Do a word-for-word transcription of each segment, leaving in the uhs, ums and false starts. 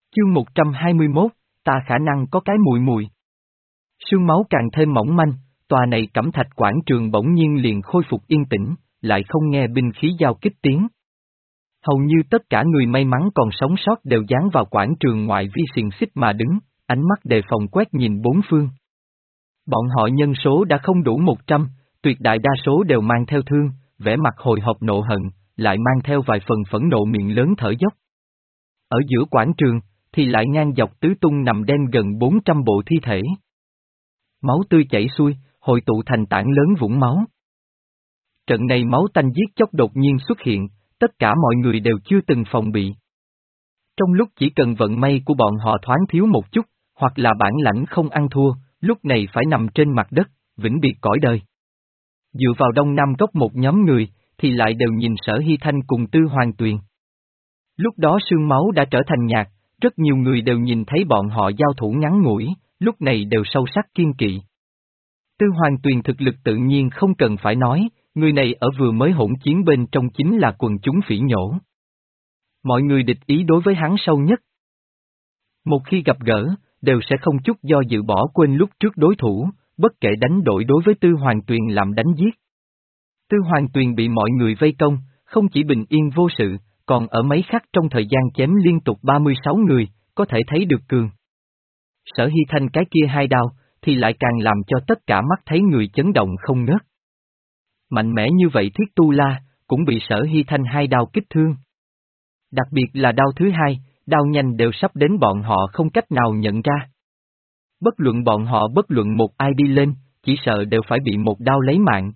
Chương một trăm hai mươi mốt, ta khả năng có cái mùi mùi. Sương máu càng thêm mỏng manh, tòa này cẩm thạch quảng trường bỗng nhiên liền khôi phục yên tĩnh, lại không nghe binh khí giao kích tiếng. Hầu như tất cả người may mắn còn sống sót đều dán vào quảng trường ngoại vi xiềng xích mà đứng, ánh mắt đề phòng quét nhìn bốn phương. Bọn họ nhân số đã không đủ một trăm, tuyệt đại đa số đều mang theo thương, vẻ mặt hồi hộp nộ hận, lại mang theo vài phần phẫn nộ miệng lớn thở dốc. Ở giữa quảng trường, thì lại ngang dọc tứ tung nằm đen gần bốn trăm bộ thi thể. Máu tươi chảy xuôi, hội tụ thành tảng lớn vũng máu. Trận này máu tanh giết chóc đột nhiên xuất hiện, tất cả mọi người đều chưa từng phòng bị. Trong lúc chỉ cần vận may của bọn họ thoáng thiếu một chút, hoặc là bản lãnh không ăn thua, lúc này phải nằm trên mặt đất, vĩnh biệt cõi đời. Dựa vào đông nam góc một nhóm người, thì lại đều nhìn Sở Hy Thanh cùng Tư Hoàng Tuyền. Lúc đó sương máu đã trở thành nhạt, rất nhiều người đều nhìn thấy bọn họ giao thủ ngắn ngủi, lúc này đều sâu sắc kiên kỵ. Tư Hoàng Tuyền thực lực tự nhiên không cần phải nói, người này ở vừa mới hỗn chiến bên trong chính là quần chúng phỉ nhổ. Mọi người địch ý đối với hắn sâu nhất. Một khi gặp gỡ, đều sẽ không chút do dự bỏ quên lúc trước đối thủ, bất kể đánh đổi đối với Tư Hoàng Tuyền làm đánh giết. Tư Hoàng Tuyền bị mọi người vây công, không chỉ bình yên vô sự, còn ở mấy khắc trong thời gian chém liên tục ba mươi sáu người, có thể thấy được cường. Sở Hy Thanh cái kia hai đao, thì lại càng làm cho tất cả mắt thấy người chấn động không ngớt. Mạnh mẽ như vậy Thiết Tu La, cũng bị Sở Hy Thanh hai đao kích thương. Đặc biệt là đao thứ hai, đao nhanh đều sắp đến bọn họ không cách nào nhận ra. Bất luận bọn họ bất luận một ai đi lên, chỉ sợ đều phải bị một đao lấy mạng.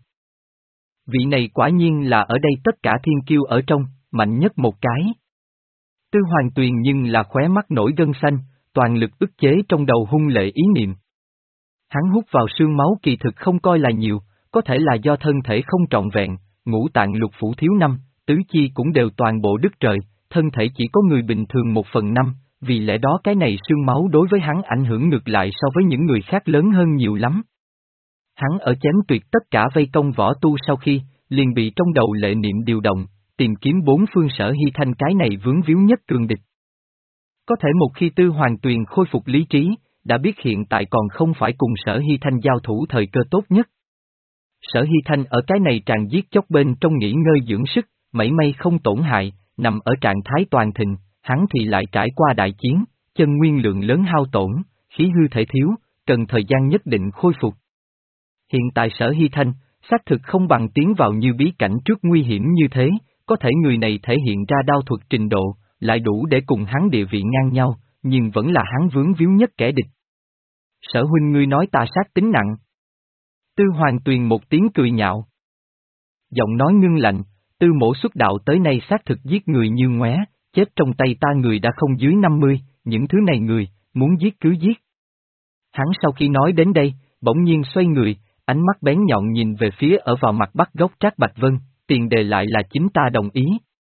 Vị này quả nhiên là ở đây tất cả thiên kiêu ở trong, mạnh nhất một cái. Tư Hoàng Tuyền nhưng là khóe mắt nổi gân xanh, toàn lực ức chế trong đầu hung lệ ý niệm. Hắn hút vào sương máu kỳ thực không coi là nhiều, có thể là do thân thể không trọn vẹn, ngũ tạng lục phủ thiếu năm, tứ chi cũng đều toàn bộ đứt trời, thân thể chỉ có người bình thường một phần năm, vì lẽ đó cái này sương máu đối với hắn ảnh hưởng ngược lại so với những người khác lớn hơn nhiều lắm. Hắn ở chém tuyệt tất cả vây công võ tu sau khi, liền bị trong đầu lệ niệm điều động, tìm kiếm bốn phương Sở Hy Thanh cái này vướng víu nhất cường địch. Có thể một khi Tư Hoàng Tuyền khôi phục lý trí, đã biết hiện tại còn không phải cùng Sở Hy Thanh giao thủ thời cơ tốt nhất. Sở Hy Thanh ở cái này tràn giết chóc bên trong nghỉ ngơi dưỡng sức, mảy may không tổn hại, nằm ở trạng thái toàn thịnh, hắn thì lại trải qua đại chiến, chân nguyên lượng lớn hao tổn, khí hư thể thiếu, cần thời gian nhất định khôi phục. Hiện tại Sở Hy Thanh, xác thực không bằng tiến vào như bí cảnh trước nguy hiểm như thế, có thể người này thể hiện ra đao thuật trình độ, lại đủ để cùng hắn địa vị ngang nhau, nhưng vẫn là hắn vướng víu nhất kẻ địch. Sở huynh ngươi nói ta sát tính nặng. Tư Hoàng Tuyền một tiếng cười nhạo. Giọng nói ngưng lạnh, Tư mổ xuất đạo tới nay xác thực giết người như ngoé, chết trong tay ta người đã không dưới năm mươi, những thứ này người, muốn giết cứ giết. Hắn sau khi nói đến đây, bỗng nhiên xoay người, ánh mắt bén nhọn nhìn về phía ở vào mặt bắt gốc Trác Bạch Vân, tiền đề lại là chính ta đồng ý.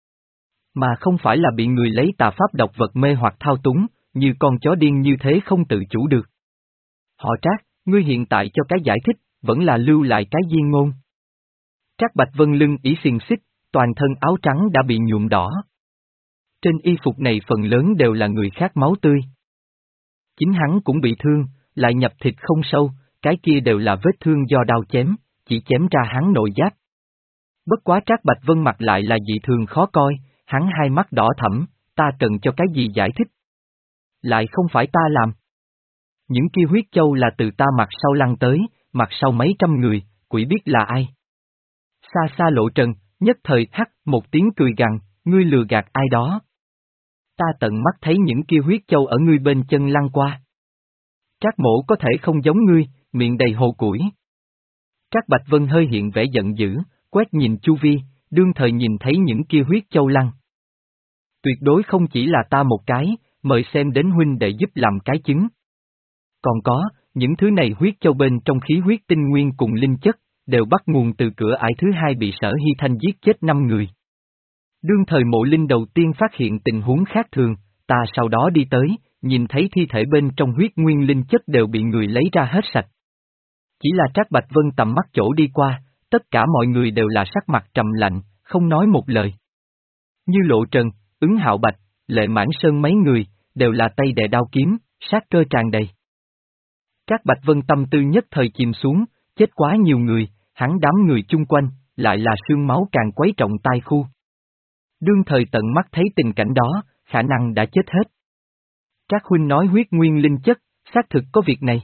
Mà không phải là bị người lấy tà pháp độc vật mê hoặc thao túng, như con chó điên như thế không tự chủ được. Họ Trác, ngươi hiện tại cho cái giải thích, vẫn là lưu lại cái diên ngôn. Trác Bạch Vân lưng ý xiềng xích, toàn thân áo trắng đã bị nhuộm đỏ. Trên y phục này phần lớn đều là người khác máu tươi. Chính hắn cũng bị thương, lại nhập thịt không sâu, cái kia đều là vết thương do đao chém, chỉ chém ra hắn nội giáp. Bất quá Trác Bạch Vân mặt lại là dị thường khó coi, hắn hai mắt đỏ thẫm, ta cần cho cái gì giải thích? Lại không phải ta làm. Những kia huyết châu là từ ta mặt sau lăn tới, mặt sau mấy trăm người, quỷ biết là ai. Xa xa lộ trần, nhất thời hắt một tiếng cười gằn, ngươi lừa gạt ai đó. Ta tận mắt thấy những kia huyết châu ở ngươi bên chân lăn qua. Trác mổ có thể không giống ngươi, miệng đầy hồ củi. Trác Bạch Vân hơi hiện vẻ giận dữ, quét nhìn chu vi, đương thời nhìn thấy những kia huyết châu lăn. Tuyệt đối không chỉ là ta một cái, mời xem đến huynh để giúp làm cái chứng. Còn có, những thứ này huyết châu bên trong khí huyết tinh nguyên cùng linh chất, đều bắt nguồn từ cửa ải thứ hai bị Sở Hy Thanh giết chết năm người. Đương thời Mộ Linh đầu tiên phát hiện tình huống khác thường, ta sau đó đi tới, nhìn thấy thi thể bên trong huyết nguyên linh chất đều bị người lấy ra hết sạch. Chỉ là Trác Bạch Vân tầm mắt chỗ đi qua, tất cả mọi người đều là sắc mặt trầm lạnh, không nói một lời. Như Lộ Trần, Ứng Hạo Bạch, Lệ Mãn Sơn mấy người, đều là tay đè đao kiếm, sát cơ tràn đầy. Trác Bạch Vân tâm tư nhất thời chìm xuống, chết quá nhiều người, hắn đám người chung quanh, lại là sương máu càng quấy trọng tai khu. Đương thời tận mắt thấy tình cảnh đó, khả năng đã chết hết. Trác huynh nói huyết nguyên linh chất, xác thực có việc này.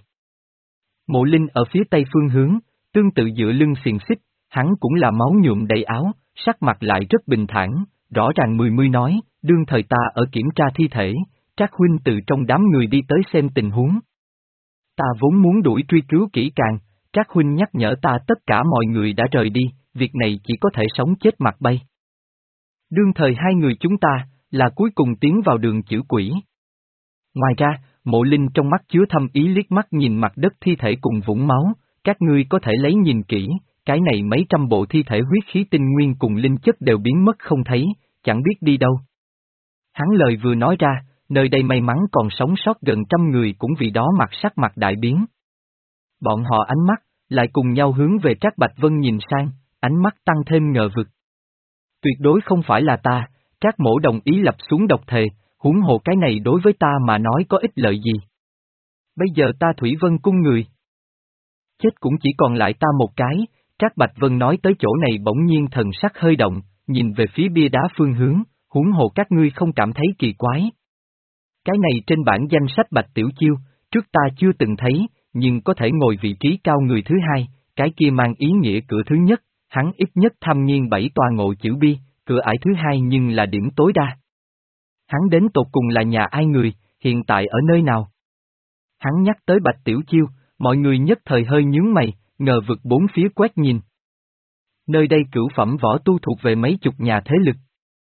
Mộ Linh ở phía tây phương hướng, tương tự dựa lưng xiềng xích, hắn cũng là máu nhuộm đầy áo, sắc mặt lại rất bình thản, rõ ràng mười mươi nói, đương thời ta ở kiểm tra thi thể, Trác huynh từ trong đám người đi tới xem tình huống. Ta vốn muốn đuổi truy cứu kỹ càng, Trác huynh nhắc nhở ta tất cả mọi người đã rời đi, việc này chỉ có thể sống chết mặt bay. Đương thời hai người chúng ta, là cuối cùng tiến vào đường chữ quỷ. Ngoài ra, Mộ Linh trong mắt chứa thâm ý liếc mắt nhìn mặt đất thi thể cùng vũng máu, các ngươi có thể lấy nhìn kỹ, cái này mấy trăm bộ thi thể huyết khí tinh nguyên cùng linh chất đều biến mất không thấy, chẳng biết đi đâu. Hắn lời vừa nói ra, nơi đây may mắn còn sống sót gần trăm người cũng vì đó mặt sắc mặt đại biến. Bọn họ ánh mắt, lại cùng nhau hướng về Trác Bạch Vân nhìn sang, ánh mắt tăng thêm ngờ vực. Tuyệt đối không phải là ta, Trác mỗ đồng ý lập xuống độc thề, huống hồ cái này đối với ta mà nói có ích lợi gì. Bây giờ ta Thủy Vân cung người. Chết cũng chỉ còn lại ta một cái, Trác Bạch Vân nói tới chỗ này bỗng nhiên thần sắc hơi động, nhìn về phía bia đá phương hướng, huống hồ các ngươi không cảm thấy kỳ quái. Cái này trên bảng danh sách Bạch Tiểu Chiêu, trước ta chưa từng thấy, nhưng có thể ngồi vị trí cao người thứ hai, cái kia mang ý nghĩa cửa thứ nhất, hắn ít nhất tham nghiên bảy tòa ngộ chữ bi, cửa ải thứ hai nhưng là điểm tối đa. Hắn đến tột cùng là nhà ai người, hiện tại ở nơi nào? Hắn nhắc tới Bạch Tiểu Chiêu, mọi người nhất thời hơi nhướng mày, ngờ vực bốn phía quét nhìn. Nơi đây cửu phẩm võ tu thuộc về mấy chục nhà thế lực.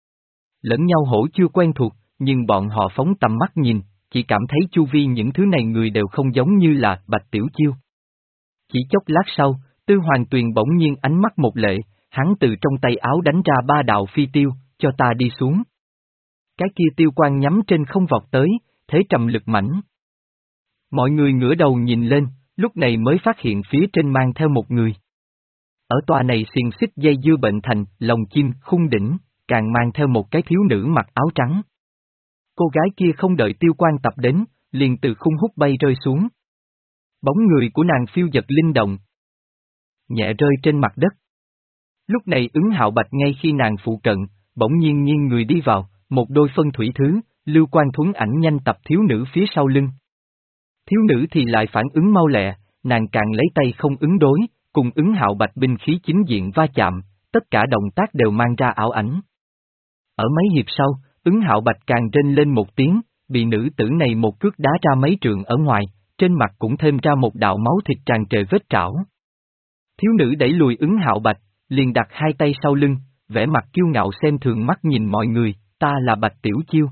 Lẫn nhau hổ chưa quen thuộc, nhưng bọn họ phóng tầm mắt nhìn, chỉ cảm thấy chu vi những thứ này người đều không giống như là Bạch Tiểu Chiêu. Chỉ chốc lát sau, Tư Hoàng Tuyền bỗng nhiên ánh mắt một lệ, hắn từ trong tay áo đánh ra ba đạo phi tiêu, cho ta đi xuống. Cái kia tiêu quang nhắm trên không vọt tới, thế trầm lực mãnh. Mọi người ngửa đầu nhìn lên, lúc này mới phát hiện phía trên mang theo một người. Ở tòa này xiềng xích dây dưa bệnh thành, lồng chim, khung đỉnh, càng mang theo một cái thiếu nữ mặc áo trắng. Cô gái kia không đợi tiêu quang tập đến, liền từ khung hút bay rơi xuống. Bóng người của nàng phiêu dật linh động, nhẹ rơi trên mặt đất. Lúc này ứng hạo bạch ngay khi nàng phụ cận, bỗng nhiên nghiêng người đi vào, một đôi phân thủy thứ, lưu quan thuấn ảnh nhanh tập thiếu nữ phía sau lưng. Thiếu nữ thì lại phản ứng mau lẹ, nàng càng lấy tay không ứng đối, cùng ứng hạo bạch binh khí chính diện va chạm, tất cả động tác đều mang ra ảo ảnh. Ở mấy hiệp sau, ứng hạo bạch càng rên lên một tiếng, bị nữ tử này một cước đá ra mấy trượng ở ngoài, trên mặt cũng thêm ra một đạo máu thịt tràn trề vết trảo. Thiếu nữ đẩy lùi ứng hạo bạch, liền đặt hai tay sau lưng, vẻ mặt kiêu ngạo xem thường mắt nhìn mọi người, ta là Bạch Tiểu Chiêu.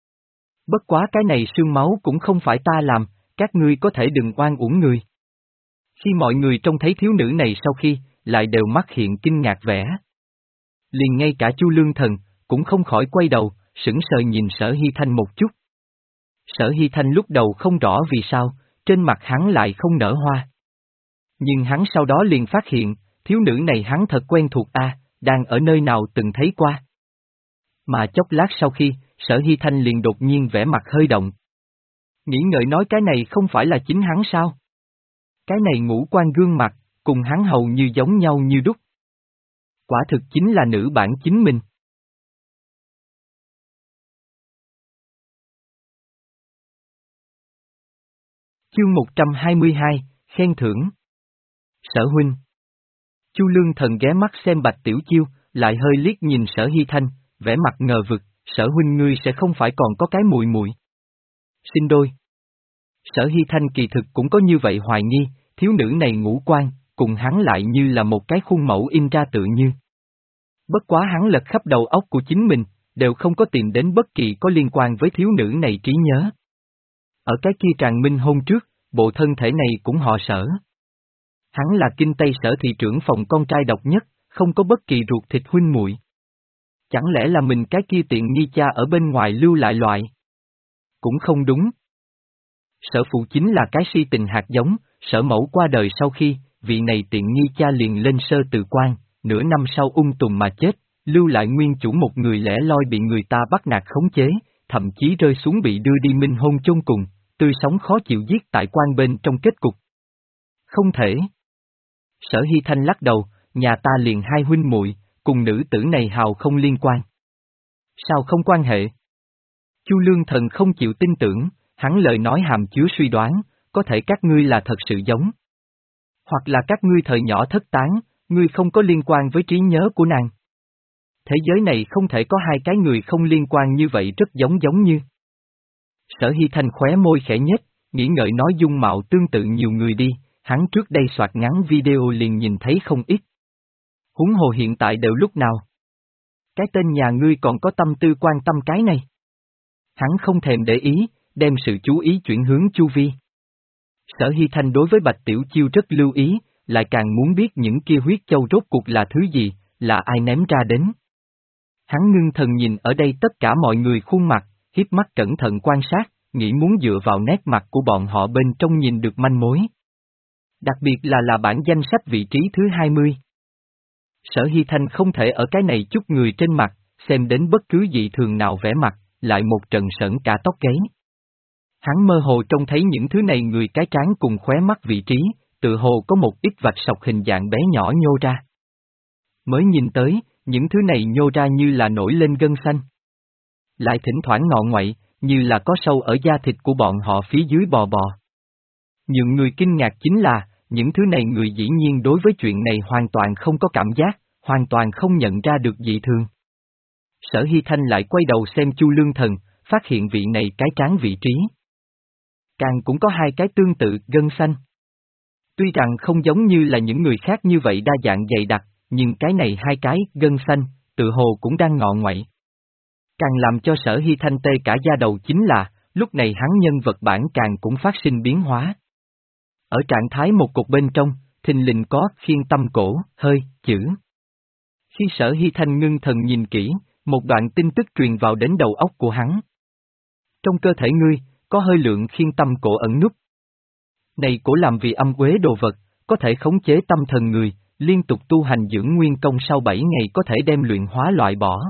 Bất quá cái này sương máu cũng không phải ta làm, các ngươi có thể đừng oan uổng người. Khi mọi người trông thấy thiếu nữ này sau khi, lại đều mắt hiện kinh ngạc vẻ. Liền ngay cả Chu Lương Thần, cũng không khỏi quay đầu, sững sờ nhìn Sở Hy Thanh một chút. Sở Hy Thanh lúc đầu không rõ vì sao, trên mặt hắn lại không nở hoa. Nhưng hắn sau đó liền phát hiện, thiếu nữ này hắn thật quen thuộc a, đang ở nơi nào từng thấy qua. Mà chốc lát sau khi, Sở Hy Thanh liền đột nhiên vẻ mặt hơi động. Nghĩ ngợi nói cái này không phải là chính hắn sao? Cái này ngũ quan gương mặt, cùng hắn hầu như giống nhau như đúc. Quả thực chính là nữ bản chính mình. Chương một trăm hai mươi hai, khen thưởng. Sở huynh. Chu Lương Thần ghé mắt xem Bạch Tiểu Chiêu, lại hơi liếc nhìn Sở Hy Thanh, vẻ mặt ngờ vực, Sở huynh ngươi sẽ không phải còn có cái muội muội. Xin đôi. Sở Hy Thanh kỳ thực cũng có như vậy hoài nghi, thiếu nữ này ngũ quan, cùng hắn lại như là một cái khuôn mẫu in ra tự như. Bất quá hắn lật khắp đầu óc của chính mình, đều không có tìm đến bất kỳ có liên quan với thiếu nữ này trí nhớ. Ở cái kia tràng minh hôn trước, bộ thân thể này cũng họ Sở. Hắn là kinh tây Sở thị trưởng phòng con trai độc nhất, không có bất kỳ ruột thịt huynh muội. Chẳng lẽ là mình cái kia tiện nghi cha ở bên ngoài lưu lại loại? Cũng không đúng. Sở phụ chính là cái si tình hạt giống, Sở mẫu qua đời sau khi, vị này tiện nghi cha liền lên sơ từ quan, nửa năm sau ung tùm mà chết, lưu lại nguyên chủ một người lẻ loi bị người ta bắt nạt khống chế, thậm chí rơi xuống bị đưa đi minh hôn chôn cùng, tươi sống khó chịu giết tại quan bên trong kết cục. Không thể. Sở Hy Thanh lắc đầu, nhà ta liền hai huynh muội, cùng nữ tử này hào không liên quan. Sao không quan hệ? Chu Lương Thần không chịu tin tưởng, hắn lời nói hàm chứa suy đoán, có thể các ngươi là thật sự giống. Hoặc là các ngươi thời nhỏ thất tán, ngươi không có liên quan với trí nhớ của nàng. Thế giới này không thể có hai cái người không liên quan như vậy rất giống giống như. Sở Hy Thanh khóe môi khẽ nhếch, nghĩ ngợi nói dung mạo tương tự nhiều người đi, hắn trước đây soạt ngắn video liền nhìn thấy không ít. Huống hồ hiện tại đều lúc nào. Cái tên nhà ngươi còn có tâm tư quan tâm cái này. Hắn không thèm để ý, đem sự chú ý chuyển hướng chu vi. Sở Hy Thanh đối với Bạch Tiểu Chiêu rất lưu ý, lại càng muốn biết những kia huyết châu rốt cuộc là thứ gì, là ai ném ra đến. Hắn ngưng thần nhìn ở đây tất cả mọi người khuôn mặt, hiếp mắt cẩn thận quan sát, nghĩ muốn dựa vào nét mặt của bọn họ bên trong nhìn được manh mối. Đặc biệt là là bản danh sách vị trí thứ hai mươi. Sở Hy Thanh không thể ở cái này chút người trên mặt, xem đến bất cứ dị thường nào vẽ mặt, lại một trận sởn cả tóc gáy. Hắn mơ hồ trông thấy những thứ này người cái trán cùng khóe mắt vị trí, tự hồ có một ít vạch sọc hình dạng bé nhỏ nhô ra. Mới nhìn tới, những thứ này nhô ra như là nổi lên gân xanh. Lại thỉnh thoảng ngọ ngoậy, như là có sâu ở da thịt của bọn họ phía dưới bò bò. Những người kinh ngạc chính là, những thứ này người dĩ nhiên đối với chuyện này hoàn toàn không có cảm giác, hoàn toàn không nhận ra được dị thường. Sở Hy Thanh lại quay đầu xem Chu Lương Thần, phát hiện vị này cái trán vị trí. Càng cũng có hai cái tương tự, gân xanh. Tuy rằng không giống như là những người khác như vậy đa dạng dày đặc, nhưng cái này hai cái, gân xanh, tự hồ cũng đang ngọ nguậy. Càng làm cho Sở Hy Thanh tê cả da đầu chính là, lúc này hắn nhân vật bản càng cũng phát sinh biến hóa. Ở trạng thái một cục bên trong, thình lình có khiên tâm cổ, hơi, chữ. Khi Sở Hy Thanh ngưng thần nhìn kỹ, một đoạn tin tức truyền vào đến đầu óc của hắn. Trong cơ thể ngươi, có hơi lượng khiên tâm cổ ẩn núp. Này cổ làm vì âm quế đồ vật, có thể khống chế tâm thần người, liên tục tu hành dưỡng nguyên công sau bảy ngày có thể đem luyện hóa loại bỏ.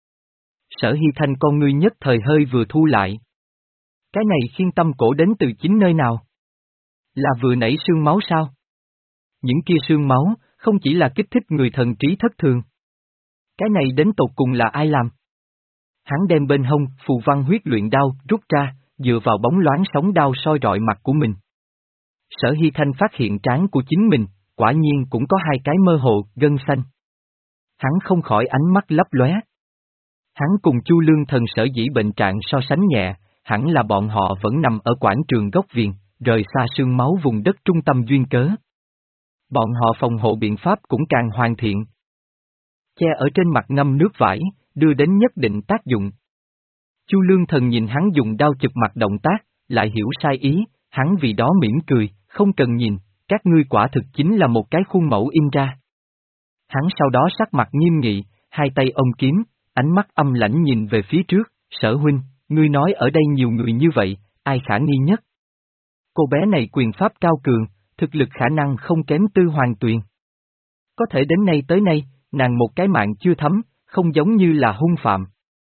Sở Hy Thanh con ngươi nhất thời hơi vừa thu lại. Cái này khiên tâm cổ đến từ chính nơi nào? Là vừa nảy xương máu sao? Những kia xương máu, không chỉ là kích thích người thần trí thất thường. Cái này đến tột cùng là ai làm? Hắn đem bên hông, phù văn huyết luyện đao, rút ra, dựa vào bóng loáng sóng đao soi rọi mặt của mình. Sở Hy Thanh phát hiện trán của chính mình, quả nhiên cũng có hai cái mơ hồ, gân xanh. Hắn không khỏi ánh mắt lấp lóe. Hắn cùng Chu Lương Thần sở dĩ bệnh trạng so sánh nhẹ, hẳn là bọn họ vẫn nằm ở quảng trường góc viền, rời xa sương máu vùng đất trung tâm duyên cớ. Bọn họ phòng hộ biện pháp cũng càng hoàn thiện. Che ở trên mặt ngâm nước vải, đưa đến nhất định tác dụng. Chu Lương Thần nhìn hắn dùng đao chụp mặt động tác, lại hiểu sai ý, hắn vì đó mỉm cười, không cần nhìn, các ngươi quả thực chính là một cái khuôn mẫu in ra. Hắn sau đó sắc mặt nghiêm nghị, hai tay ôm kiếm, ánh mắt âm lãnh nhìn về phía trước, Sở huynh, ngươi nói ở đây nhiều người như vậy, ai khả nghi nhất? Cô bé này quyền pháp cao cường, thực lực khả năng không kém Tư Hoàng Tuyền. Có thể đến nay tới nay, nàng một cái mạng chưa thấm, không giống như là hung phạm.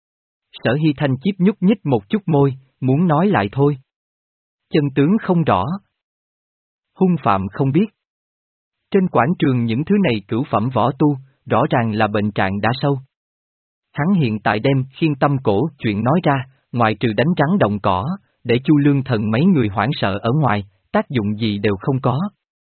Sở Hy Thanh chiếp nhúc nhích một chút môi, muốn nói lại thôi. Chân tướng không rõ. Hung phạm không biết. Trên quảng trường những thứ này cửu phẩm võ tu, rõ ràng là bệnh trạng đã sâu. Hắn hiện tại đem khiên tâm cổ chuyện nói ra, ngoài trừ đánh rắn động cỏ, để Chu Lương Thần mấy người hoảng sợ ở ngoài, tác dụng gì đều không có.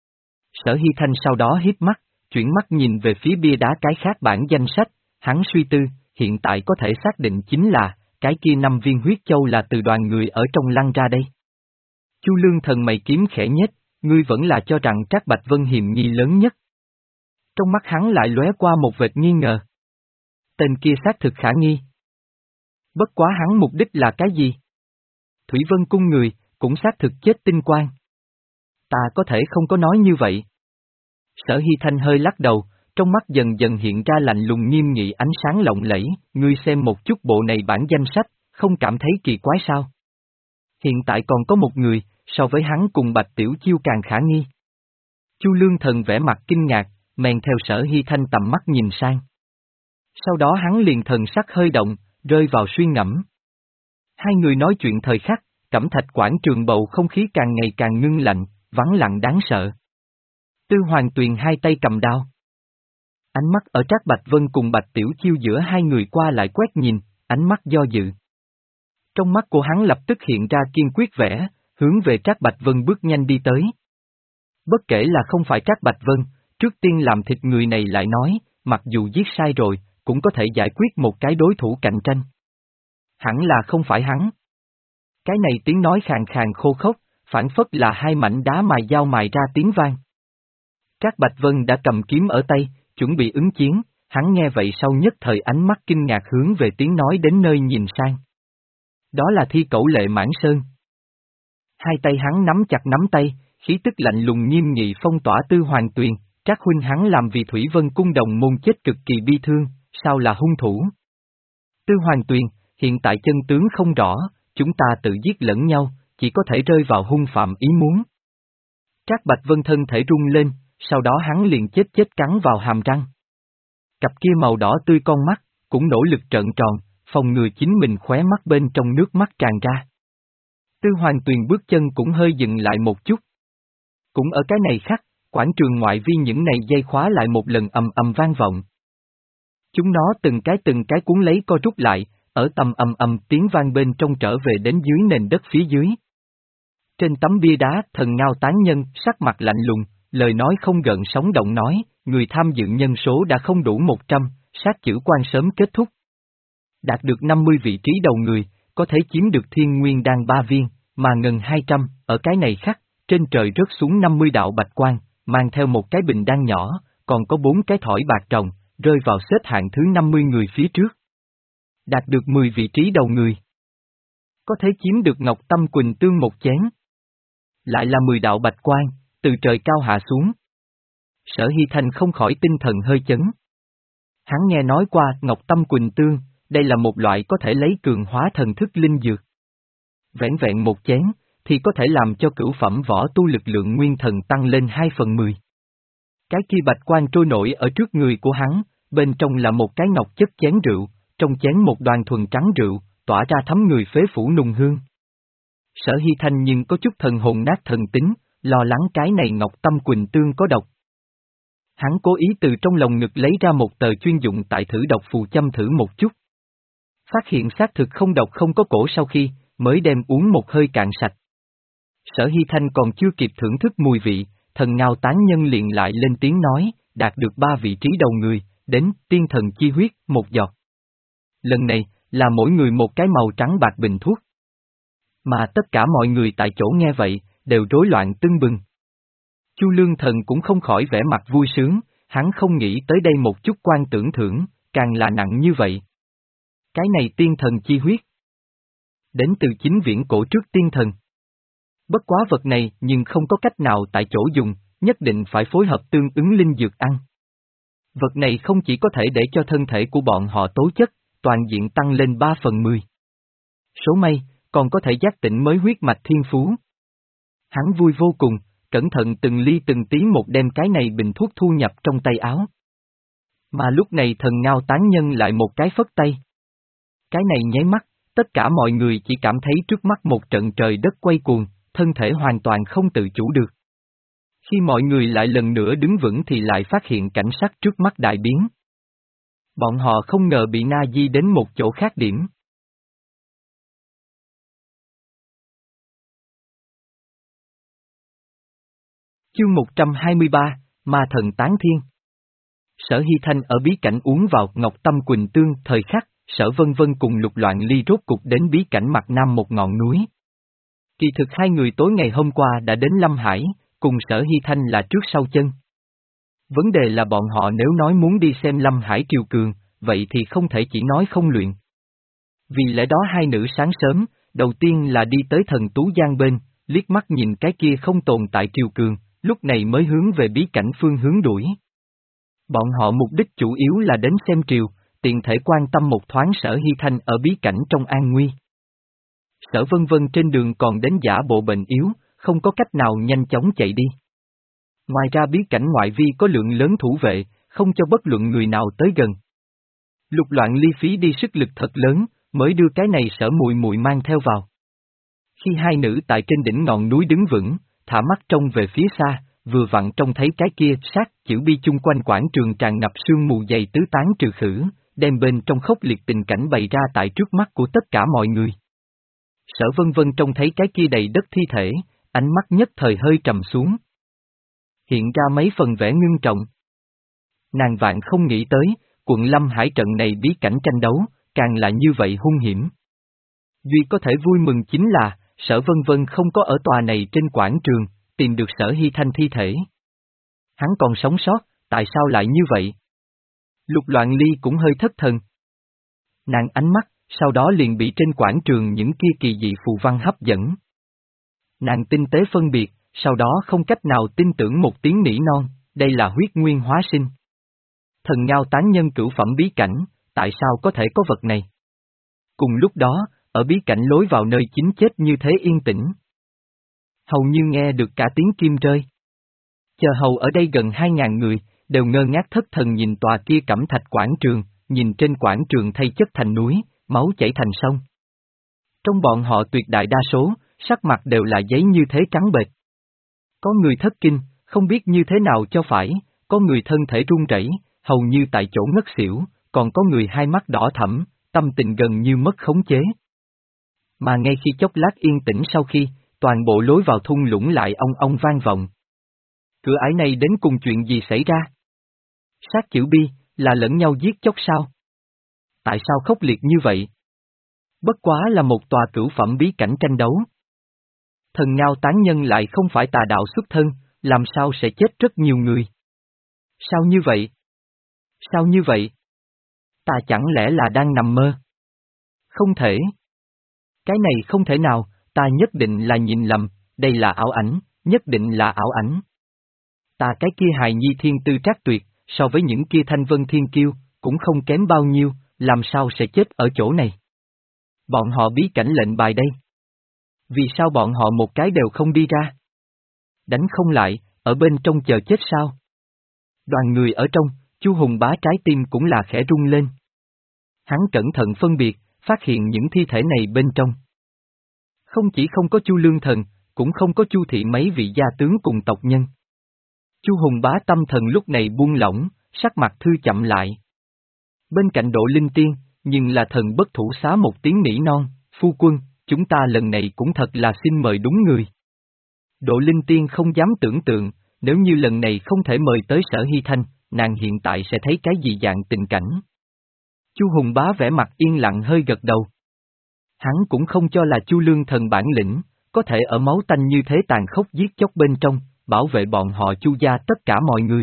Sở Hy Thanh sau đó híp mắt, chuyển mắt nhìn về phía bia đá cái khác bản danh sách, hắn suy tư, hiện tại có thể xác định chính là, cái kia năm viên huyết châu là từ đoàn người ở trong lăn ra đây. Chu Lương Thần mày kiếm khẽ nhếch, ngươi vẫn là cho rằng Trác Bạch Vân hiềm nghi lớn nhất. Trong mắt hắn lại lóe qua một vệt nghi ngờ. Tên kia xác thực khả nghi. Bất quá hắn mục đích là cái gì? Thủy Vân cung người, cũng xác thực chết tinh quang. Ta có thể không có nói như vậy. Sở Hy Thanh hơi lắc đầu, trong mắt dần dần hiện ra lạnh lùng nghiêm nghị ánh sáng lộng lẫy, ngươi xem một chút bộ này bản danh sách, không cảm thấy kỳ quái sao? Hiện tại còn có một người, so với hắn cùng Bạch Tiểu Chiêu càng khả nghi. Chu Lương Thần vẽ mặt kinh ngạc, men theo Sở Hy Thanh tầm mắt nhìn sang. Sau đó hắn liền thần sắc hơi động, rơi vào suy ngẫm. Hai người nói chuyện thời khắc, Cẩm Thạch quảng trường bầu không khí càng ngày càng ngưng lạnh, vắng lặng đáng sợ. Tư Hoàng Tuyền hai tay cầm đao. Ánh mắt ở Trác Bạch Vân cùng Bạch Tiểu Chiêu giữa hai người qua lại quét nhìn, ánh mắt do dự. Trong mắt của hắn lập tức hiện ra kiên quyết vẻ, hướng về Trác Bạch Vân bước nhanh đi tới. Bất kể là không phải Trác Bạch Vân, trước tiên làm thịt người này lại nói, mặc dù giết sai rồi, cũng có thể giải quyết một cái đối thủ cạnh tranh. Hẳn là không phải hắn. Cái này tiếng nói khàn khàn khô khốc, phản phất là hai mảnh đá mài dao mài ra tiếng vang. Trác Bạch Vân đã cầm kiếm ở tay, chuẩn bị ứng chiến, hắn nghe vậy sau nhất thời ánh mắt kinh ngạc hướng về tiếng nói đến nơi nhìn sang. Đó là Thi Cẩu Lệ Mãn Sơn. Hai tay hắn nắm chặt nắm tay, khí tức lạnh lùng nghiêm nghị phong tỏa Tư Hoàng Tuyền, Trác huynh hắn làm vì Thủy Vân cung đồng môn chết cực kỳ bi thương, sao là hung thủ? Tư Hoàng Tuyền, hiện tại chân tướng không rõ, chúng ta tự giết lẫn nhau, chỉ có thể rơi vào hung phạm ý muốn. Trác Bạch Vân thân thể rung lên, sau đó hắn liền chết chết cắn vào hàm răng. Cặp kia màu đỏ tươi con mắt, cũng nỗ lực trợn tròn, phòng ngừa chính mình khóe mắt bên trong nước mắt tràn ra. Tư Hoàng Tuyền bước chân cũng hơi dừng lại một chút. Cũng ở cái này khắc, quảng trường ngoại vi những này dây khóa lại một lần ầm ầm vang vọng. Chúng nó từng cái từng cái cuốn lấy co rút lại, ở tầm ầm ầm tiếng vang bên trong trở về đến dưới nền đất phía dưới. Trên tấm bia đá, thần ngao tán nhân, sắc mặt lạnh lùng, lời nói không gợn sóng động nói, người tham dự nhân số đã không đủ một trăm, sát chữ quan sớm kết thúc. Đạt được năm mươi vị trí đầu người, có thể chiếm được thiên nguyên đan ba viên, mà ngần hai trăm, ở cái này khắc, trên trời rớt xuống năm mươi đạo bạch quang, mang theo một cái bình đan nhỏ, còn có bốn cái thỏi bạc trồng, rơi vào xếp hạng thứ năm mươi người phía trước. Đạt được mười vị trí đầu người. Có thể chiếm được Ngọc Tâm Quỳnh Tương một chén. Lại là mười đạo bạch quang, từ trời cao hạ xuống. Sở Hy Thanh không khỏi tinh thần hơi chấn. Hắn nghe nói qua Ngọc Tâm Quỳnh Tương, đây là một loại có thể lấy cường hóa thần thức linh dược. Vẻn vẹn một chén, thì có thể làm cho cửu phẩm võ tu lực lượng nguyên thần tăng lên hai phần mười. Cái kia bạch quang trôi nổi ở trước người của hắn, bên trong là một cái ngọc chất chén rượu, trong chén một đoàn thuần trắng rượu, tỏa ra thấm người phế phủ nùng hương. Sở Hy Thanh nhưng có chút thần hồn nát thần tính, lo lắng cái này Ngọc Tâm Quỳnh Tương có độc. Hắn cố ý từ trong lồng ngực lấy ra một tờ chuyên dụng tại thử độc phù châm thử một chút. Phát hiện xác thực không độc không có cổ sau khi, mới đem uống một hơi cạn sạch. Sở Hy Thanh còn chưa kịp thưởng thức mùi vị, thần ngao tán nhân liền lại lên tiếng nói, đạt được ba vị trí đầu người, đến tiên thần chi huyết, một giọt. Lần này, là mỗi người một cái màu trắng bạc bình thuốc. Mà tất cả mọi người tại chỗ nghe vậy, đều rối loạn tưng bừng. Chu Lương Thần cũng không khỏi vẻ mặt vui sướng, hắn không nghĩ tới đây một chút quan tưởng thưởng, càng là nặng như vậy. Cái này tiên thần chi huyết. Đến từ chính viễn cổ trước tiên thần. Bất quá vật này nhưng không có cách nào tại chỗ dùng, nhất định phải phối hợp tương ứng linh dược ăn. Vật này không chỉ có thể để cho thân thể của bọn họ tố chất, toàn diện tăng lên ba phần mười. Số may, còn có thể giác tỉnh mới huyết mạch thiên phú. Hắn vui vô cùng, cẩn thận từng ly từng tí một đem cái này bình thuốc thu nhập trong tay áo. Mà lúc này thần ngao tán nhân lại một cái phất tay. Cái này nháy mắt, tất cả mọi người chỉ cảm thấy trước mắt một trận trời đất quay cuồng, thân thể hoàn toàn không tự chủ được. Khi mọi người lại lần nữa đứng vững thì lại phát hiện cảnh sắc trước mắt đại biến. Bọn họ không ngờ bị na di đến một chỗ khác điểm. Chương một trăm hai mươi ba, Ma Thần Tán Thiên. Sở Hy Thanh ở bí cảnh uống vào Ngọc Tâm Quỳnh Tương thời khắc, Sở Vân Vân cùng Lục Loạn Ly rốt cục đến bí cảnh mặt nam một ngọn núi. Kỳ thực hai người tối ngày hôm qua đã đến Lâm Hải, cùng Sở Hy Thanh là trước sau chân. Vấn đề là bọn họ nếu nói muốn đi xem Lâm Hải triều cường, vậy thì không thể chỉ nói không luyện. Vì lẽ đó hai nữ sáng sớm, đầu tiên là đi tới thần Tú Giang bên, liếc mắt nhìn cái kia không tồn tại triều cường, lúc này mới hướng về bí cảnh phương hướng đuổi. Bọn họ mục đích chủ yếu là đến xem triều, tiện thể quan tâm một thoáng Sở Hy Thanh ở bí cảnh trong an nguy. Sở Vân Vân trên đường còn đến giả bộ bệnh yếu, không có cách nào nhanh chóng chạy đi. Ngoài ra bí cảnh ngoại vi có lượng lớn thủ vệ, không cho bất luận người nào tới gần. Lục Loạn Ly phí đi sức lực thật lớn, mới đưa cái này Sở muội muội mang theo vào. Khi hai nữ tại trên đỉnh ngọn núi đứng vững, thả mắt trông về phía xa, vừa vặn trông thấy cái kia sát chữ bi chung quanh quảng trường tràn ngập sương mù dày tứ tán trừ khử, đem bên trong khốc liệt tình cảnh bày ra tại trước mắt của tất cả mọi người. Sở Vân Vân trông thấy cái kia đầy đất thi thể, ánh mắt nhất thời hơi trầm xuống. Hiện ra mấy phần vẻ ngưng trọng. Nàng vạn không nghĩ tới, quận Lâm Hải trận này bí cảnh tranh đấu, càng là như vậy hung hiểm. Duy có thể vui mừng chính là, Sở Vân Vân không có ở tòa này trên quảng trường, tìm được Sở Hy Thanh thi thể. Hắn còn sống sót, tại sao lại như vậy? Lục Loạn Ly cũng hơi thất thần. Nàng ánh mắt, sau đó liền bị trên quảng trường những kia kỳ dị phù văn hấp dẫn. Nàng tinh tế phân biệt, sau đó không cách nào tin tưởng một tiếng nỉ non, đây là huyết nguyên hóa sinh. Thần ngao tán nhân cửu phẩm bí cảnh, tại sao có thể có vật này? Cùng lúc đó, ở bí cảnh lối vào nơi chính chết như thế yên tĩnh. Hầu như nghe được cả tiếng kim rơi. Chờ hầu ở đây gần hai ngàn người, đều ngơ ngác thất thần nhìn tòa kia cẩm thạch quảng trường, nhìn trên quảng trường thay chất thành núi, máu chảy thành sông. Trong bọn họ tuyệt đại đa số, sắc mặt đều là giấy như thế trắng bệch. Có người thất kinh, không biết như thế nào cho phải, có người thân thể run rẩy, hầu như tại chỗ ngất xỉu, còn có người hai mắt đỏ thẫm, tâm tình gần như mất khống chế. Mà ngay khi chốc lát yên tĩnh sau khi, toàn bộ lối vào thung lũng lại ong ong vang vọng. Cửa ải này đến cùng chuyện gì xảy ra? Sát chữ bi, là lẫn nhau giết chóc sao? Tại sao khốc liệt như vậy? Bất quá là một tòa cửu phẩm bí cảnh tranh đấu. Thần ngao tán nhân lại không phải tà đạo xuất thân, làm sao sẽ chết rất nhiều người? Sao như vậy? Sao như vậy? Ta chẳng lẽ là đang nằm mơ? Không thể. Cái này không thể nào, ta nhất định là nhìn lầm, đây là ảo ảnh, nhất định là ảo ảnh. Ta cái kia hài nhi thiên tư trác tuyệt, so với những kia thanh vân thiên kiêu, cũng không kém bao nhiêu, làm sao sẽ chết ở chỗ này? Bọn họ bí cảnh lệnh bài đây. Vì sao bọn họ một cái đều không đi ra? Đánh không lại, ở bên trong chờ chết sao? Đoàn người ở trong, Chu Hùng Bá trái tim cũng là khẽ rung lên. Hắn cẩn thận phân biệt, phát hiện những thi thể này bên trong. Không chỉ không có Chu Lương Thần, cũng không có Chu Thị mấy vị gia tướng cùng tộc nhân. Chu Hùng Bá tâm thần lúc này buông lỏng, sắc mặt thư chậm lại. Bên cạnh Độ Linh Tiên, nhưng là thần bất thủ xá một tiếng nỉ non, phu quân, chúng ta lần này cũng thật là xin mời đúng người. Độ Linh Tiên không dám tưởng tượng, nếu như lần này không thể mời tới Sở Hy Thanh, nàng hiện tại sẽ thấy cái gì dạng tình cảnh. Chu Hùng Bá vẻ mặt yên lặng hơi gật đầu. Hắn cũng không cho là Chu Lương Thần bản lĩnh, có thể ở máu tanh như thế tàn khốc giết chóc bên trong, bảo vệ bọn họ Chu gia tất cả mọi người.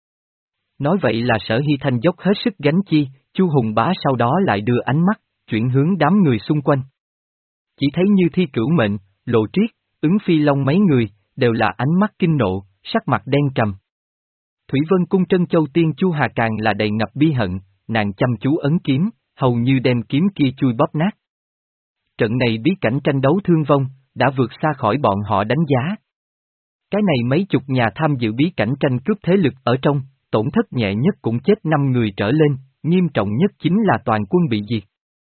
Nói vậy là Sở Hy Thanh dốc hết sức gánh chi, Chu Hùng Bá sau đó lại đưa ánh mắt, chuyển hướng đám người xung quanh. Chỉ thấy như Thi Cửu Mệnh, Lộ Triết, Ứng Phi Long mấy người, đều là ánh mắt kinh nộ, sắc mặt đen trầm. Thủy Vân Cung Trân Châu Tiên Chu Hà càng là đầy ngập bi hận, nàng chăm chú ấn kiếm, hầu như đem kiếm kia chui bóp nát. Trận này bí cảnh tranh đấu thương vong, đã vượt xa khỏi bọn họ đánh giá. Cái này mấy chục nhà tham dự bí cảnh tranh cướp thế lực ở trong, tổn thất nhẹ nhất cũng chết năm người trở lên, nghiêm trọng nhất chính là toàn quân bị diệt.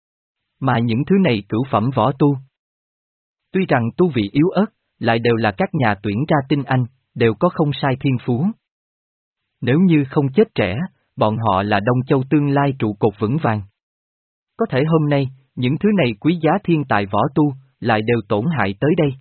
Mà những thứ này cửu phẩm võ tu. Tuy rằng tu vị yếu ớt, lại đều là các nhà tuyển ra tinh anh, đều có không sai thiên phú. Nếu như không chết trẻ, bọn họ là Đông Châu tương lai trụ cột vững vàng. Có thể hôm nay, những thứ này quý giá thiên tài võ tu, lại đều tổn hại tới đây.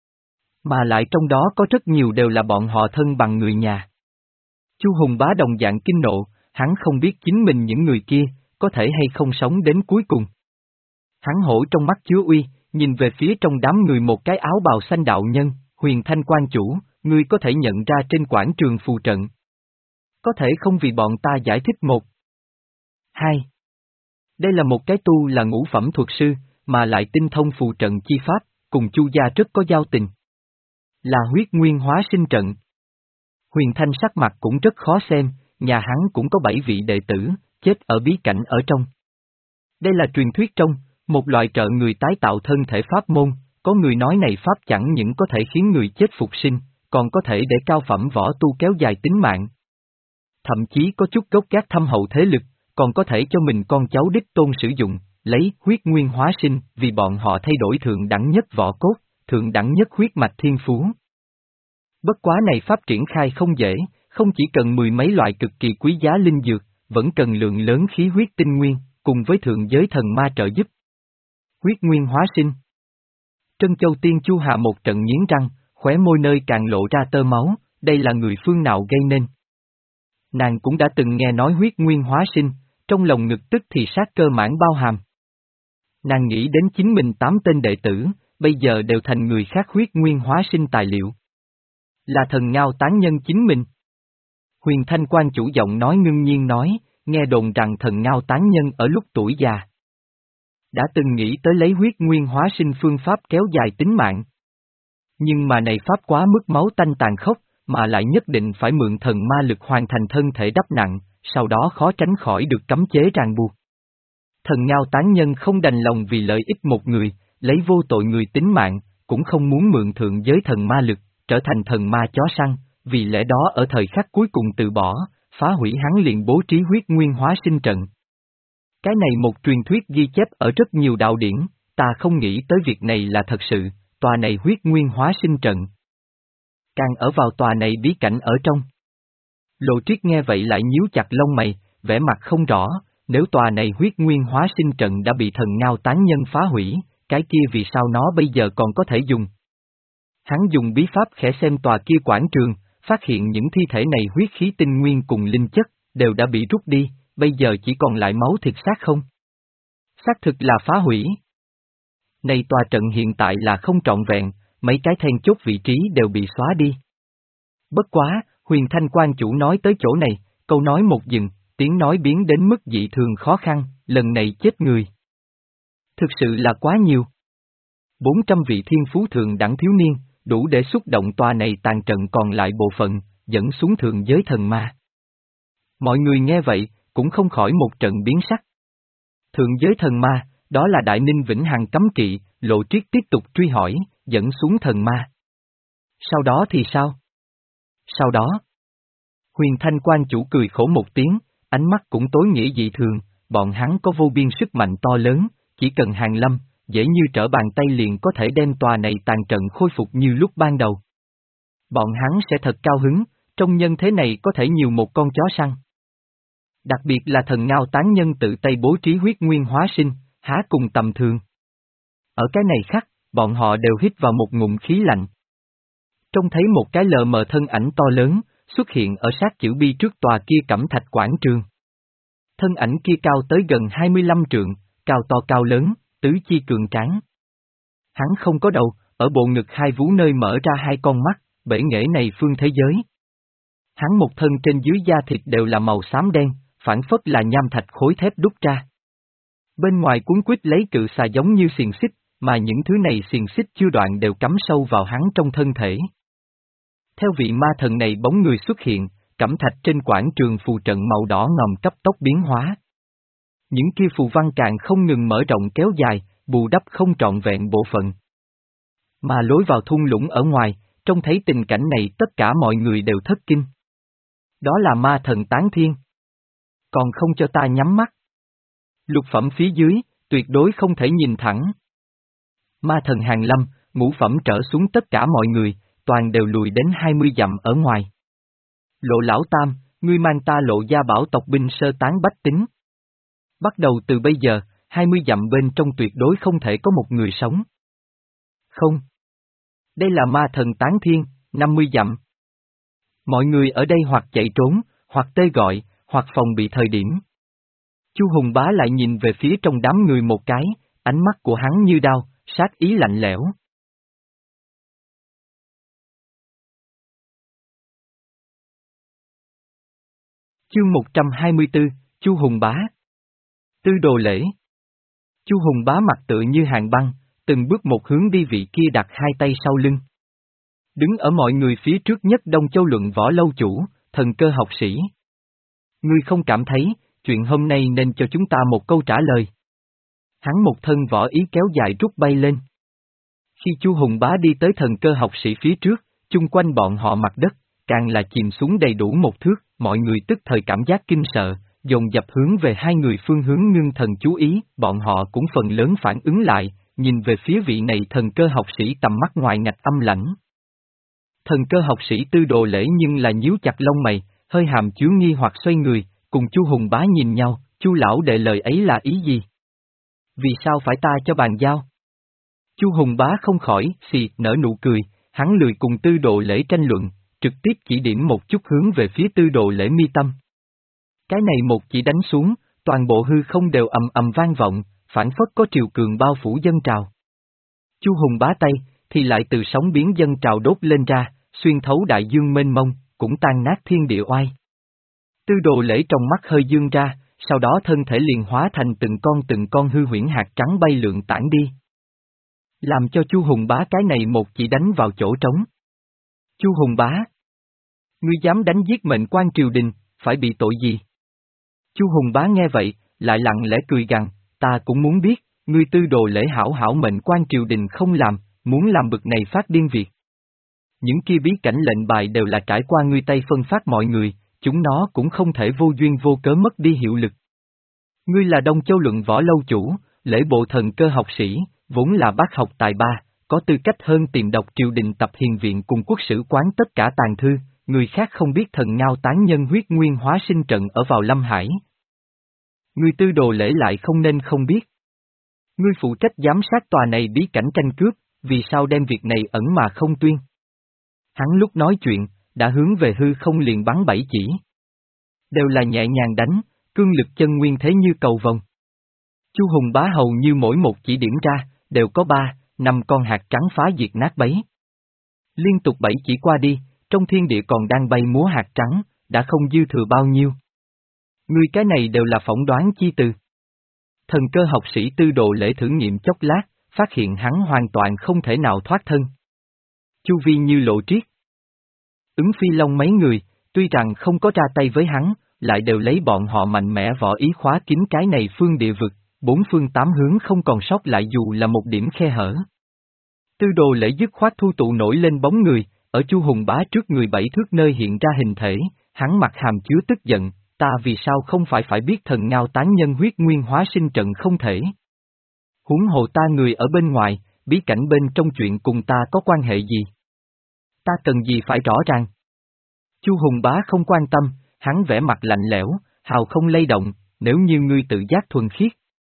Mà lại trong đó có rất nhiều đều là bọn họ thân bằng người nhà. Chu Hùng Bá đồng dạng kinh nộ, hắn không biết chính mình những người kia, có thể hay không sống đến cuối cùng. Hắn hổ trong mắt chứa uy, nhìn về phía trong đám người một cái áo bào xanh đạo nhân, Huyền Thanh quan chủ, ngươi có thể nhận ra trên quảng trường phù trận. Có thể không vì bọn ta giải thích một. Hai. Đây là một cái tu là ngũ phẩm thuật sư, mà lại tinh thông phù trận chi pháp, cùng Chu gia rất có giao tình. Là huyết nguyên hóa sinh trận. Huyền Thanh sắc mặt cũng rất khó xem, nhà hắn cũng có bảy vị đệ tử, chết ở bí cảnh ở trong. Đây là truyền thuyết trong, một loại trợ người tái tạo thân thể pháp môn, có người nói này pháp chẳng những có thể khiến người chết phục sinh, còn có thể để cao phẩm võ tu kéo dài tính mạng. Thậm chí có chút gốc gác thâm hậu thế lực, còn có thể cho mình con cháu đích tôn sử dụng, lấy huyết nguyên hóa sinh vì bọn họ thay đổi thượng đẳng nhất võ cốt, thượng đẳng nhất huyết mạch thiên phú. Bất quá này pháp triển khai không dễ, không chỉ cần mười mấy loại cực kỳ quý giá linh dược, vẫn cần lượng lớn khí huyết tinh nguyên, cùng với thượng giới thần ma trợ giúp. Huyết nguyên hóa sinh. Trân Châu Tiên Chu hạ một trận nghiến răng, khóe môi nơi càng lộ ra tơ máu, đây là người phương nào gây nên. Nàng cũng đã từng nghe nói huyết nguyên hóa sinh, trong lòng ngực tức thì sát cơ mãn bao hàm. Nàng nghĩ đến chính mình tám tên đệ tử, bây giờ đều thành người khác huyết nguyên hóa sinh tài liệu. Là thần ngao tán nhân chính mình. Huyền Thanh Quan chủ giọng nói ngưng nhiên nói, nghe đồn rằng thần ngao tán nhân ở lúc tuổi già đã từng nghĩ tới lấy huyết nguyên hóa sinh phương pháp kéo dài tính mạng. Nhưng mà này pháp quá mức máu tanh tàn khốc, mà lại nhất định phải mượn thần ma lực hoàn thành thân thể đắp nặng, sau đó khó tránh khỏi được cấm chế ràng buộc. Thần ngao tán nhân không đành lòng vì lợi ích một người, lấy vô tội người tính mạng, cũng không muốn mượn thượng giới thần ma lực, trở thành thần ma chó săn, vì lẽ đó ở thời khắc cuối cùng từ bỏ, phá hủy hắn liền bố trí huyết nguyên hóa sinh trận. Cái này một truyền thuyết ghi chép ở rất nhiều đạo điển, ta không nghĩ tới việc này là thật sự, tòa này huyết nguyên hóa sinh trận. Càng ở vào tòa này bí cảnh ở trong. Lộ Triết nghe vậy lại nhíu chặt lông mày, vẻ mặt không rõ, nếu tòa này huyết nguyên hóa sinh trận đã bị thần ngao tán nhân phá hủy, cái kia vì sao nó bây giờ còn có thể dùng? Hắn dùng bí pháp khẽ xem tòa kia quảng trường, phát hiện những thi thể này huyết khí tinh nguyên cùng linh chất, đều đã bị rút đi, bây giờ chỉ còn lại máu thịt xác không? Xác thực là phá hủy. Này tòa trận hiện tại là không trọn vẹn, mấy cái then chốt vị trí đều bị xóa đi. Bất quá, Huyền Thanh Quan chủ nói tới chỗ này, câu nói một dừng, tiếng nói biến đến mức dị thường khó khăn, lần này chết người. Thực sự là quá nhiều. bốn trăm vị thiên phú thượng đẳng thiếu niên, đủ để xúc động tòa này tàn trận còn lại bộ phận, dẫn xuống thượng giới thần ma. Mọi người nghe vậy, cũng không khỏi một trận biến sắc. Thượng giới thần ma, đó là Đại Ninh Vĩnh Hằng cấm kỵ, Lộ Triết tiếp tục truy hỏi, dẫn xuống thần ma. Sau đó thì sao? Sau đó, Huyền Thanh Quan chủ cười khổ một tiếng, ánh mắt cũng tối nghĩa dị thường, bọn hắn có vô biên sức mạnh to lớn, chỉ cần hàng lâm, dễ như trở bàn tay liền có thể đem tòa này tàn trận khôi phục như lúc ban đầu. Bọn hắn sẽ thật cao hứng, trong nhân thế này có thể nhiều một con chó săn. Đặc biệt là thần ngao tán nhân tự tay bố trí huyết nguyên hóa sinh, há cùng tầm thường. Ở cái này khác, bọn họ đều hít vào một ngụm khí lạnh. Trông thấy một cái lờ mờ thân ảnh to lớn, xuất hiện ở sát chữ bi trước tòa kia cẩm thạch quảng trường. Thân ảnh kia cao tới gần hai mươi lăm trượng, cao to cao lớn, tứ chi cường tráng. Hắn không có đầu, ở bộ ngực hai vú nơi mở ra hai con mắt, bể nghệ này phương thế giới. Hắn một thân trên dưới da thịt đều là màu xám đen, phản phất là nham thạch khối thép đúc ra. Bên ngoài cuốn quýt lấy cự xà giống như xiềng xích, mà những thứ này xiềng xích chưa đoạn đều cắm sâu vào hắn trong thân thể. Theo vị ma thần này bóng người xuất hiện, cẩm thạch trên quảng trường phù trận màu đỏ ngòm cấp tốc biến hóa. Những kia phù văn càng không ngừng mở rộng kéo dài, bù đắp không trọn vẹn bộ phận. Mà lối vào thung lũng ở ngoài, trông thấy tình cảnh này tất cả mọi người đều thất kinh. Đó là ma thần Tán Thiên. Còn không cho ta nhắm mắt. Lục phẩm phía dưới, tuyệt đối không thể nhìn thẳng. Ma thần hàng lâm, ngũ phẩm trở xuống tất cả mọi người, toàn đều lùi đến hai mươi dặm ở ngoài. Lộ lão tam, ngươi mang ta Lộ gia bảo tộc binh sơ tán bách tính. Bắt đầu từ bây giờ, hai mươi dặm bên trong tuyệt đối không thể có một người sống. Không. Đây là ma thần Tán Thiên, năm mươi dặm. Mọi người ở đây hoặc chạy trốn, hoặc tê gọi, hoặc phòng bị thời điểm. Chu Hùng Bá lại nhìn về phía trong đám người một cái, ánh mắt của hắn như đao, sát ý lạnh lẽo. Chương một trăm hai mươi tư, Chu Hùng Bá. Tư đồ lễ. Chu Hùng Bá mặt tựa như hàng băng, từng bước một hướng đi vị kia đặt hai tay sau lưng. Đứng ở mọi người phía trước nhất Đông Châu luận võ lâu chủ, thần cơ học sĩ. Ngươi không cảm thấy, chuyện hôm nay nên cho chúng ta một câu trả lời. Hắn một thân võ ý kéo dài rút bay lên. Khi Chu Hùng Bá đi tới thần cơ học sĩ phía trước, chung quanh bọn họ mặt đất, càng là chìm xuống đầy đủ một thước, mọi người tức thời cảm giác kinh sợ, dồn dập hướng về hai người phương hướng ngưng thần chú ý, bọn họ cũng phần lớn phản ứng lại, nhìn về phía vị này thần cơ học sĩ tầm mắt ngoài ngạch âm lãnh. Thần cơ học sĩ Tư Đồ Lễ nhưng là nhíu chặt lông mày, hơi hàm chứa nghi hoặc xoay người, cùng Chu Hùng Bá nhìn nhau, Chu lão đệ lời ấy là ý gì? Vì sao phải ta cho bàn giao? Chu Hùng Bá không khỏi, xì, nở nụ cười, hắn lười cùng Tư Đồ Lễ tranh luận, trực tiếp chỉ điểm một chút hướng về phía Tư Đồ Lễ mi tâm. Cái này một chỉ đánh xuống, toàn bộ hư không đều ầm ầm vang vọng, phản phất có triều cường bao phủ dân trào. Chu Hùng Bá tay, thì lại từ sóng biến dân trào đốt lên ra, xuyên thấu đại dương mênh mông, cũng tan nát thiên địa oai. Tư Đồ Lễ trong mắt hơi dương ra, sau đó thân thể liền hóa thành từng con từng con hư huyễn hạt trắng bay lượn tản đi. Làm cho Chu Hùng Bá cái này một chỉ đánh vào chỗ trống. Chu Hùng Bá, ngươi dám đánh giết mệnh quan triều đình, phải bị tội gì? Chu Hùng Bá nghe vậy, lại lặng lẽ cười gằn, ta cũng muốn biết, ngươi Tư Đồ Lễ hảo hảo mệnh quan triều đình không làm, muốn làm bực này phát điên việc. Những kia bí cảnh lệnh bài đều là trải qua ngươi tay phân phát mọi người, chúng nó cũng không thể vô duyên vô cớ mất đi hiệu lực. Ngươi là Đông Châu Luận Võ lâu chủ, lễ bộ thần cơ học sĩ, vốn là bác học tài ba, có tư cách hơn tìm đọc triều đình tập hiền viện cùng quốc sử quán tất cả tàn thư, người khác không biết thần ngao tán nhân huyết nguyên hóa sinh trận ở vào Lâm Hải. Ngươi Tư Đồ Lễ lại không nên không biết. Ngươi phụ trách giám sát tòa này bí cảnh tranh cướp, vì sao đem việc này ẩn mà không tuyên? Hắn lúc nói chuyện, đã hướng về hư không liền bắn bảy chỉ. Đều là nhẹ nhàng đánh, cương lực chân nguyên thế như cầu vồng. Chu Hùng Bá hầu như mỗi một chỉ điểm ra, đều có ba, năm con hạt trắng phá diệt nát bấy. Liên tục bảy chỉ qua đi, trong thiên địa còn đang bay múa hạt trắng, đã không dư thừa bao nhiêu. Người cái này đều là phỏng đoán chi từ. Thần cơ học sĩ Tư Đồ Lễ thử nghiệm chốc lát, phát hiện hắn hoàn toàn không thể nào thoát thân. Chu vi như lộ triết. Ứng Phi Long mấy người, tuy rằng không có ra tay với hắn, lại đều lấy bọn họ mạnh mẽ võ ý khóa kín cái này phương địa vực, bốn phương tám hướng không còn sót lại dù là một điểm khe hở. Tư Đồ Lễ dứt khoát thu tụ nổi lên bóng người, ở Chu Hùng Bá trước người bảy thước nơi hiện ra hình thể, hắn mặt hàm chứa tức giận, ta vì sao không phải phải biết thần ngao tán nhân huyết nguyên hóa sinh trận không thể. Huống hồ ta người ở bên ngoài, bí cảnh bên trong chuyện cùng ta có quan hệ gì? Ta cần gì phải rõ ràng? Chu Hùng Bá không quan tâm, hắn vẻ mặt lạnh lẽo, hào không lay động, nếu như ngươi tự giác thuần khiết.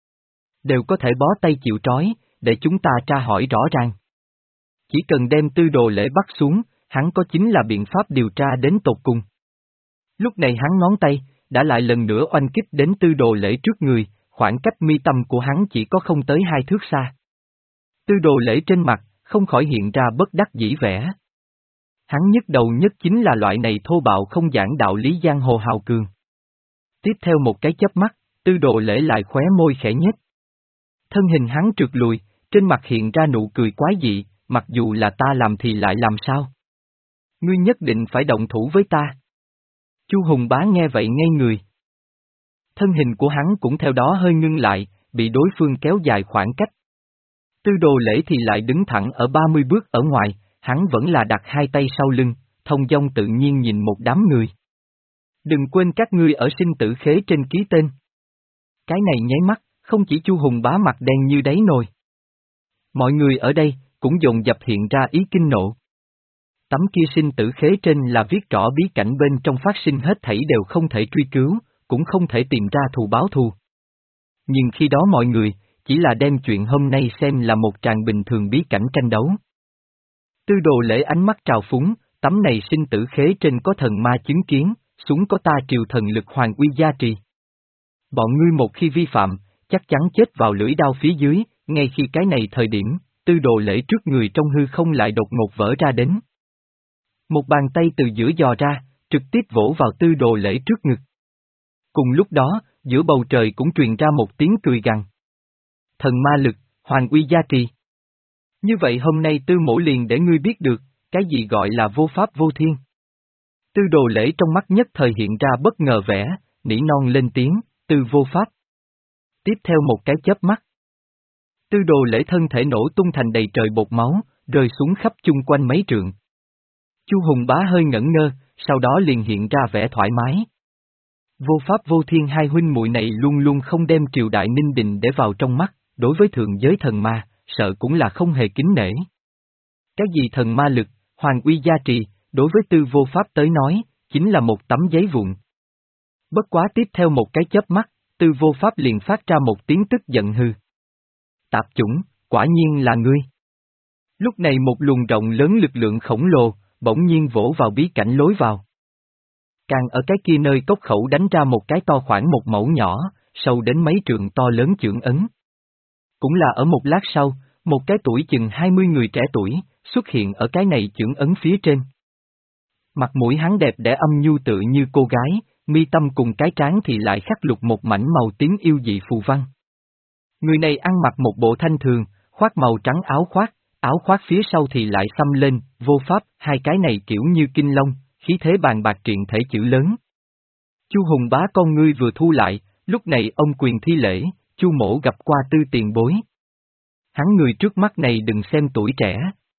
Đều có thể bó tay chịu trói, để chúng ta tra hỏi rõ ràng. Chỉ cần đem Tư Đồ Lễ bắt xuống, hắn có chính là biện pháp điều tra đến tột cùng. Lúc này hắn ngón tay, đã lại lần nữa oanh kích đến Tư Đồ Lễ trước người, khoảng cách mi tâm của hắn chỉ có không tới hai thước xa. Tư Đồ Lễ trên mặt, không khỏi hiện ra bất đắc dĩ vẻ. Hắn nhức đầu nhất chính là loại này thô bạo không giảng đạo lý giang hồ hào cường. Tiếp theo một cái chớp mắt, Tư Đồ Lễ lại khóe môi khẽ nhếch. Thân hình hắn trượt lùi, trên mặt hiện ra nụ cười quái dị, mặc dù là ta làm thì lại làm sao? Ngươi nhất định phải động thủ với ta. Chu Hùng Bá nghe vậy ngây người. Thân hình của hắn cũng theo đó hơi ngưng lại, bị đối phương kéo dài khoảng cách. Tư Đồ Lễ thì lại đứng thẳng ở ba mươi bước ở ngoài, hắn vẫn là đặt hai tay sau lưng, thông dong tự nhiên nhìn một đám người. Đừng quên các ngươi ở sinh tử khế trên ký tên. Cái này nháy mắt, không chỉ Chu Hùng Bá mặt đen như đáy nồi. Mọi người ở đây, cũng dồn dập hiện ra ý kinh nộ. Tấm kia sinh tử khế trên là viết rõ bí cảnh bên trong phát sinh hết thảy đều không thể truy cứu, cũng không thể tìm ra thù báo thù. Nhưng khi đó mọi người, chỉ là đem chuyện hôm nay xem là một tràng bình thường bí cảnh tranh đấu. Tư Đồ Lễ ánh mắt trào phúng, tấm này sinh tử khế trên có thần ma chứng kiến, súng có ta triều thần lực hoàng uy gia trì. Bọn ngươi một khi vi phạm, chắc chắn chết vào lưỡi đao phía dưới, ngay khi cái này thời điểm, Tư Đồ Lễ trước người trong hư không lại đột ngột vỡ ra đến. Một bàn tay từ giữa dò ra, trực tiếp vỗ vào Tư Đồ Lễ trước ngực. Cùng lúc đó, giữa bầu trời cũng truyền ra một tiếng cười gằn. Thần ma lực, hoàng uy gia trì. Như vậy hôm nay Tư mỗ liền để ngươi biết được, cái gì gọi là vô pháp vô thiên. Tư Đồ Lễ trong mắt nhất thời hiện ra bất ngờ vẻ, nỉ non lên tiếng, Tư vô pháp. Tiếp theo một cái chớp mắt. Tư Đồ Lễ thân thể nổ tung thành đầy trời bột máu, rơi xuống khắp chung quanh mấy trượng. Chu Hùng Bá hơi ngẩn ngơ, sau đó liền hiện ra vẻ thoải mái. Vô Pháp Vô Thiên hai huynh muội này luôn luôn không đem triều đại Ninh Đình để vào trong mắt, đối với thượng giới thần ma, sợ cũng là không hề kính nể. Cái gì thần ma lực, hoàng uy gia trì, đối với Tư Vô Pháp tới nói, chính là một tấm giấy vụn. Bất quá tiếp theo một cái chớp mắt, Tư Vô Pháp liền phát ra một tiếng tức giận hư. Tạp chủng, quả nhiên là ngươi. Lúc này một luồng rộng lớn lực lượng khổng lồ, bỗng nhiên vỗ vào bí cảnh lối vào. Càng ở cái kia nơi cốc khẩu đánh ra một cái to khoảng một mẫu nhỏ, sâu đến mấy trượng to lớn chưởng ấn. Cũng là ở một lát sau, một cái tuổi chừng hai mươi người trẻ tuổi, xuất hiện ở cái này chưởng ấn phía trên. Mặt mũi hắn đẹp đẽ âm nhu tự như cô gái, mi tâm cùng cái trán thì lại khắc lục một mảnh màu tím yêu dị phù văn. Người này ăn mặc một bộ thanh thường, khoác màu trắng áo khoác, áo khoác phía sau thì lại xăm lên, Vô Pháp, hai cái này kiểu như kinh long, khí thế bàn bạc triện thể chữ lớn. Chu Hùng Bá con ngươi vừa thu lại, lúc này ông quyền thi lễ, Chu mỗ gặp qua Tư tiền bối. Hắn người trước mắt này đừng xem tuổi trẻ.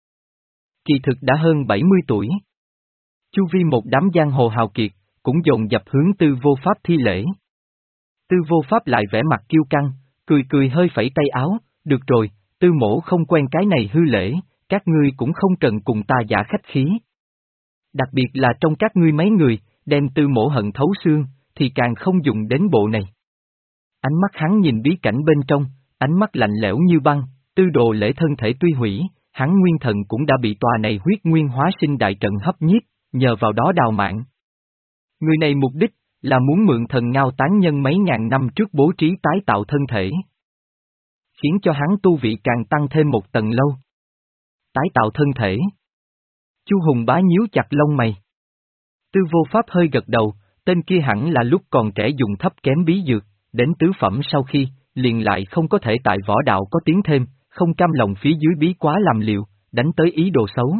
Kỳ thực đã hơn bảy mươi tuổi. Chu vi một đám giang hồ hào kiệt, cũng dồn dập hướng Tư Vô Pháp thi lễ. Tư Vô Pháp lại vẻ mặt kiêu căng, cười cười hơi phẩy tay áo, được rồi, Tư mỗ không quen cái này hư lễ, các ngươi cũng không cần cùng ta giả khách khí. Đặc biệt là trong các ngươi mấy người, đem Tư mỗ hận thấu xương, thì càng không dùng đến bộ này. Ánh mắt hắn nhìn bí cảnh bên trong, ánh mắt lạnh lẽo như băng, Tư đồ lễ thân thể tuy hủy, hắn nguyên thần cũng đã bị tòa này huyết nguyên hóa sinh đại trận hấp nhiếp, nhờ vào đó đào mạng. Người này mục đích, là muốn mượn thần ngao tán nhân mấy ngàn năm trước bố trí tái tạo thân thể. Khiến cho hắn tu vị càng tăng thêm một tầng lâu. Tái tạo thân thể. Chu Hùng Bá nhíu chặt lông mày. Tư Vô Pháp hơi gật đầu, tên kia hẳn là lúc còn trẻ dùng thấp kém bí dược, đến tứ phẩm sau khi, liền lại không có thể tại võ đạo có tiến thêm, không cam lòng phía dưới bí quá làm liều, đánh tới ý đồ xấu.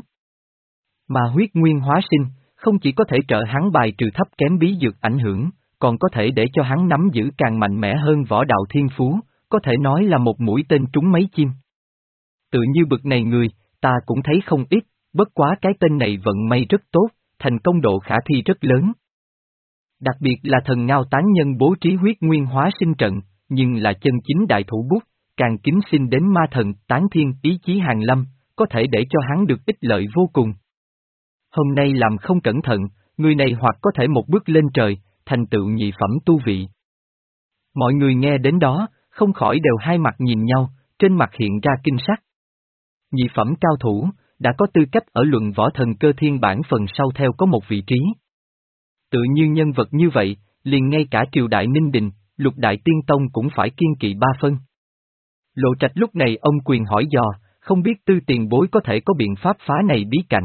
Mà huyết nguyên hóa sinh, không chỉ có thể trợ hắn bài trừ thấp kém bí dược ảnh hưởng, còn có thể để cho hắn nắm giữ càng mạnh mẽ hơn võ đạo thiên phú, có thể nói là một mũi tên trúng mấy chim. Tự như bực này người, ta cũng thấy không ít, bất quá cái tên này vận may rất tốt, thành công độ khả thi rất lớn. Đặc biệt là thần ngao tán nhân bố trí huyết nguyên hóa sinh trận, nhưng là chân chính đại thủ bút, càng kính xin đến ma thần tán thiên ý chí hàng lâm, có thể để cho hắn được ích lợi vô cùng. Hôm nay làm không cẩn thận, người này hoặc có thể một bước lên trời, thành tựu nhị phẩm tu vị. Mọi người nghe đến đó, không khỏi đều hai mặt nhìn nhau, trên mặt hiện ra kinh sắc. Nhị phẩm cao thủ, đã có tư cách ở luận võ thần cơ thiên bản phần sau theo có một vị trí. Tự như nhân vật như vậy, liền ngay cả triều đại Ninh Đình, lục đại tiên tông cũng phải kiên kỵ ba phân. Lộ Trạch lúc này ông quyền hỏi dò, không biết Tư tiền bối có thể có biện pháp phá này bí cảnh.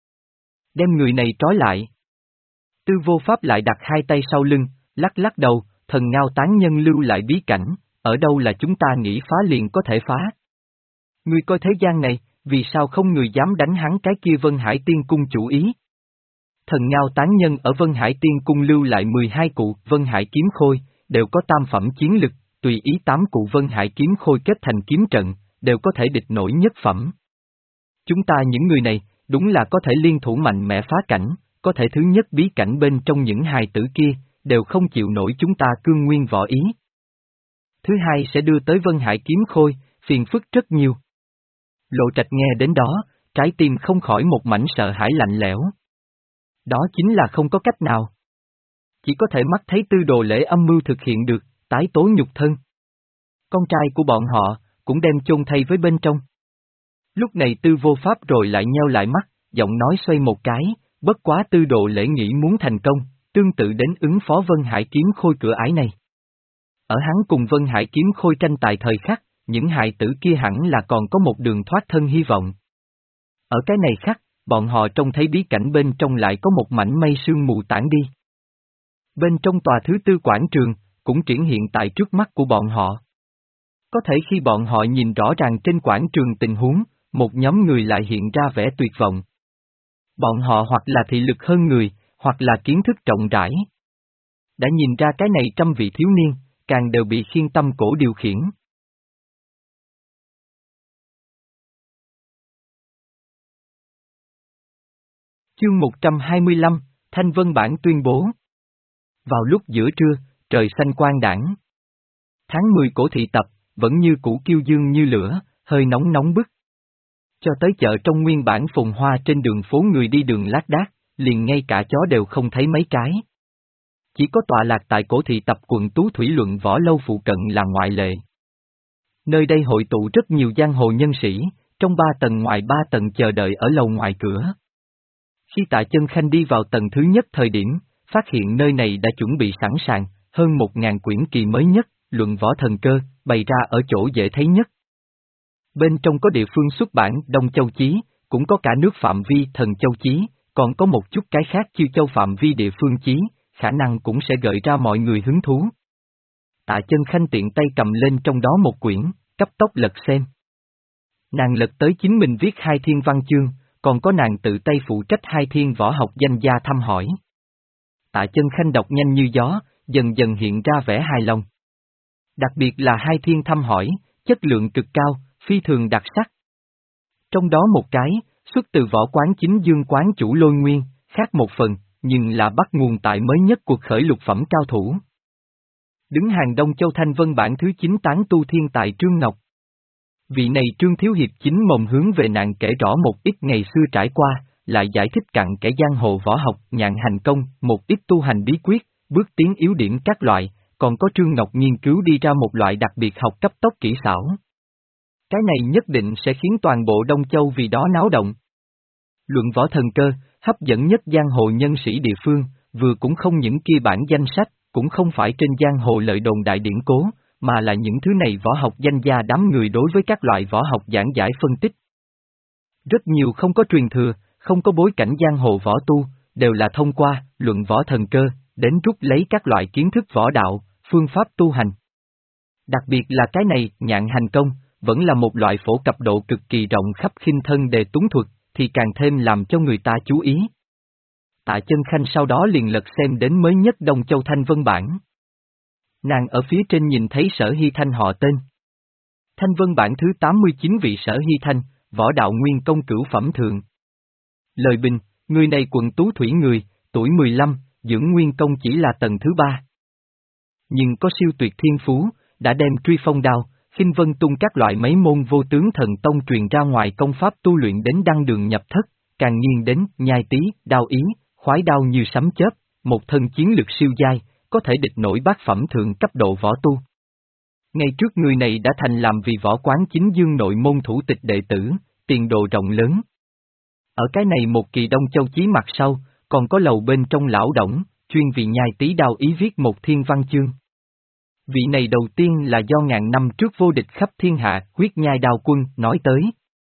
Đem người này trói lại. Tư Vô Pháp lại đặt hai tay sau lưng, lắc lắc đầu, thần ngao tán nhân lưu lại bí cảnh, ở đâu là chúng ta nghĩ phá liền có thể phá. Ngươi coi thế gian này, vì sao không người dám đánh hắn cái kia Vân Hải Tiên Cung chủ ý? Thần ngao tán nhân ở Vân Hải Tiên Cung lưu lại mười hai cụ Vân Hải Kiếm Khôi, đều có tam phẩm chiến lực, tùy ý tám cụ Vân Hải Kiếm Khôi kết thành kiếm trận, đều có thể địch nổi nhất phẩm. Chúng ta những người này, đúng là có thể liên thủ mạnh mẽ phá cảnh, có thể thứ nhất bí cảnh bên trong những hài tử kia, đều không chịu nổi chúng ta cương nguyên võ ý. Thứ hai sẽ đưa tới Vân Hải Kiếm Khôi, phiền phức rất nhiều. Lộ Trạch nghe đến đó, trái tim không khỏi một mảnh sợ hãi lạnh lẽo. Đó chính là không có cách nào. Chỉ có thể mắt thấy Tư đồ lễ âm mưu thực hiện được, tái tố nhục thân. Con trai của bọn họ, cũng đem chôn thay với bên trong. Lúc này Tư Vô Pháp rồi lại nheo lại mắt, giọng nói xoay một cái, bất quá Tư đồ lễ nghĩ muốn thành công, tương tự đến ứng phó Vân Hải Kiếm Khôi cửa ải này. Ở hắn cùng Vân Hải Kiếm Khôi tranh tài thời khắc, những hài tử kia hẳn là còn có một đường thoát thân hy vọng. Ở cái này khắc, bọn họ trông thấy bí cảnh bên trong lại có một mảnh mây sương mù tản đi. Bên trong tòa thứ tư quảng trường, cũng triển hiện tại trước mắt của bọn họ. Có thể khi bọn họ nhìn rõ ràng trên quảng trường tình huống, một nhóm người lại hiện ra vẻ tuyệt vọng. Bọn họ hoặc là thị lực hơn người, hoặc là kiến thức rộng rãi. Đã nhìn ra cái này trăm vị thiếu niên, càng đều bị khiên tâm cổ điều khiển. Chương một trăm hai mươi lăm, Thanh Vân Bản tuyên bố. Vào lúc giữa trưa, trời xanh quang đãng. Tháng mười cổ thị tập, vẫn như cũ kiêu dương như lửa, hơi nóng nóng bức. Cho tới chợ trong nguyên bản phồn hoa trên đường phố người đi đường lác đác, liền ngay cả chó đều không thấy mấy cái. Chỉ có tọa lạc tại cổ thị tập quận Tú Thủy Luận Võ Lâu phụ cận là ngoại lệ. Nơi đây hội tụ rất nhiều giang hồ nhân sĩ, trong ba tầng ngoài ba tầng chờ đợi ở lầu ngoài cửa. Khi Tạ Chân Khanh đi vào tầng thứ nhất thời điểm, phát hiện nơi này đã chuẩn bị sẵn sàng, hơn một ngàn quyển kỳ mới nhất, luận võ thần cơ, bày ra ở chỗ dễ thấy nhất. Bên trong có địa phương xuất bản Đông Châu Chí, cũng có cả nước phạm vi Thần Châu Chí, còn có một chút cái khác Chiêu Châu phạm vi địa phương chí, khả năng cũng sẽ gợi ra mọi người hứng thú. Tạ Chân Khanh tiện tay cầm lên trong đó một quyển, cấp tốc lật xem. Nàng lật tới chính mình viết hai thiên văn chương, còn có nàng tự tay phụ trách hai thiên võ học danh gia thăm hỏi. Tạ Chân Khanh đọc nhanh như gió, dần dần hiện ra vẻ hài lòng. Đặc biệt là hai thiên thăm hỏi, chất lượng cực cao, phi thường đặc sắc. Trong đó một cái, xuất từ võ quán chính dương quán chủ Lôi Nguyên, khác một phần, nhưng là bắt nguồn tại mới nhất cuộc khởi lục phẩm cao thủ. Đứng hàng Đông Châu Thanh Vân bản thứ chín tán tu thiên tại Trương Ngọc. Vị này Trương Thiếu Hiệp chính mồm hướng về nàng kể rõ một ít ngày xưa trải qua, lại giải thích cặn kẽ giang hồ võ học, nhạn hành công, một ít tu hành bí quyết, bước tiến yếu điểm các loại, còn có Trương Ngọc nghiên cứu đi ra một loại đặc biệt học cấp tốc kỹ xảo. Cái này nhất định sẽ khiến toàn bộ Đông Châu vì đó náo động. Luận võ thần cơ, hấp dẫn nhất giang hồ nhân sĩ địa phương, vừa cũng không những kia bản danh sách, cũng không phải trên giang hồ lợi đồn đại điển cố, mà là những thứ này võ học danh gia đám người đối với các loại võ học giảng giải phân tích. Rất nhiều không có truyền thừa, không có bối cảnh giang hồ võ tu, đều là thông qua luận võ thần cơ, đến rút lấy các loại kiến thức võ đạo, phương pháp tu hành. Đặc biệt là cái này, nhạn hành công, vẫn là một loại phổ cập độ cực kỳ rộng khắp khinh thân đề túng thuật, thì càng thêm làm cho người ta chú ý. Tạ Chân Khanh sau đó liền lật xem đến mới nhất Đông Châu Thanh Vân bản. Nàng ở phía trên nhìn thấy Sở Hy Thanh họ tên. Thanh Vân bản thứ tám mươi chín vị Sở Hy Thanh, võ đạo nguyên công cửu phẩm thượng. Lời bình, người này quận Tú Thủy người, tuổi mười lăm, dưỡng nguyên công chỉ là tầng thứ ba. Nhưng có siêu tuyệt thiên phú, đã đem truy phong đao, khinh vân tung các loại mấy môn vô tướng thần tông truyền ra ngoài công pháp tu luyện đến đăng đường nhập thất, càng nghiêng đến nhai tí, đao ý, khoái đao như sấm chớp, một thân chiến lực siêu giai, có thể địch nổi bát phẩm thượng cấp độ võ tu. Ngay trước người này đã thành làm vì võ quán chính dương nội môn thủ tịch đệ tử, tiền đồ rộng lớn. Ở cái này một kỳ Đông Châu Chí mặt sau, còn có lầu bên trong lão đổng, chuyên vì nhai tí đao ý viết một thiên văn chương. Vị này đầu tiên là do ngàn năm trước vô địch khắp thiên hạ, huyết nhai đao quân, nói tới.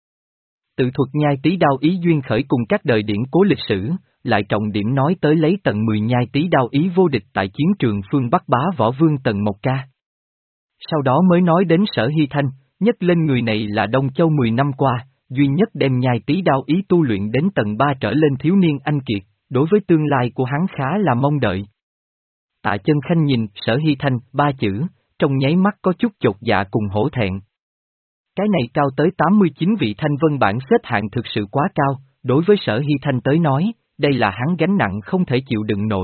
Tự thuật nhai tí đao ý duyên khởi cùng các đời điển cố lịch sử, lại trọng điểm nói tới lấy tận mười nhai tí đao ý vô địch tại chiến trường phương Bắc bá võ vương Tần Mộc Ca. Sau đó mới nói đến Sở Hy Thanh, nhất lên người này là Đông Châu mười năm qua, duy nhất đem nhai tí đao ý tu luyện đến tầng ba trở lên thiếu niên anh kiệt, đối với tương lai của hắn khá là mong đợi. Tạ Chân Khanh nhìn Sở Hy Thanh ba chữ, trong nháy mắt có chút chột dạ cùng hổ thẹn. Cái này cao tới tám mươi chín vị Thanh Vân bản xếp hạng thực sự quá cao, đối với Sở Hy Thanh tới nói, đây là hắn gánh nặng không thể chịu đựng nổi.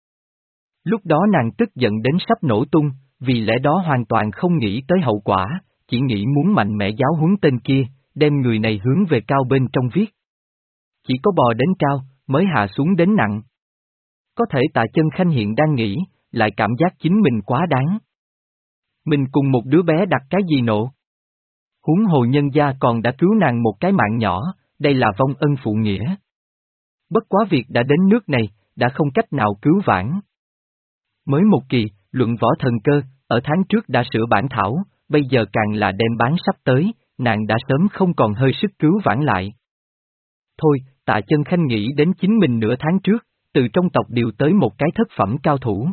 Lúc đó nàng tức giận đến sắp nổ tung, vì lẽ đó hoàn toàn không nghĩ tới hậu quả, chỉ nghĩ muốn mạnh mẽ giáo huấn tên kia, đem người này hướng về cao bên trong viết. Chỉ có bò đến cao, mới hạ xuống đến nặng. Có thể Tạ Chân Khanh hiện đang nghĩ, lại cảm giác chính mình quá đáng. Mình cùng một đứa bé đặt cái gì nộ? Huống hồ nhân gia còn đã cứu nàng một cái mạng nhỏ, đây là vong ân phụ nghĩa. Bất quá việc đã đến nước này, đã không cách nào cứu vãn. Mới một kỳ, luận võ thần cơ, ở tháng trước đã sửa bản thảo, bây giờ càng là đem bán sắp tới, nàng đã sớm không còn hơi sức cứu vãn lại. Thôi, Tạ Chân Khanh nghĩ đến chính mình nửa tháng trước, từ trong tộc điều tới một cái thất phẩm cao thủ.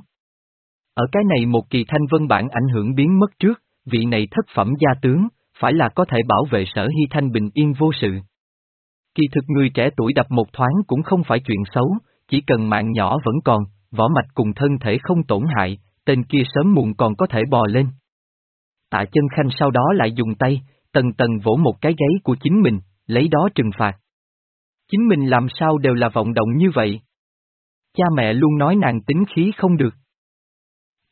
Ở cái này một kỳ Thanh Vân bản ảnh hưởng biến mất trước, vị này thất phẩm gia tướng, phải là có thể bảo vệ Sở Hy Thanh bình yên vô sự. Kỳ thực người trẻ tuổi đập một thoáng cũng không phải chuyện xấu, chỉ cần mạng nhỏ vẫn còn, võ mạch cùng thân thể không tổn hại, tên kia sớm muộn còn có thể bò lên. Tạ Chân Khanh sau đó lại dùng tay, tầng tầng vỗ một cái gáy của chính mình, lấy đó trừng phạt. Chính mình làm sao đều là vọng động như vậy? Cha mẹ luôn nói nàng tính khí không được.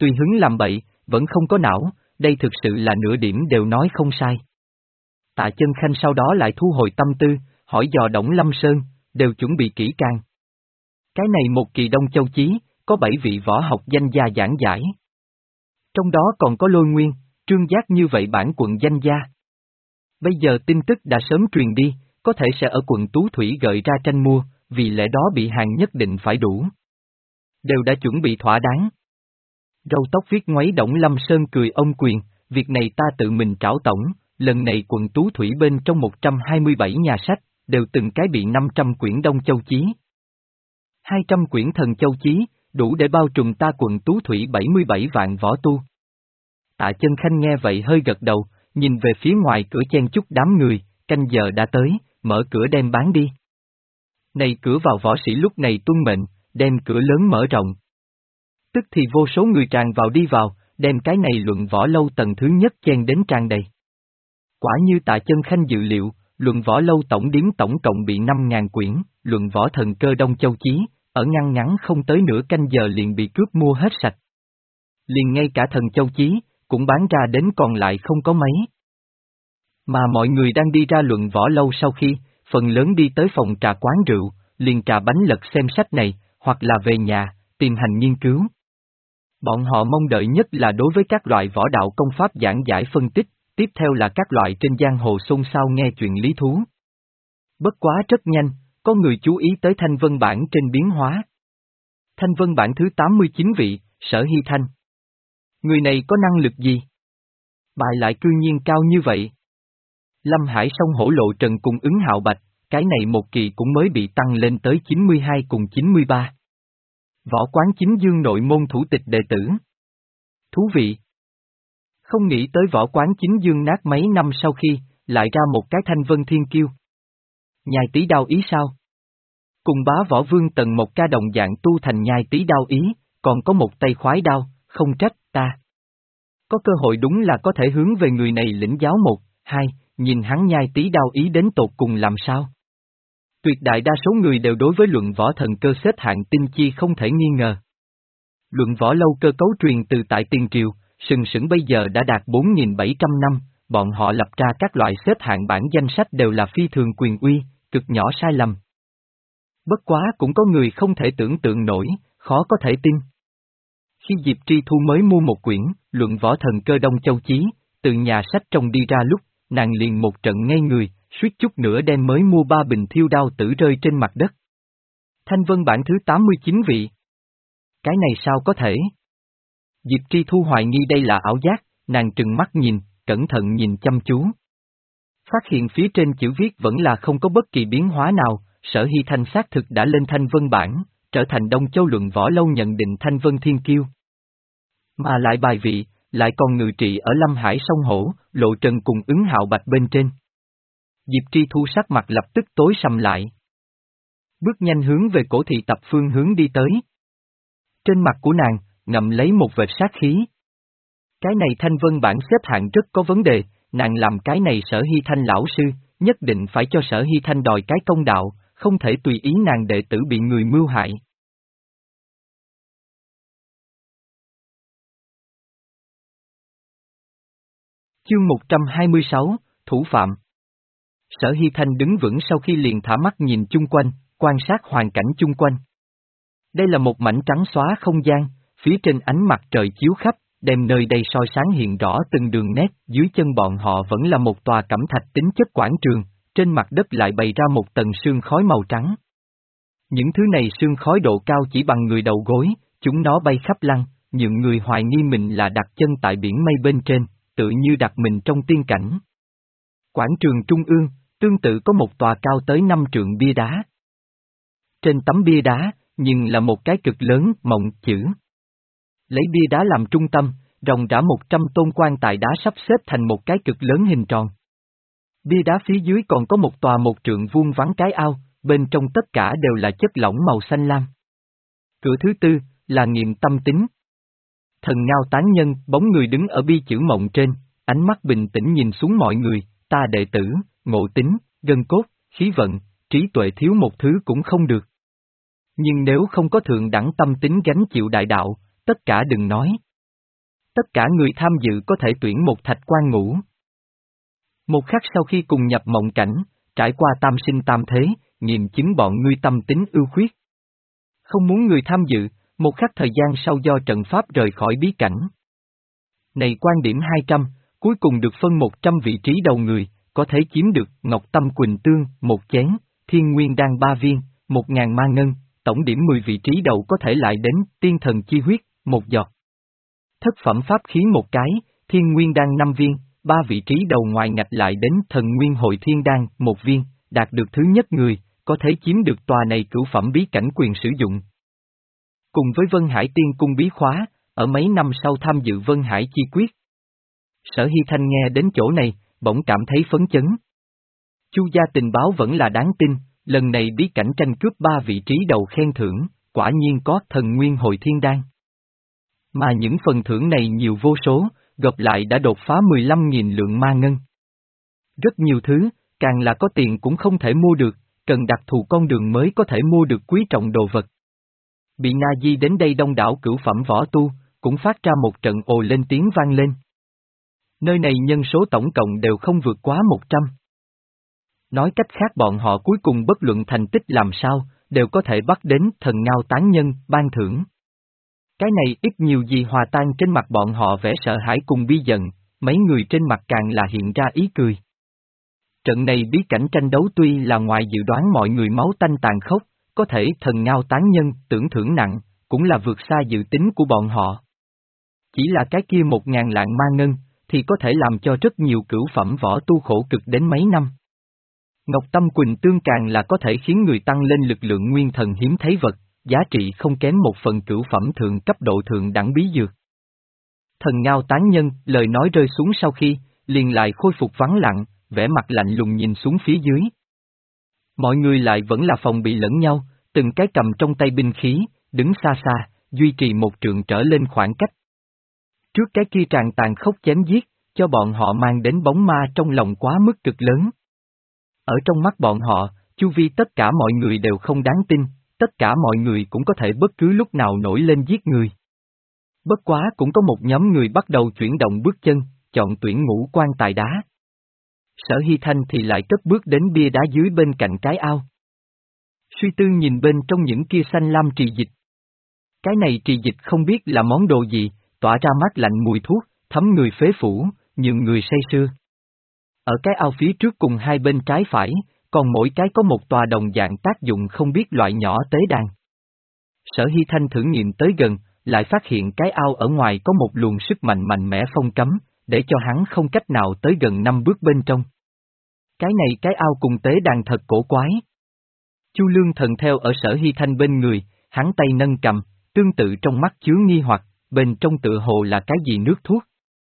Tùy hứng làm bậy, vẫn không có não, đây thực sự là nửa điểm đều nói không sai. Tạ Chân Khanh sau đó lại thu hồi tâm tư, hỏi dò Đổng Lâm Sơn, đều chuẩn bị kỹ càng. Cái này một kỳ Đông Châu Chí, có bảy vị võ học danh gia giảng giải. Trong đó còn có Lôi Nguyên, Trương Giác như vậy bản quận danh gia. Bây giờ tin tức đã sớm truyền đi, có thể sẽ ở quận Tú Thủy gợi ra tranh mua, vì lẽ đó bị hàng nhất định phải đủ. Đều đã chuẩn bị thỏa đáng. Râu tóc viết ngoáy Đổng Lâm Sơn cười ôm quyền, việc này ta tự mình trảo tổng, lần này quận Tú Thủy bên trong một trăm hai mươi bảy nhà sách, đều từng cái bị năm trăm quyển Đông Châu Chí. hai trăm quyển Thần Châu Chí, đủ để bao trùm ta quận Tú Thủy bảy mươi bảy vạn võ tu. Tạ Chân Khanh nghe vậy hơi gật đầu, nhìn về phía ngoài cửa chen chúc đám người, canh giờ đã tới, mở cửa đem bán đi. Này cửa vào võ sĩ lúc này tuân mệnh, đem cửa lớn mở rộng. Tức thì vô số người tràn vào đi vào, đem cái này luận võ lâu tầng thứ nhất chen đến tràn đầy. Quả như Tạ Chân Khanh dự liệu, luận võ lâu tổng điếm tổng cộng bị năm ngàn quyển, luận võ thần cơ Đông Châu Chí, ở ngăn ngắn không tới nửa canh giờ liền bị cướp mua hết sạch. Liền ngay cả Thần Châu Chí, cũng bán ra đến còn lại không có mấy. Mà mọi người đang đi ra luận võ lâu sau khi, phần lớn đi tới phòng trà quán rượu, liền trà bánh lật xem sách này, hoặc là về nhà, tìm hành nghiên cứu. Bọn họ mong đợi nhất là đối với các loại võ đạo công pháp giảng giải phân tích, tiếp theo là các loại trên giang hồ xôn xao nghe chuyện lý thú. Bất quá rất nhanh, có người chú ý tới thanh vân bản trên biến hóa. Thanh vân bản thứ tám mươi chín vị, Sở Hy Thanh. Người này có năng lực gì? Bài lại cư nhiên cao như vậy. Lâm Hải Sông hổ lộ trần cùng ứng hạo bạch, cái này một kỳ cũng mới bị tăng lên tới chín mươi hai cùng chín mươi ba. Võ quán chính dương nội môn thủ tịch đệ tử. Thú vị. Không nghĩ tới võ quán chính dương nát mấy năm sau khi, lại ra một cái thanh vân thiên kiêu. Nhai tí đao ý sao? Cùng bá võ vương tần một ca đồng dạng tu thành nhai tí đao ý, còn có một tay khoái đao, không trách ta. Có cơ hội đúng là có thể hướng về người này lĩnh giáo một, hai, nhìn hắn nhai tí đao ý đến tột cùng làm sao. Tuyệt đại đa số người đều đối với luận võ thần cơ xếp hạng tinh chi không thể nghi ngờ. Luận võ lâu cơ cấu truyền từ tại tiền triều, sừng sững bây giờ đã đạt bốn nghìn bảy trăm năm, bọn họ lập ra các loại xếp hạng bản danh sách đều là phi thường quyền uy, cực nhỏ sai lầm. Bất quá cũng có người không thể tưởng tượng nổi, khó có thể tin. Khi Diệp Tri Thu mới mua một quyển, luận võ thần cơ Đông Châu Chí, từ nhà sách trong đi ra lúc, nàng liền một trận ngây người, suýt chút nữa đem mới mua ba bình thiêu đao tử rơi trên mặt đất. Thanh vân bản thứ tám mươi chín vị. Cái này sao có thể? Diệp Tri Thu hoài nghi đây là ảo giác, nàng trừng mắt nhìn, cẩn thận nhìn chăm chú. Phát hiện phía trên chữ viết vẫn là không có bất kỳ biến hóa nào, Sở Hy Thanh xác thực đã lên thanh vân bản, trở thành Đông Châu luận võ lâu nhận định thanh vân thiên kiêu. Mà lại bài vị, lại còn ngự trị ở Lâm Hải sông Hổ, lộ trần cùng ứng hạo bạch bên trên. Diệp Tri Thu sắc mặt lập tức tối sầm lại. Bước nhanh hướng về cổ thị tập phương hướng đi tới. Trên mặt của nàng, ngậm lấy một vệt sát khí. Cái này thanh vân bản xếp hạng rất có vấn đề, nàng làm cái này Sở Hy Thanh lão sư, nhất định phải cho Sở Hy Thanh đòi cái công đạo, không thể tùy ý nàng đệ tử bị người mưu hại. Chương một trăm hai mươi sáu, Thủ Phạm. Sở Hy Thanh đứng vững sau khi liền thả mắt nhìn chung quanh, quan sát hoàn cảnh chung quanh. Đây là một mảnh trắng xóa không gian, phía trên ánh mặt trời chiếu khắp, đem nơi đây soi sáng hiện rõ từng đường nét, dưới chân bọn họ vẫn là một tòa cẩm thạch tính chất quảng trường, trên mặt đất lại bày ra một tầng sương khói màu trắng. Những thứ này sương khói độ cao chỉ bằng người đầu gối, chúng nó bay khắp lăng, nhượng người hoài nghi mình là đặt chân tại biển mây bên trên, tự như đặt mình trong tiên cảnh. Quảng trường trung ương, tương tự có một tòa cao tới năm trượng bia đá. Trên tấm bia đá, nhưng là một cái cực lớn, mộng chữ. Lấy bia đá làm trung tâm, ròng rã một trăm tôn quan tài đá sắp xếp thành một cái cực lớn hình tròn. Bia đá phía dưới còn có một tòa một trượng vuông vắn cái ao, bên trong tất cả đều là chất lỏng màu xanh lam. Cửa thứ tư, là nghiệm tâm tính. Thần ngao tán nhân, bóng người đứng ở bi chữ mộng trên, ánh mắt bình tĩnh nhìn xuống mọi người, ta đệ tử, ngộ tính, gân cốt, khí vận, trí tuệ thiếu một thứ cũng không được. Nhưng nếu không có thượng đẳng tâm tính gánh chịu đại đạo, tất cả đừng nói. Tất cả người tham dự có thể tuyển một thạch quan ngũ. Một khắc sau khi cùng nhập mộng cảnh, trải qua tam sinh tam thế, nghiệm chứng bọn ngươi tâm tính ưu khuyết. Không muốn người tham dự, một khắc thời gian sau do trận pháp rời khỏi bí cảnh. Này quan điểm hai trăm, cuối cùng được phân một trăm vị trí đầu người, có thể chiếm được Ngọc Tâm Quỳnh Tương, một chén, Thiên Nguyên Đan ba viên, một ngàn ma ngân, tổng điểm mười vị trí đầu có thể lại đến Tiên Thần Chi Huyết, một giọt. Thất phẩm pháp khí một cái, Thiên Nguyên Đan năm viên, ba vị trí đầu ngoài ngạch lại đến Thần Nguyên Hội Thiên Đan, một viên, đạt được thứ nhất người, có thể chiếm được tòa này cửu phẩm bí cảnh quyền sử dụng. Cùng với Vân Hải Tiên Cung bí khóa, ở mấy năm sau tham dự Vân Hải Chi Quyết. Sở Hy Thanh nghe đến chỗ này, bỗng cảm thấy phấn chấn. Chu gia tình báo vẫn là đáng tin, lần này bí cảnh tranh cướp ba vị trí đầu khen thưởng, quả nhiên có Thần Nguyên Hội Thiên Đan. Mà những phần thưởng này nhiều vô số, gộp lại đã đột phá mười lăm nghìn lượng ma ngân. Rất nhiều thứ, càng là có tiền cũng không thể mua được, cần đặc thù con đường mới có thể mua được quý trọng đồ vật. Bị Na Di đến đây đông đảo cửu phẩm võ tu, cũng phát ra một trận ồ lên tiếng vang lên. Nơi này nhân số tổng cộng đều không vượt quá một trăm. Nói cách khác bọn họ cuối cùng bất luận thành tích làm sao, đều có thể bắt đến thần ngao tán nhân, ban thưởng. Cái này ít nhiều gì hòa tan trên mặt bọn họ vẻ sợ hãi cùng bi giận, mấy người trên mặt càng là hiện ra ý cười. Trận này bí cảnh tranh đấu tuy là ngoài dự đoán mọi người máu tanh tàn khốc, có thể thần ngao tán nhân, tưởng thưởng nặng, cũng là vượt xa dự tính của bọn họ. Chỉ là cái kia một ngàn lạng ma ngân, thì có thể làm cho rất nhiều cửu phẩm võ tu khổ cực đến mấy năm. Ngọc Tâm Quỳnh Tương càng là có thể khiến người tăng lên lực lượng nguyên thần hiếm thấy vật, giá trị không kém một phần cửu phẩm thượng cấp độ thượng đẳng bí dược. Thần ngao tán nhân, lời nói rơi xuống sau khi, liền lại khôi phục vắng lặng, vẻ mặt lạnh lùng nhìn xuống phía dưới. Mọi người lại vẫn là phòng bị lẫn nhau, từng cái cầm trong tay binh khí, đứng xa xa, duy trì một trượng trở lên khoảng cách. Trước cái kia tràn tàn khốc chém giết, cho bọn họ mang đến bóng ma trong lòng quá mức cực lớn. Ở trong mắt bọn họ, chu vi tất cả mọi người đều không đáng tin, tất cả mọi người cũng có thể bất cứ lúc nào nổi lên giết người. Bất quá cũng có một nhóm người bắt đầu chuyển động bước chân, chọn tuyển ngũ quan tài đá. Sở Hy Thanh thì lại cất bước đến bia đá dưới bên cạnh cái ao. Suy tư nhìn bên trong những kia xanh lam trì dịch. Cái này trì dịch không biết là món đồ gì, tỏa ra mát lạnh mùi thuốc, thấm người phế phủ, nhường người say sưa. Ở cái ao phía trước cùng hai bên trái phải, còn mỗi cái có một tòa đồng dạng tác dụng không biết loại nhỏ tế đàn. Sở Hy Thanh thử nghiệm tới gần, lại phát hiện cái ao ở ngoài có một luồng sức mạnh mạnh mẽ phong cấm, để cho hắn không cách nào tới gần năm bước bên trong. Cái này cái ao cùng tế đàn thật cổ quái. Chu Lương Thần theo ở Sở Hy Thanh bên người, hắn tay nâng cầm, tương tự trong mắt chứa nghi hoặc, bên trong tựa hồ là cái gì nước thuốc.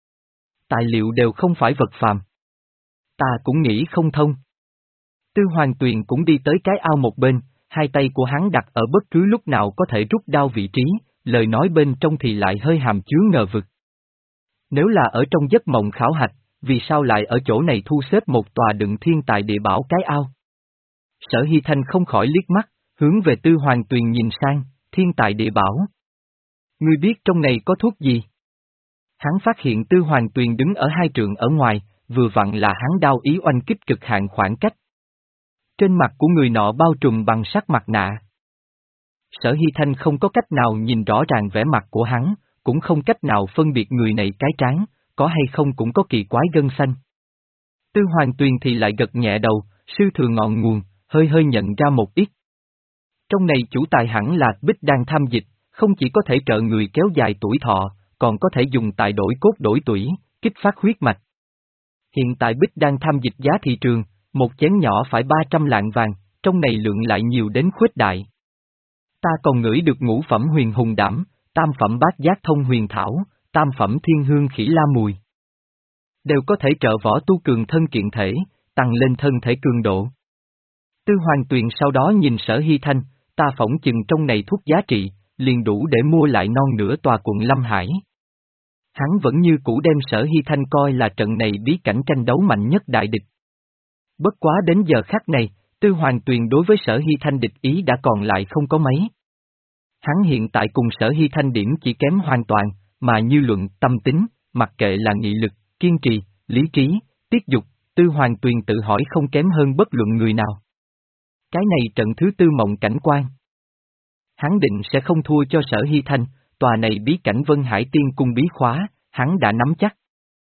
Tài liệu đều không phải vật phàm. Ta cũng nghĩ không thông. Tư Hoàng Tuyền cũng đi tới cái ao một bên, hai tay của hắn đặt ở bất cứ lúc nào có thể rút đao vị trí, lời nói bên trong thì lại hơi hàm chứa ngờ vực. Nếu là ở trong giấc mộng khảo hạch, vì sao lại ở chỗ này thu xếp một tòa đựng thiên tài địa bảo cái ao? Sở Hy Thanh không khỏi liếc mắt, hướng về Tư Hoàng Tuyền nhìn sang, thiên tài địa bảo. Ngươi biết trong này có thuốc gì? Hắn phát hiện Tư Hoàng Tuyền đứng ở hai trượng ở ngoài, vừa vặn là hắn đao ý oanh kích cực hạn khoảng cách. Trên mặt của người nọ bao trùm bằng sắc mặt nạ. Sở Hy Thanh không có cách nào nhìn rõ ràng vẻ mặt của hắn, cũng không cách nào phân biệt người này cái trán, có hay không cũng có kỳ quái gân xanh. Tư Hoàng Tuyền thì lại gật nhẹ đầu, sư thừa ngọn nguồn, hơi hơi nhận ra một ít. Trong này chủ tài hẳn là Bích Đan tham dịch, không chỉ có thể trợ người kéo dài tuổi thọ, còn có thể dùng tại đổi cốt đổi tủy, kích phát huyết mạch. Hiện tại Bích Đan tham dịch giá thị trường, một chén nhỏ phải ba trăm lạng vàng, trong này lượng lại nhiều đến khuếch đại. Ta còn ngửi được ngũ phẩm huyền hùng đảm, tam phẩm bát giác thông huyền thảo, tam phẩm thiên hương khỉ la mùi. Đều có thể trợ võ tu cường thân kiện thể, tăng lên thân thể cường độ. Tư Hoàng Tuyền sau đó nhìn Sở Hy Thanh, ta phỏng chừng trong này thuốc giá trị, liền đủ để mua lại non nửa tòa quận Lâm Hải. Hắn vẫn như cũ đem Sở Hy Thanh coi là trận này bí cảnh tranh đấu mạnh nhất đại địch. Bất quá đến giờ khắc này, Tư Hoàng Tuyền đối với Sở Hy Thanh địch ý đã còn lại không có mấy. Hắn hiện tại cùng Sở Hy Thanh điểm chỉ kém hoàn toàn, mà như luận, tâm tính, mặc kệ là nghị lực, kiên trì, lý trí, tiết dục, Tư Hoàng Tuyền tự hỏi không kém hơn bất luận người nào. Cái này trận thứ tư mộng cảnh quan. Hắn định sẽ không thua cho Sở Hy Thanh, tòa này bí cảnh Vân Hải Tiên Cung bí khóa, hắn đã nắm chắc.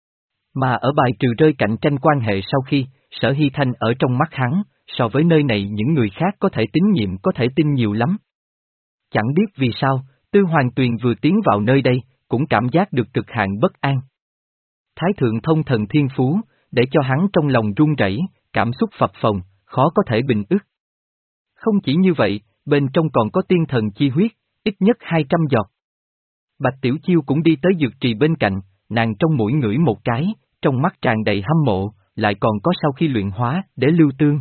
Mà ở bài trừ rơi cạnh tranh quan hệ sau khi, Sở Hy Thanh ở trong mắt hắn, so với nơi này những người khác có thể tín nhiệm có thể tin nhiều lắm. Chẳng biết vì sao, Tư Hoàng Tuyền vừa tiến vào nơi đây, cũng cảm giác được cực hạn bất an. Thái thượng thông thần thiên phú, để cho hắn trong lòng run rẩy, cảm xúc phập phồng, khó có thể bình ức. Không chỉ như vậy, bên trong còn có tiên thần chi huyết, ít nhất hai trăm giọt. Bạch Tiểu Chiêu cũng đi tới dược trì bên cạnh, nàng trong mũi ngửi một cái, trong mắt tràn đầy hâm mộ, lại còn có sau khi luyện hóa, để lưu tương.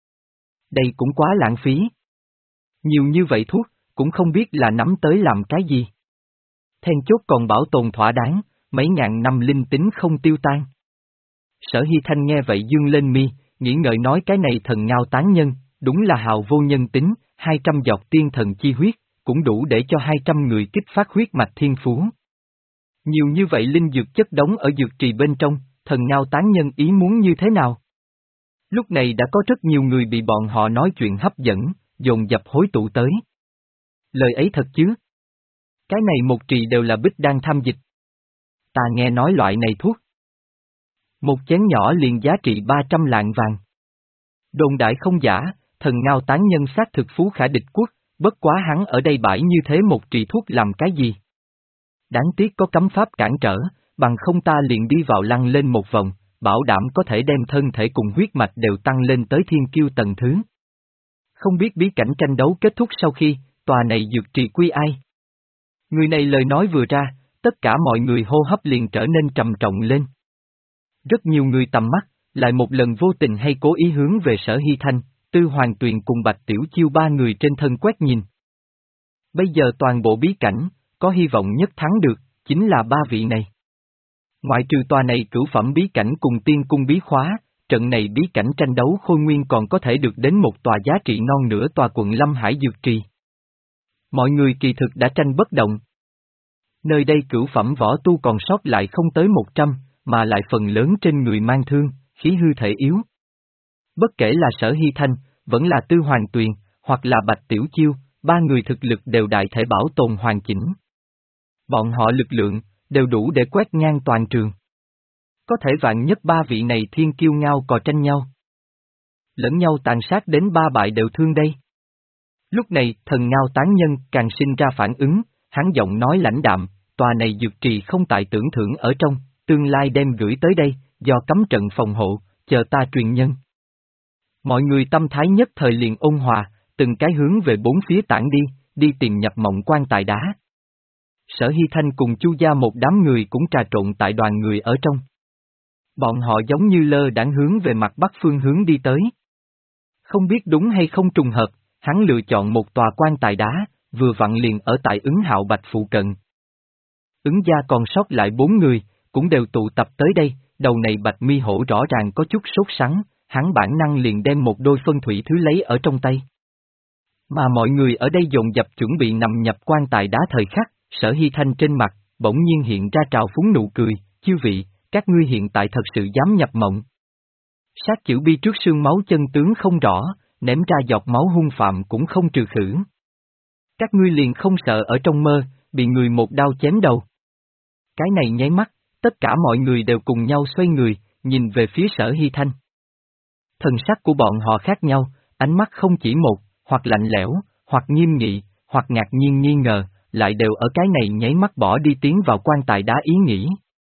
Đây cũng quá lãng phí. Nhiều như vậy thuốc, cũng không biết là nắm tới làm cái gì. Then chốt còn bảo tồn thỏa đáng, mấy ngàn năm linh tính không tiêu tan. Sở Hy Thanh nghe vậy dương lên mi, nghĩ ngợi nói cái này thần ngao tán nhân, đúng là hào vô nhân tính, hai trăm giọt tiên thần chi huyết, cũng đủ để cho hai trăm người kích phát huyết mạch thiên phú. Nhiều như vậy linh dược chất đống ở dược trì bên trong, thần ngao tán nhân ý muốn như thế nào? Lúc này đã có rất nhiều người bị bọn họ nói chuyện hấp dẫn, dồn dập hối tụ tới. Lời ấy thật chứ? Cái này một trì đều là bích đang tham dịch. Ta nghe nói loại này thuốc. Một chén nhỏ liền giá trị ba trăm lạng vàng. Đồn đại không giả, thần ngao tán nhân xác thực phú khả địch quốc, bất quá hắn ở đây bãi như thế một trì thuốc làm cái gì? Đáng tiếc có cấm pháp cản trở, bằng không ta liền đi vào lăn lên một vòng, bảo đảm có thể đem thân thể cùng huyết mạch đều tăng lên tới thiên kiêu tầng thứ. Không biết bí cảnh tranh đấu kết thúc sau khi, tòa này dược trì quy ai? Người này lời nói vừa ra, tất cả mọi người hô hấp liền trở nên trầm trọng lên. Rất nhiều người tầm mắt, lại một lần vô tình hay cố ý hướng về Sở Hy Thanh, Tư Hoàng Tuyền cùng Bạch Tiểu Chiêu ba người trên thân quét nhìn. Bây giờ toàn bộ bí cảnh, có hy vọng nhất thắng được, chính là ba vị này. Ngoại trừ tòa này cửu phẩm bí cảnh cùng tiên cung bí khóa, trận này bí cảnh tranh đấu khôi nguyên còn có thể được đến một tòa giá trị non nửa tòa quận Lâm Hải Dược Trì. Mọi người kỳ thực đã tranh bất động. Nơi đây cửu phẩm võ tu còn sót lại không tới một trăm, mà lại phần lớn trên người mang thương, khí hư thể yếu. Bất kể là Sở Hy Thanh, vẫn là Tư Hoàng Tuyền, hoặc là Bạch Tiểu Chiêu, ba người thực lực đều đại thể bảo tồn hoàn chỉnh. Bọn họ lực lượng, đều đủ để quét ngang toàn trường. Có thể vạn nhất ba vị này thiên kiêu ngao cò tranh nhau. Lẫn nhau tàn sát đến ba bại đều thương đây. Lúc này, thần ngao tán nhân càng sinh ra phản ứng, hắn giọng nói lãnh đạm, tòa này dược trì không tại tưởng thưởng ở trong, tương lai đem gửi tới đây, do cấm trận phòng hộ, chờ ta truyền nhân. Mọi người tâm thái nhất thời liền ôn hòa, từng cái hướng về bốn phía tản đi, đi tìm nhập mộng quan tài đá. Sở Hy Thanh cùng Chu gia một đám người cũng trà trộn tại đoàn người ở trong. Bọn họ giống như lơ đãng hướng về mặt bắc phương hướng đi tới. Không biết đúng hay không trùng hợp, hắn lựa chọn một tòa quan tài đá, vừa vặn liền ở tại ứng hạo bạch phụ cận. Ứng gia còn sót lại bốn người, cũng đều tụ tập tới đây, đầu này bạch mi hổ rõ ràng có chút sốt sắng, hắn bản năng liền đem một đôi phân thủy thứ lấy ở trong tay. Mà mọi người ở đây dồn dập chuẩn bị nằm nhập quan tài đá thời khắc, Sở Hy Thanh trên mặt, bỗng nhiên hiện ra trào phúng nụ cười, chư vị, các ngươi hiện tại thật sự dám nhập mộng. Sát chữ bi trước sương máu chân tướng không rõ, ném ra giọt máu hung phạm cũng không trừ khử. Các ngươi liền không sợ ở trong mơ, bị người một đao chém đầu. Cái này nháy mắt, tất cả mọi người đều cùng nhau xoay người, nhìn về phía Sở Hy Thanh. Thần sắc của bọn họ khác nhau, ánh mắt không chỉ một, hoặc lạnh lẽo, hoặc nghiêm nghị, hoặc ngạc nhiên nghi ngờ, lại đều ở cái này nháy mắt bỏ đi tiến vào quan tài đá ý nghĩ.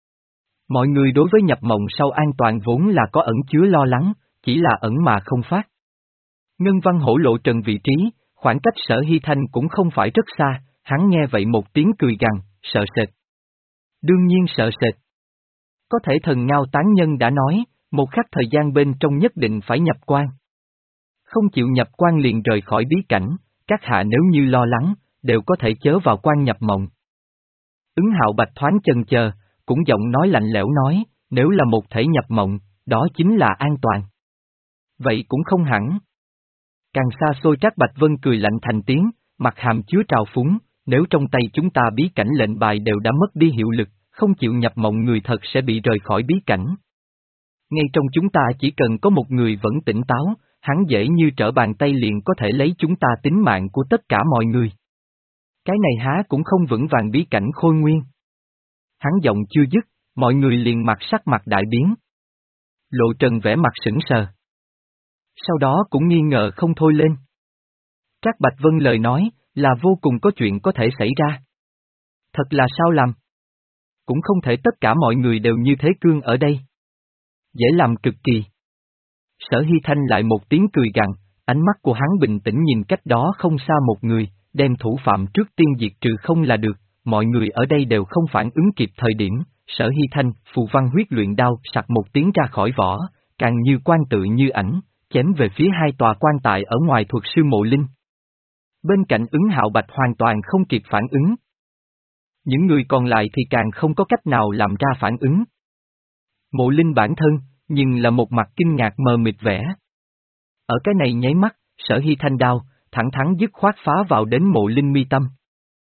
Mọi người đối với nhập mộng sau an toàn vốn là có ẩn chứa lo lắng, chỉ là ẩn mà không phát. Ngân Văn Hổ lộ trần vị trí, khoảng cách Sở Hy Thanh cũng không phải rất xa, hắn nghe vậy một tiếng cười gằn, sợ sệt. Đương nhiên sợ sệt. Có thể thần ngao tán nhân đã nói, một khắc thời gian bên trong nhất định phải nhập quan. Không chịu nhập quan liền rời khỏi bí cảnh, các hạ nếu như lo lắng, đều có thể chớ vào quan nhập mộng. Ứng hạo bạch thoáng chần chờ, cũng giọng nói lạnh lẽo nói, nếu là một thể nhập mộng, đó chính là an toàn. Vậy cũng không hẳn. Càng xa xôi Trác Bạch Vân cười lạnh thành tiếng, mặt hàm chứa trào phúng, nếu trong tay chúng ta bí cảnh lệnh bài đều đã mất đi hiệu lực, không chịu nhập mộng người thật sẽ bị rời khỏi bí cảnh. Ngay trong chúng ta chỉ cần có một người vẫn tỉnh táo, hắn dễ như trở bàn tay liền có thể lấy chúng ta tính mạng của tất cả mọi người. Cái này há cũng không vững vàng bí cảnh Khôi Nguyên. Hắn giọng chưa dứt, mọi người liền mặt sắc mặt đại biến. Lộ Trần vẻ mặt sững sờ. Sau đó cũng nghi ngờ không thôi lên. Trác Bạch Vân lời nói, là vô cùng có chuyện có thể xảy ra. Thật là sao làm? Cũng không thể tất cả mọi người đều như thế cương ở đây. Dễ làm cực kỳ. Sở Hy Thanh lại một tiếng cười gằn, ánh mắt của hắn bình tĩnh nhìn cách đó không xa một người, đem thủ phạm trước tiên diệt trừ không là được, mọi người ở đây đều không phản ứng kịp thời điểm, Sở Hy Thanh, phù văn huyết luyện đao sặc một tiếng ra khỏi vỏ, càng như quan tự như ảnh, chém về phía hai tòa quan tài ở ngoài thuật sư Mộ Linh. Bên cạnh Ứng Hạo Bạch hoàn toàn không kịp phản ứng. Những người còn lại thì càng không có cách nào làm ra phản ứng. Mộ Linh bản thân, nhưng là một mặt kinh ngạc mờ mịt vẻ. Ở cái này nháy mắt, Sở Hy Thanh đao, thẳng thắn dứt khoát phá vào đến Mộ Linh mi tâm.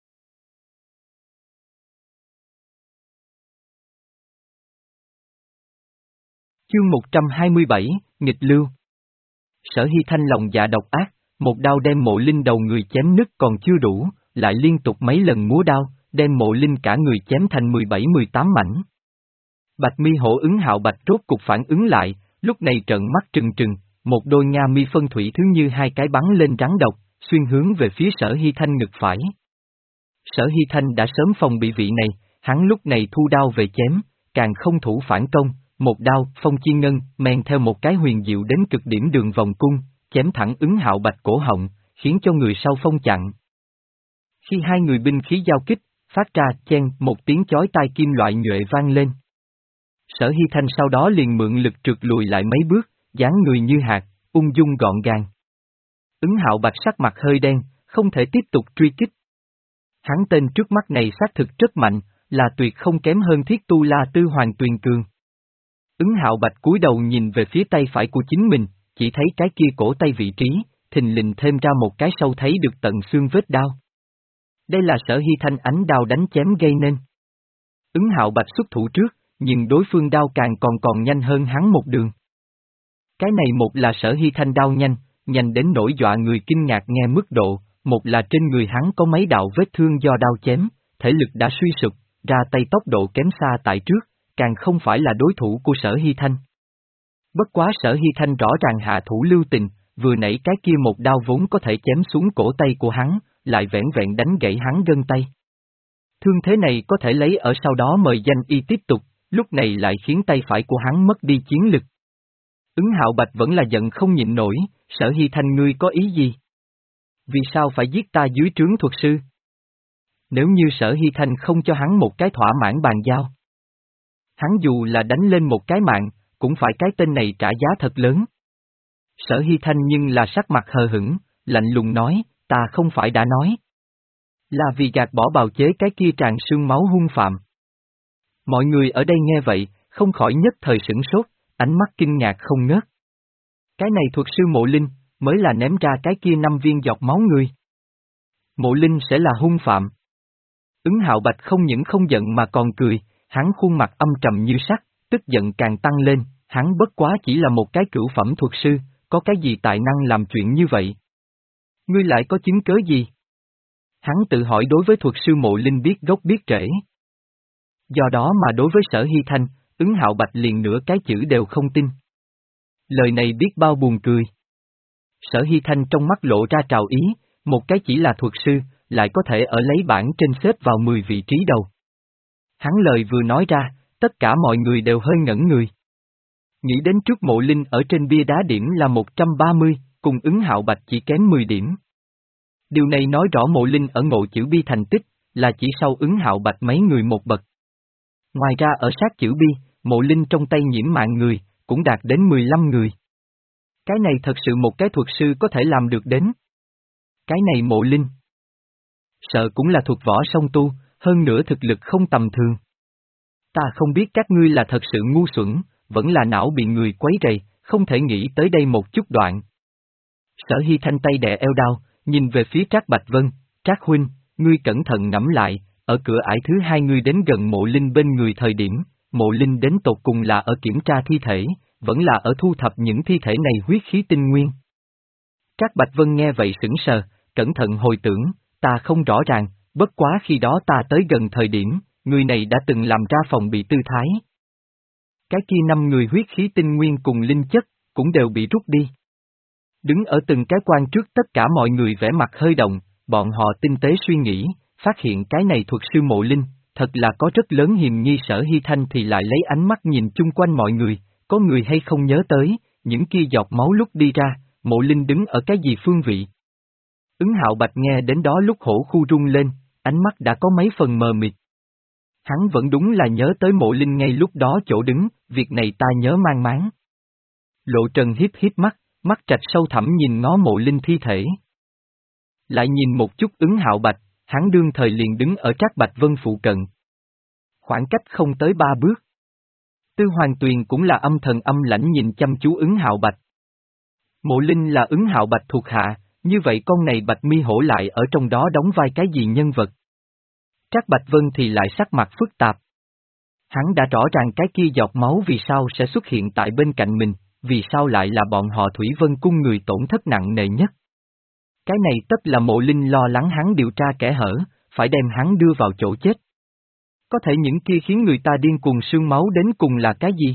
Chương một trăm hai mươi bảy, Nghịch Lưu. Sở Hy Thanh lòng dạ độc ác, một đao đem Mộ Linh đầu người chém nứt còn chưa đủ, lại liên tục mấy lần múa đao, đem Mộ Linh cả người chém thành mười bảy mười tám mảnh. Bạch mi hổ Ứng Hạo Bạch rốt cục phản ứng lại, lúc này trợn mắt trừng trừng, một đôi nga mi phân thủy thứ như hai cái bắn lên rắn độc, xuyên hướng về phía Sở Hy Thanh ngực phải. Sở Hy Thanh đã sớm phòng bị vị này, hắn lúc này thu đao về chém, càng không thủ phản công, một đao, phong chi ngân, men theo một cái huyền diệu đến cực điểm đường vòng cung, chém thẳng Ứng Hạo Bạch cổ họng, khiến cho người sau phong chặn. Khi hai người binh khí giao kích, phát ra chen một tiếng chói tai kim loại nhuệ vang lên. Sở Hy Thanh sau đó liền mượn lực trượt lùi lại mấy bước, dáng người như hạt, ung dung gọn gàng. Ứng Hạo Bạch sắc mặt hơi đen, không thể tiếp tục truy kích. Hắn tên trước mắt này xác thực rất mạnh, là tuyệt không kém hơn Thiết Tu La Tư Hoàng Tuyền Cường. Ứng Hạo Bạch cúi đầu nhìn về phía tay phải của chính mình, chỉ thấy cái kia cổ tay vị trí, thình lình thêm ra một cái sâu thấy được tận xương vết đao. Đây là Sở Hy Thanh ánh đao đánh chém gây nên. Ứng Hạo Bạch xuất thủ trước, nhưng đối phương đao càng còn còn nhanh hơn hắn một đường. Cái này một là Sở Hy Thanh đao nhanh, nhanh đến nỗi dọa người kinh ngạc nghe mức độ, một là trên người hắn có mấy đạo vết thương do đao chém, thể lực đã suy sụp, ra tay tốc độ kém xa tại trước, càng không phải là đối thủ của Sở Hy Thanh. Bất quá Sở Hy Thanh rõ ràng hạ thủ lưu tình, vừa nãy cái kia một đao vốn có thể chém xuống cổ tay của hắn, lại vẻn vẹn đánh gãy hắn gân tay. Thương thế này có thể lấy ở sau đó mời danh y tiếp tục, lúc này lại khiến tay phải của hắn mất đi chiến lực. Ứng Hạo Bạch vẫn là giận không nhịn nổi, Sở Hy Thanh ngươi có ý gì? Vì sao phải giết ta dưới trướng thuật sư? Nếu như Sở Hy Thanh không cho hắn một cái thỏa mãn bàn giao. Hắn dù là đánh lên một cái mạng, cũng phải cái tên này trả giá thật lớn. Sở Hy Thanh nhưng là sắc mặt hờ hững, lạnh lùng nói, ta không phải đã nói. Là vì gạt bỏ bào chế cái kia tràn xương máu hung phạm. Mọi người ở đây nghe vậy, không khỏi nhất thời sửng sốt, ánh mắt kinh ngạc không ngớt. Cái này thuật sư Mộ Linh, mới là ném ra cái kia năm viên giọt máu người. Mộ Linh sẽ là hung phạm. Ứng Hạo Bạch không những không giận mà còn cười, hắn khuôn mặt âm trầm như sắt, tức giận càng tăng lên, hắn bất quá chỉ là một cái cửu phẩm thuật sư, có cái gì tài năng làm chuyện như vậy? Ngươi lại có chứng cớ gì? Hắn tự hỏi đối với thuật sư Mộ Linh biết gốc biết rễ. Do đó mà đối với Sở Hy Thanh, Ứng Hạo Bạch liền nửa cái chữ đều không tin. Lời này biết bao buồn cười. Sở Hy Thanh trong mắt lộ ra trào ý, một cái chỉ là thuật sư, lại có thể ở lấy bảng trên xếp vào mười vị trí đầu. Hắn lời vừa nói ra, tất cả mọi người đều hơi ngẩn người. Nghĩ đến trước Mộ Linh ở trên bia đá điểm là một trăm ba mươi, cùng Ứng Hạo Bạch chỉ kém mười điểm. Điều này nói rõ Mộ Linh ở ngộ chữ bi thành tích, là chỉ sau Ứng Hạo Bạch mấy người một bậc. Ngoài ra ở sát chữ bi, Mộ Linh trong tay nhiễm mạng người, cũng đạt đến mười lăm người. Cái này thật sự một cái thuật sư có thể làm được đến. Cái này Mộ Linh. Sợ cũng là thuật võ song tu, hơn nữa thực lực không tầm thường. Ta không biết các ngươi là thật sự ngu xuẩn, vẫn là não bị người quấy rầy, không thể nghĩ tới đây một chút đoạn. Sở Hy Thanh tay đè eo đao, nhìn về phía Trác Bạch Vân, Trác huynh, ngươi cẩn thận ngẫm lại, ở cửa ải thứ hai ngươi đến gần mộ linh bên người thời điểm, mộ linh đến tột cùng là ở kiểm tra thi thể, vẫn là ở thu thập những thi thể này huyết khí tinh nguyên. Trác Bạch Vân nghe vậy sững sờ, cẩn thận hồi tưởng, ta không rõ ràng, bất quá khi đó ta tới gần thời điểm, người này đã từng làm ra phòng bị tư thái. Cái kia năm người huyết khí tinh nguyên cùng linh chất, cũng đều bị rút đi. Đứng ở từng cái quan trước tất cả mọi người vẻ mặt hơi động, bọn họ tinh tế suy nghĩ, phát hiện cái này thuật sư mộ linh, thật là có rất lớn hiềm nghi. Sở Hy Thanh thì lại lấy ánh mắt nhìn chung quanh mọi người, có người hay không nhớ tới, những kia giọt máu lúc đi ra, mộ linh đứng ở cái gì phương vị. Ứng Hạo Bạch nghe đến đó lúc hổ khu rung lên, ánh mắt đã có mấy phần mờ mịt. Hắn vẫn đúng là nhớ tới mộ linh ngay lúc đó chỗ đứng, việc này ta nhớ mang máng. Lộ Trần hiếp hiếp mắt, mắt trạch sâu thẳm nhìn ngó mộ linh thi thể. Lại nhìn một chút Ứng Hạo Bạch, hắn đương thời liền đứng ở Trác Bạch Vân phụ cận. Khoảng cách không tới ba bước. Tư Hoàng Tuyền cũng là âm thần âm lãnh nhìn chăm chú Ứng Hạo Bạch. Mộ linh là Ứng Hạo Bạch thuộc hạ, như vậy con này Bạch Mi Hổ lại ở trong đó đóng vai cái gì nhân vật? Trác Bạch Vân thì lại sắc mặt phức tạp. Hắn đã rõ ràng cái kia giọt máu vì sao sẽ xuất hiện tại bên cạnh mình, vì sao lại là bọn họ Thủy Vân cung người tổn thất nặng nề nhất. Cái này tất là mộ linh lo lắng hắn điều tra kẻ hở, phải đem hắn đưa vào chỗ chết. Có thể những kia khiến người ta điên cuồng sương máu đến cùng là cái gì?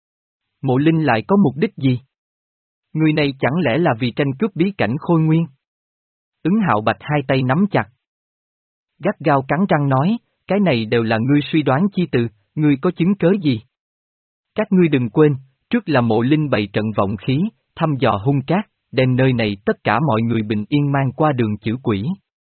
Mộ linh lại có mục đích gì? Người này chẳng lẽ là vì tranh cướp bí cảnh Khôi Nguyên? Ứng Hạo Bạch hai tay nắm chặt. Gắt gao cắn răng nói, cái này đều là ngươi suy đoán chi từ, ngươi có chứng cớ gì? Các ngươi đừng quên, trước là mộ linh bày trận vọng khí, thăm dò hung cát, đem nơi này tất cả mọi người bình yên mang qua đường chữ quỷ.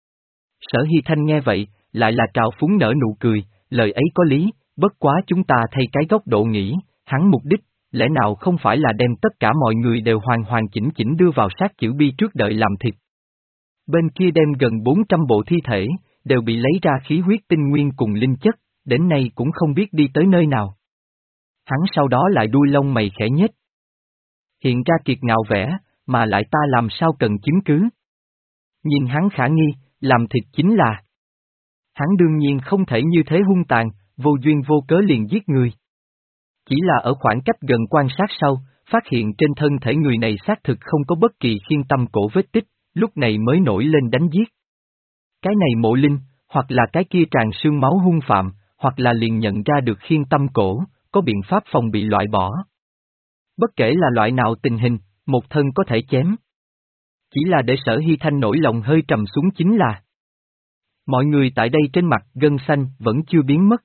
Sở Hy Thanh nghe vậy, lại là trào phúng nở nụ cười, lời ấy có lý, bất quá chúng ta thay cái góc độ nghĩ, hắn mục đích, lẽ nào không phải là đem tất cả mọi người đều hoàn hoàn chỉnh chỉnh đưa vào sát chữ bi trước đợi làm thịt. Bên kia đem gần bốn trăm bộ thi thể, đều bị lấy ra khí huyết tinh nguyên cùng linh chất, đến nay cũng không biết đi tới nơi nào. Hắn sau đó lại đuôi lông mày khẽ nhếch. Hiện ra kiệt ngạo vẻ, mà lại ta làm sao cần chứng cứ. Nhìn hắn khả nghi, làm thịt chính là. Hắn đương nhiên không thể như thế hung tàn, vô duyên vô cớ liền giết người. Chỉ là ở khoảng cách gần quan sát sau, phát hiện trên thân thể người này xác thực không có bất kỳ khiên tâm cổ vết tích, lúc này mới nổi lên đánh giết. Cái này mộ linh, hoặc là cái kia tràn xương máu hung phạm, hoặc là liền nhận ra được khiên tâm cổ, có biện pháp phòng bị loại bỏ. Bất kể là loại nào tình hình, một thân có thể chém. Chỉ là để Sở Hy Thanh nổi lòng hơi trầm xuống chính là mọi người tại đây trên mặt gân xanh vẫn chưa biến mất.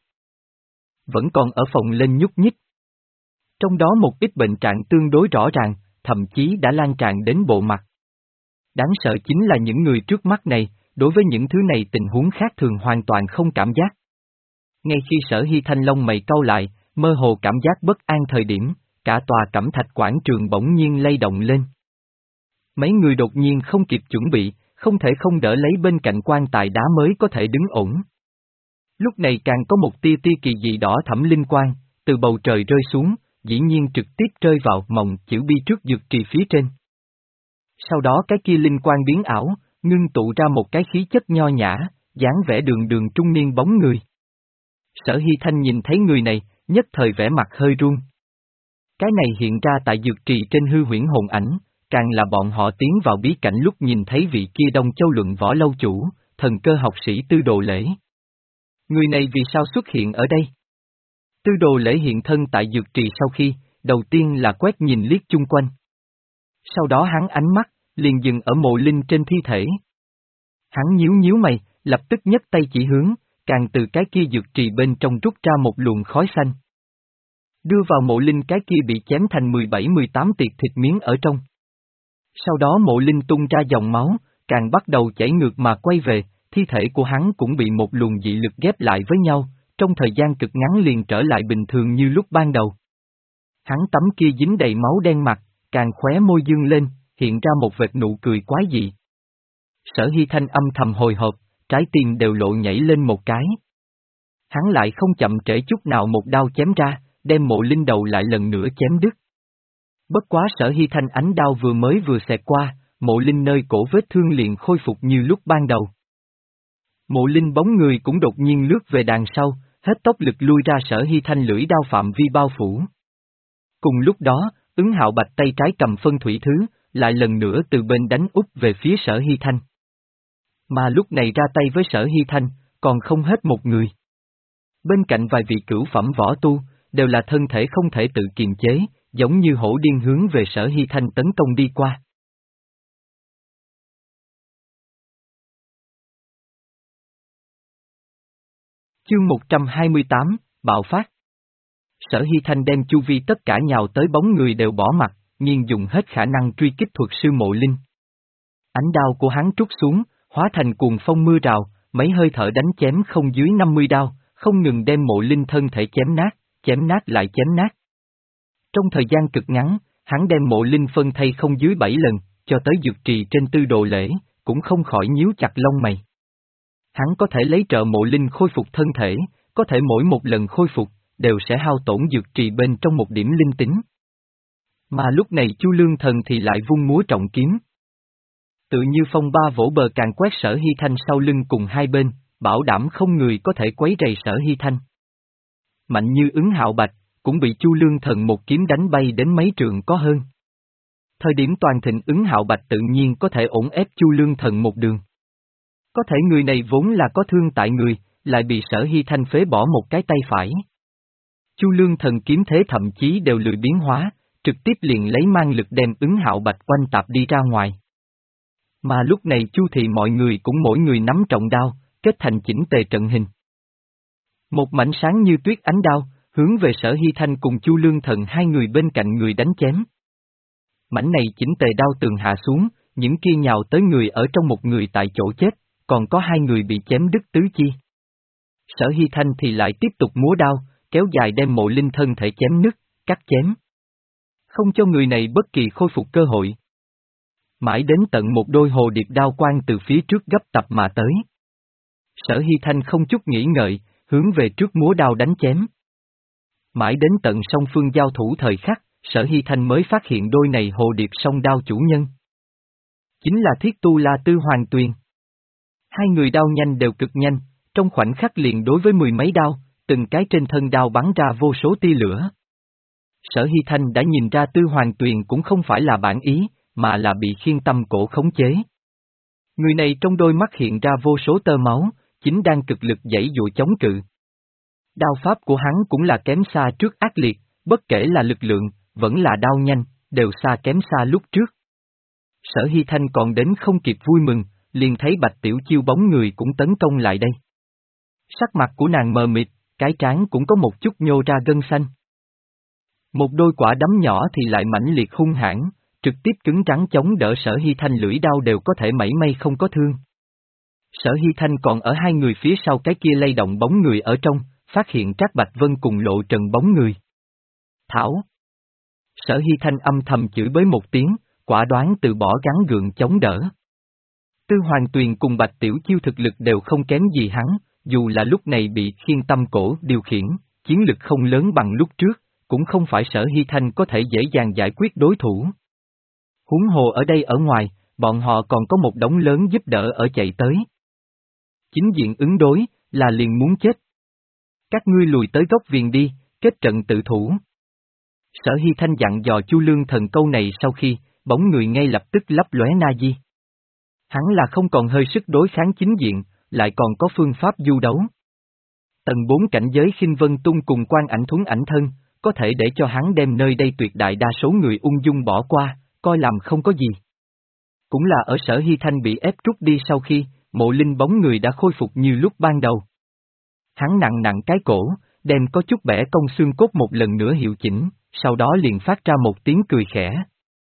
Vẫn còn ở phòng lên nhúc nhích. Trong đó một ít bệnh trạng tương đối rõ ràng, thậm chí đã lan tràn đến bộ mặt. Đáng sợ chính là những người trước mắt này, đối với những thứ này tình huống khác thường hoàn toàn không cảm giác. Ngay khi Sở Hy Thanh lông mày cau lại, mơ hồ cảm giác bất an thời điểm, cả tòa Cẩm Thạch quảng trường bỗng nhiên lay động lên. Mấy người đột nhiên không kịp chuẩn bị, không thể không đỡ lấy bên cạnh quan tài đá mới có thể đứng ổn. Lúc này càng có một tia tia kỳ dị đỏ thẫm linh quang, từ bầu trời rơi xuống, dĩ nhiên trực tiếp rơi vào mộng chữ bi trước dược trì phía trên. Sau đó cái kia linh quang biến ảo, ngưng tụ ra một cái khí chất nho nhã, dáng vẻ đường đường trung niên bóng người. Sở Hy Thanh nhìn thấy người này, nhất thời vẻ mặt hơi run. Cái này hiện ra tại dược trì trên hư huyễn hồn ảnh, càng là bọn họ tiến vào bí cảnh lúc nhìn thấy vị kia Đông Châu luận võ lâu chủ, thần cơ học sĩ Tư Đồ Lễ. Người này vì sao xuất hiện ở đây? Tư Đồ Lễ hiện thân tại dược trì sau khi, đầu tiên là quét nhìn liếc chung quanh. Sau đó hắn ánh mắt, liền dừng ở mộ linh trên thi thể. Hắn nhíu nhíu mày, lập tức nhấc tay chỉ hướng, càng từ cái kia dược trì bên trong rút ra một luồng khói xanh. Đưa vào mộ linh cái kia bị chém thành mười bảy mười tám tiệt thịt miếng ở trong. Sau đó mộ linh tung ra dòng máu, càng bắt đầu chảy ngược mà quay về, thi thể của hắn cũng bị một luồng dị lực ghép lại với nhau, trong thời gian cực ngắn liền trở lại bình thường như lúc ban đầu. Hắn tấm kia dính đầy máu đen mặt, càng khóe môi dương lên, hiện ra một vệt nụ cười quái dị. Sở Hy Thanh âm thầm hồi hộp, trái tim đều lộ nhảy lên một cái. Hắn lại không chậm trễ chút nào một đao chém ra, đem mộ linh đầu lại lần nữa chém đứt. Bất quá Sở Hy Thanh ánh đao vừa mới vừa xẹt qua, mộ linh nơi cổ vết thương liền khôi phục như lúc ban đầu. Mộ Linh bóng người cũng đột nhiên lướt về đằng sau, hết tốc lực lui ra Sở Hy Thanh lưỡi đao phạm vi bao phủ. Cùng lúc đó, Ứng Hạo Bạch tay trái cầm phân thủy thứ, lại lần nữa từ bên đánh úp về phía Sở Hy Thanh. Mà lúc này ra tay với Sở Hy Thanh, còn không hết một người. Bên cạnh vài vị cửu phẩm võ tu, đều là thân thể không thể tự kiềm chế, giống như hổ điên hướng về Sở Hy Thanh tấn công đi qua. Chương một trăm hai mươi tám, Bạo phát. Sở Hy Thanh đem chu vi tất cả nhào tới bóng người đều bỏ mặt, nhưng dùng hết khả năng truy kích thuật sư Mộ Linh. Ánh đao của hắn trút xuống, hóa thành cuồng phong mưa rào, mấy hơi thở đánh chém không dưới năm mươi đao, không ngừng đem Mộ Linh thân thể chém nát, chém nát lại chém nát. Trong thời gian cực ngắn, hắn đem Mộ Linh phân thay không dưới bảy lần, cho tới dược trì trên tư đồ lễ, cũng không khỏi nhíu chặt lông mày. Hắn có thể lấy trợ Mộ Linh khôi phục thân thể, có thể mỗi một lần khôi phục, đều sẽ hao tổn dược trì bên trong một điểm linh tính. Mà lúc này Chu Lương Thần thì lại vung múa trọng kiếm. Tự như phong ba vỗ bờ càng quét Sở Hy Thanh sau lưng cùng hai bên, bảo đảm không người có thể quấy rầy Sở Hy Thanh. Mạnh như Ứng Hạo Bạch, cũng bị Chu Lương Thần một kiếm đánh bay đến mấy trường có hơn. Thời điểm toàn thịnh Ứng Hạo Bạch tự nhiên có thể ổn ép Chu Lương Thần một đường. Có thể người này vốn là có thương tại người, lại bị Sở Hy Thanh phế bỏ một cái tay phải. Chu Lương Thần kiếm thế thậm chí đều lười biến hóa, trực tiếp liền lấy mang lực đem Ứng Hạo Bạch quanh tạp đi ra ngoài. Mà lúc này Chu thị mọi người cũng mỗi người nắm trọng đao, kết thành chỉnh tề trận hình. Một mảnh sáng như tuyết ánh đao, hướng về Sở Hy Thanh cùng Chu Lương Thần hai người bên cạnh người đánh chém. Mảnh này chỉnh tề đao tường hạ xuống, những kia nhào tới người ở trong một người tại chỗ chết, còn có hai người bị chém đứt tứ chi. Sở Hy Thanh thì lại tiếp tục múa đao, kéo dài đem Mộ Linh thân thể chém nứt, cắt chém. Không cho người này bất kỳ khôi phục cơ hội. Mãi đến tận một đôi hồ điệp đao quang từ phía trước gấp tập mà tới. Sở Hy Thanh không chút nghĩ ngợi, hướng về trước múa đao đánh chém. Mãi đến tận song phương giao thủ thời khắc, Sở Hy Thanh mới phát hiện đôi này hồ điệp song đao chủ nhân. Chính là Thiết Tu La Tư Hoàng Tuyền. Hai người đao nhanh đều cực nhanh, trong khoảnh khắc liền đối với mười mấy đao, từng cái trên thân đao bắn ra vô số tia lửa. Sở Hy Thanh đã nhìn ra Tư Hoàng Tuyền cũng không phải là bản ý, mà là bị khiên tâm cổ khống chế. Người này trong đôi mắt hiện ra vô số tơ máu, chính đang cực lực giãy dụa chống cự. Đao pháp của hắn cũng là kém xa trước ác liệt, bất kể là lực lượng, vẫn là đao nhanh, đều xa kém xa lúc trước. Sở Hy Thanh còn đến không kịp vui mừng, liền thấy Bạch Tiểu Chiêu bóng người cũng tấn công lại đây. Sắc mặt của nàng mờ mịt, cái trán cũng có một chút nhô ra gân xanh. Một đôi quả đấm nhỏ thì lại mãnh liệt hung hãn, trực tiếp cứng rắn chống đỡ Sở Hy Thanh lưỡi đao đều có thể mảy may không có thương. Sở Hy Thanh còn ở hai người phía sau cái kia lay động bóng người ở trong, phát hiện Trác Bạch Vân cùng Lộ Trần bóng người. Thảo! Sở Hy Thanh âm thầm chửi bới một tiếng, quả đoán từ bỏ gắng gượng chống đỡ. Tư Hoàng Tuyền cùng Bạch Tiểu Chiêu thực lực đều không kém gì hắn, dù là lúc này bị khiên tâm cổ điều khiển, chiến lực không lớn bằng lúc trước, cũng không phải Sở Hy Thanh có thể dễ dàng giải quyết đối thủ. Huống hồ ở đây ở ngoài, bọn họ còn có một đống lớn giúp đỡ ở chạy tới. Chính diện ứng đối, là liền muốn chết. Các ngươi lùi tới góc viền đi, kết trận tự thủ. Sở Hy Thanh dặn dò Chu Lương Thần câu này sau khi, bóng người ngay lập tức lấp lóe na di. Hắn là không còn hơi sức đối kháng chính diện, lại còn có phương pháp du đấu. Tầng bốn cảnh giới khinh vân tung cùng quan ảnh thuấn ảnh thân, có thể để cho hắn đem nơi đây tuyệt đại đa số người ung dung bỏ qua, coi làm không có gì. Cũng là ở Sở Hy Thanh bị ép rút đi sau khi, Mộ Linh bóng người đã khôi phục như lúc ban đầu. Hắn nặng nặng cái cổ, đem có chút bẻ cong xương cốt một lần nữa hiệu chỉnh, sau đó liền phát ra một tiếng cười khẽ.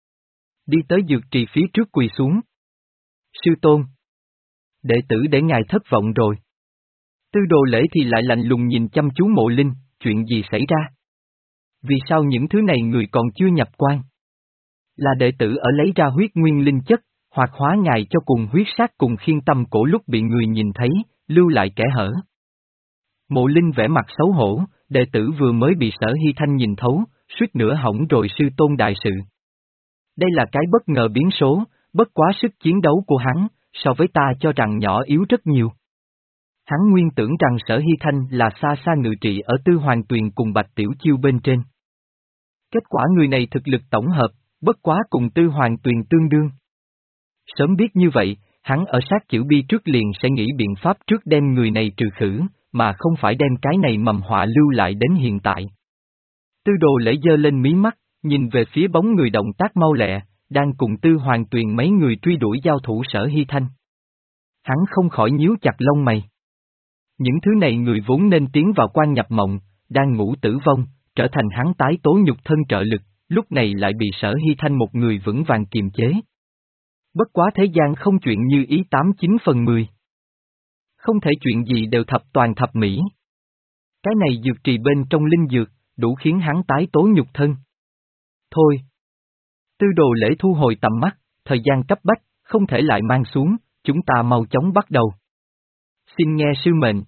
Đi tới dược trì phía trước quỳ xuống. Sư tôn! Đệ tử để ngài thất vọng rồi. Tư Đồ Lễ thì lại lạnh lùng nhìn chăm chú Mộ Linh, chuyện gì xảy ra? Vì sao những thứ này người còn chưa nhập quan? Là đệ tử ở lấy ra huyết nguyên linh chất, hoặc hóa ngài cho cùng huyết sát cùng khiên tâm cổ lúc bị người nhìn thấy, lưu lại kẻ hở. Mộ Linh vẻ mặt xấu hổ, đệ tử vừa mới bị Sở Hy Thanh nhìn thấu, suýt nữa hỏng rồi sư tôn đại sự. Đây là cái bất ngờ biến số, bất quá sức chiến đấu của hắn, so với ta cho rằng nhỏ yếu rất nhiều. Hắn nguyên tưởng rằng Sở Hy Thanh là xa xa ngự trị ở Tư Hoàng Tuyền cùng Bạch Tiểu Chiêu bên trên. Kết quả người này thực lực tổng hợp, bất quá cùng Tư Hoàng Tuyền tương đương. Sớm biết như vậy, hắn ở sát chữ bi trước liền sẽ nghĩ biện pháp trước đem người này trừ khử, mà không phải đem cái này mầm họa lưu lại đến hiện tại. Tư Đồ Lễ giơ lên mí mắt, nhìn về phía bóng người động tác mau lẹ, đang cùng Tư Hoàng Tuyền mấy người truy đuổi giao thủ Sở Hy Thanh. Hắn không khỏi nhíu chặt lông mày. Những thứ này người vốn nên tiến vào quan nhập mộng, đang ngủ tử vong, trở thành hắn tái tố nhục thân trợ lực, lúc này lại bị Sở Hy Thanh một người vững vàng kiềm chế. Bất quá thế gian không chuyện như ý tám chín phần mười. Không thể chuyện gì đều thập toàn thập mỹ. Cái này dược trì bên trong linh dược, đủ khiến hắn tái tố nhục thân. Thôi. Tư Đồ Lễ thu hồi tầm mắt, thời gian cấp bách, không thể lại mang xuống, chúng ta mau chóng bắt đầu. Xin nghe sư mệnh.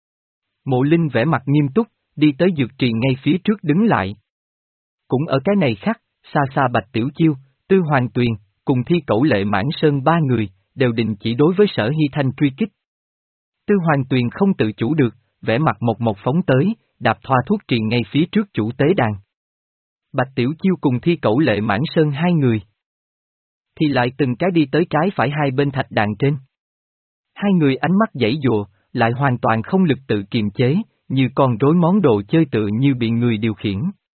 Mộ Linh vẻ mặt nghiêm túc, đi tới dược trì ngay phía trước đứng lại. Cũng ở cái này khắc, xa xa Bạch Tiểu Chiêu, Tư Hoàng Tuyền, cùng Thi Cẩu Lệ Mãn Sơn ba người, đều đình chỉ đối với Sở Hy Thanh truy kích. Tư Hoàng Tuyền không tự chủ được, vẻ mặt mộc mộc phóng tới, đạp thoa thuốc trì ngay phía trước chủ tế đàn. Bạch Tiểu Chiêu cùng Thi Cẩu Lệ Mãn Sơn hai người, thì lại từng cái đi tới trái phải hai bên thạch đàn trên. Hai người ánh mắt giãy giụa, lại hoàn toàn không lực tự kiềm chế, như con rối món đồ chơi tự như bị người điều khiển.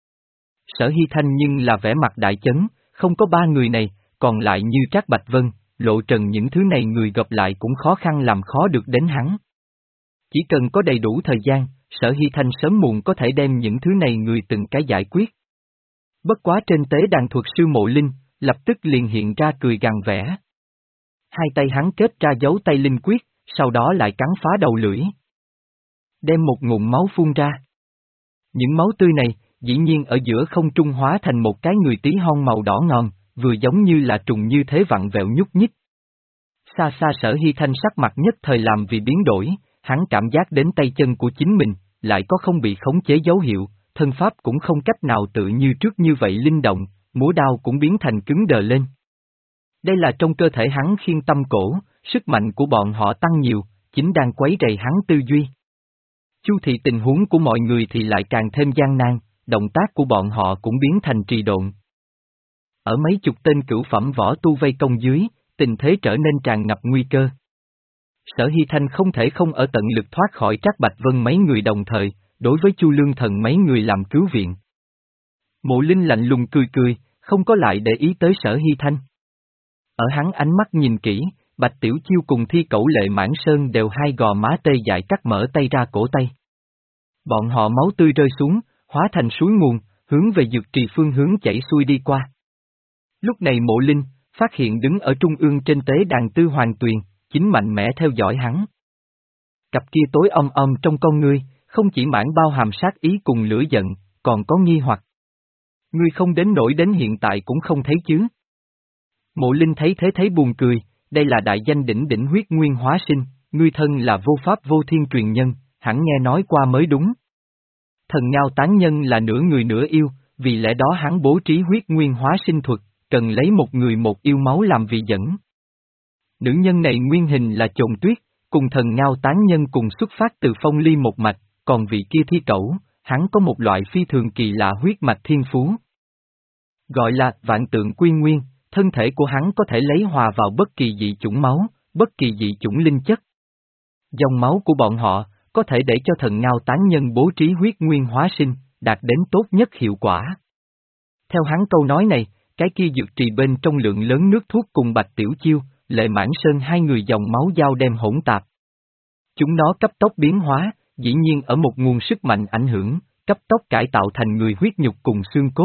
Sở Hy Thanh nhưng là vẻ mặt đại chấn, không có ba người này, còn lại như Trác Bạch Vân, Lộ Trần những thứ này người gặp lại cũng khó khăn làm khó được đến hắn. Chỉ cần có đầy đủ thời gian, Sở Hy Thanh sớm muộn có thể đem những thứ này người từng cái giải quyết. Bất quá trên tế đàn thuật sư Mộ Linh, lập tức liền hiện ra cười gằn vẻ. Hai tay hắn kết ra dấu tay linh quyết, sau đó lại cắn phá đầu lưỡi. Đem một ngụm máu phun ra. Những máu tươi này, dĩ nhiên ở giữa không trung hóa thành một cái người tí hon màu đỏ ngòm, vừa giống như là trùng như thế vặn vẹo nhúc nhích. Xa xa Sở Hy Thanh sắc mặt nhất thời làm vì biến đổi, hắn cảm giác đến tay chân của chính mình, lại có không bị khống chế dấu hiệu, thân pháp cũng không cách nào tự như trước như vậy linh động, múa đao cũng biến thành cứng đờ lên. Đây là trong cơ thể hắn khiên tâm cổ, sức mạnh của bọn họ tăng nhiều, chính đang quấy rầy hắn tư duy. Chu thị tình huống của mọi người thì lại càng thêm gian nan, động tác của bọn họ cũng biến thành trì độn. Ở mấy chục tên cửu phẩm võ tu vây công dưới, tình thế trở nên tràn ngập nguy cơ. Sở Hy Thanh không thể không ở tận lực thoát khỏi Trác Bạch Vân mấy người đồng thời, đối với Chu Lương Thần mấy người làm cứu viện. Mộ Linh lạnh lùng cười cười, không có lại để ý tới Sở Hy Thanh. Ở hắn ánh mắt nhìn kỹ, Bạch Tiểu Chiêu cùng Thi Cẩu Lệ Mãn Sơn đều hai gò má tê dại cắt mở tay ra cổ tay. Bọn họ máu tươi rơi xuống, hóa thành suối nguồn, hướng về dược trì phương hướng chảy xuôi đi qua. Lúc này Mộ Linh, phát hiện đứng ở trung ương trên tế đàn Tư Hoàng Tuyền, chính mạnh mẽ theo dõi hắn. Cặp kia tối om om trong con ngươi, không chỉ mãn bao hàm sát ý cùng lửa giận, còn có nghi hoặc. Ngươi không đến nỗi đến hiện tại cũng không thấy chứ. Mộ Linh thấy thế thấy buồn cười, đây là đại danh đỉnh đỉnh huyết nguyên hóa sinh, ngươi thân là vô pháp vô thiên truyền nhân, hẳn nghe nói qua mới đúng. Thần Ngao Tán Nhân là nửa người nửa yêu, vì lẽ đó hắn bố trí huyết nguyên hóa sinh thuật, cần lấy một người một yêu máu làm vị dẫn. Nữ nhân này nguyên hình là Chồn Tuyết, cùng Thần Ngao Tán Nhân cùng xuất phát từ Phong Ly một mạch, còn vị kia Thi Cẩu, hắn có một loại phi thường kỳ lạ huyết mạch thiên phú. Gọi là vạn tượng quy nguyên, thân thể của hắn có thể lấy hòa vào bất kỳ dị chủng máu, bất kỳ dị chủng linh chất. Dòng máu của bọn họ, có thể để cho Thần Ngao Tán Nhân bố trí huyết nguyên hóa sinh, đạt đến tốt nhất hiệu quả. Theo hắn câu nói này, cái kia dược trì bên trong lượng lớn nước thuốc cùng Bạch Tiểu Chiêu, Lệ Mãn Sơn hai người dòng máu giao đem hỗn tạp. Chúng nó cấp tốc biến hóa, dĩ nhiên ở một nguồn sức mạnh ảnh hưởng, cấp tốc cải tạo thành người huyết nhục cùng xương cốt.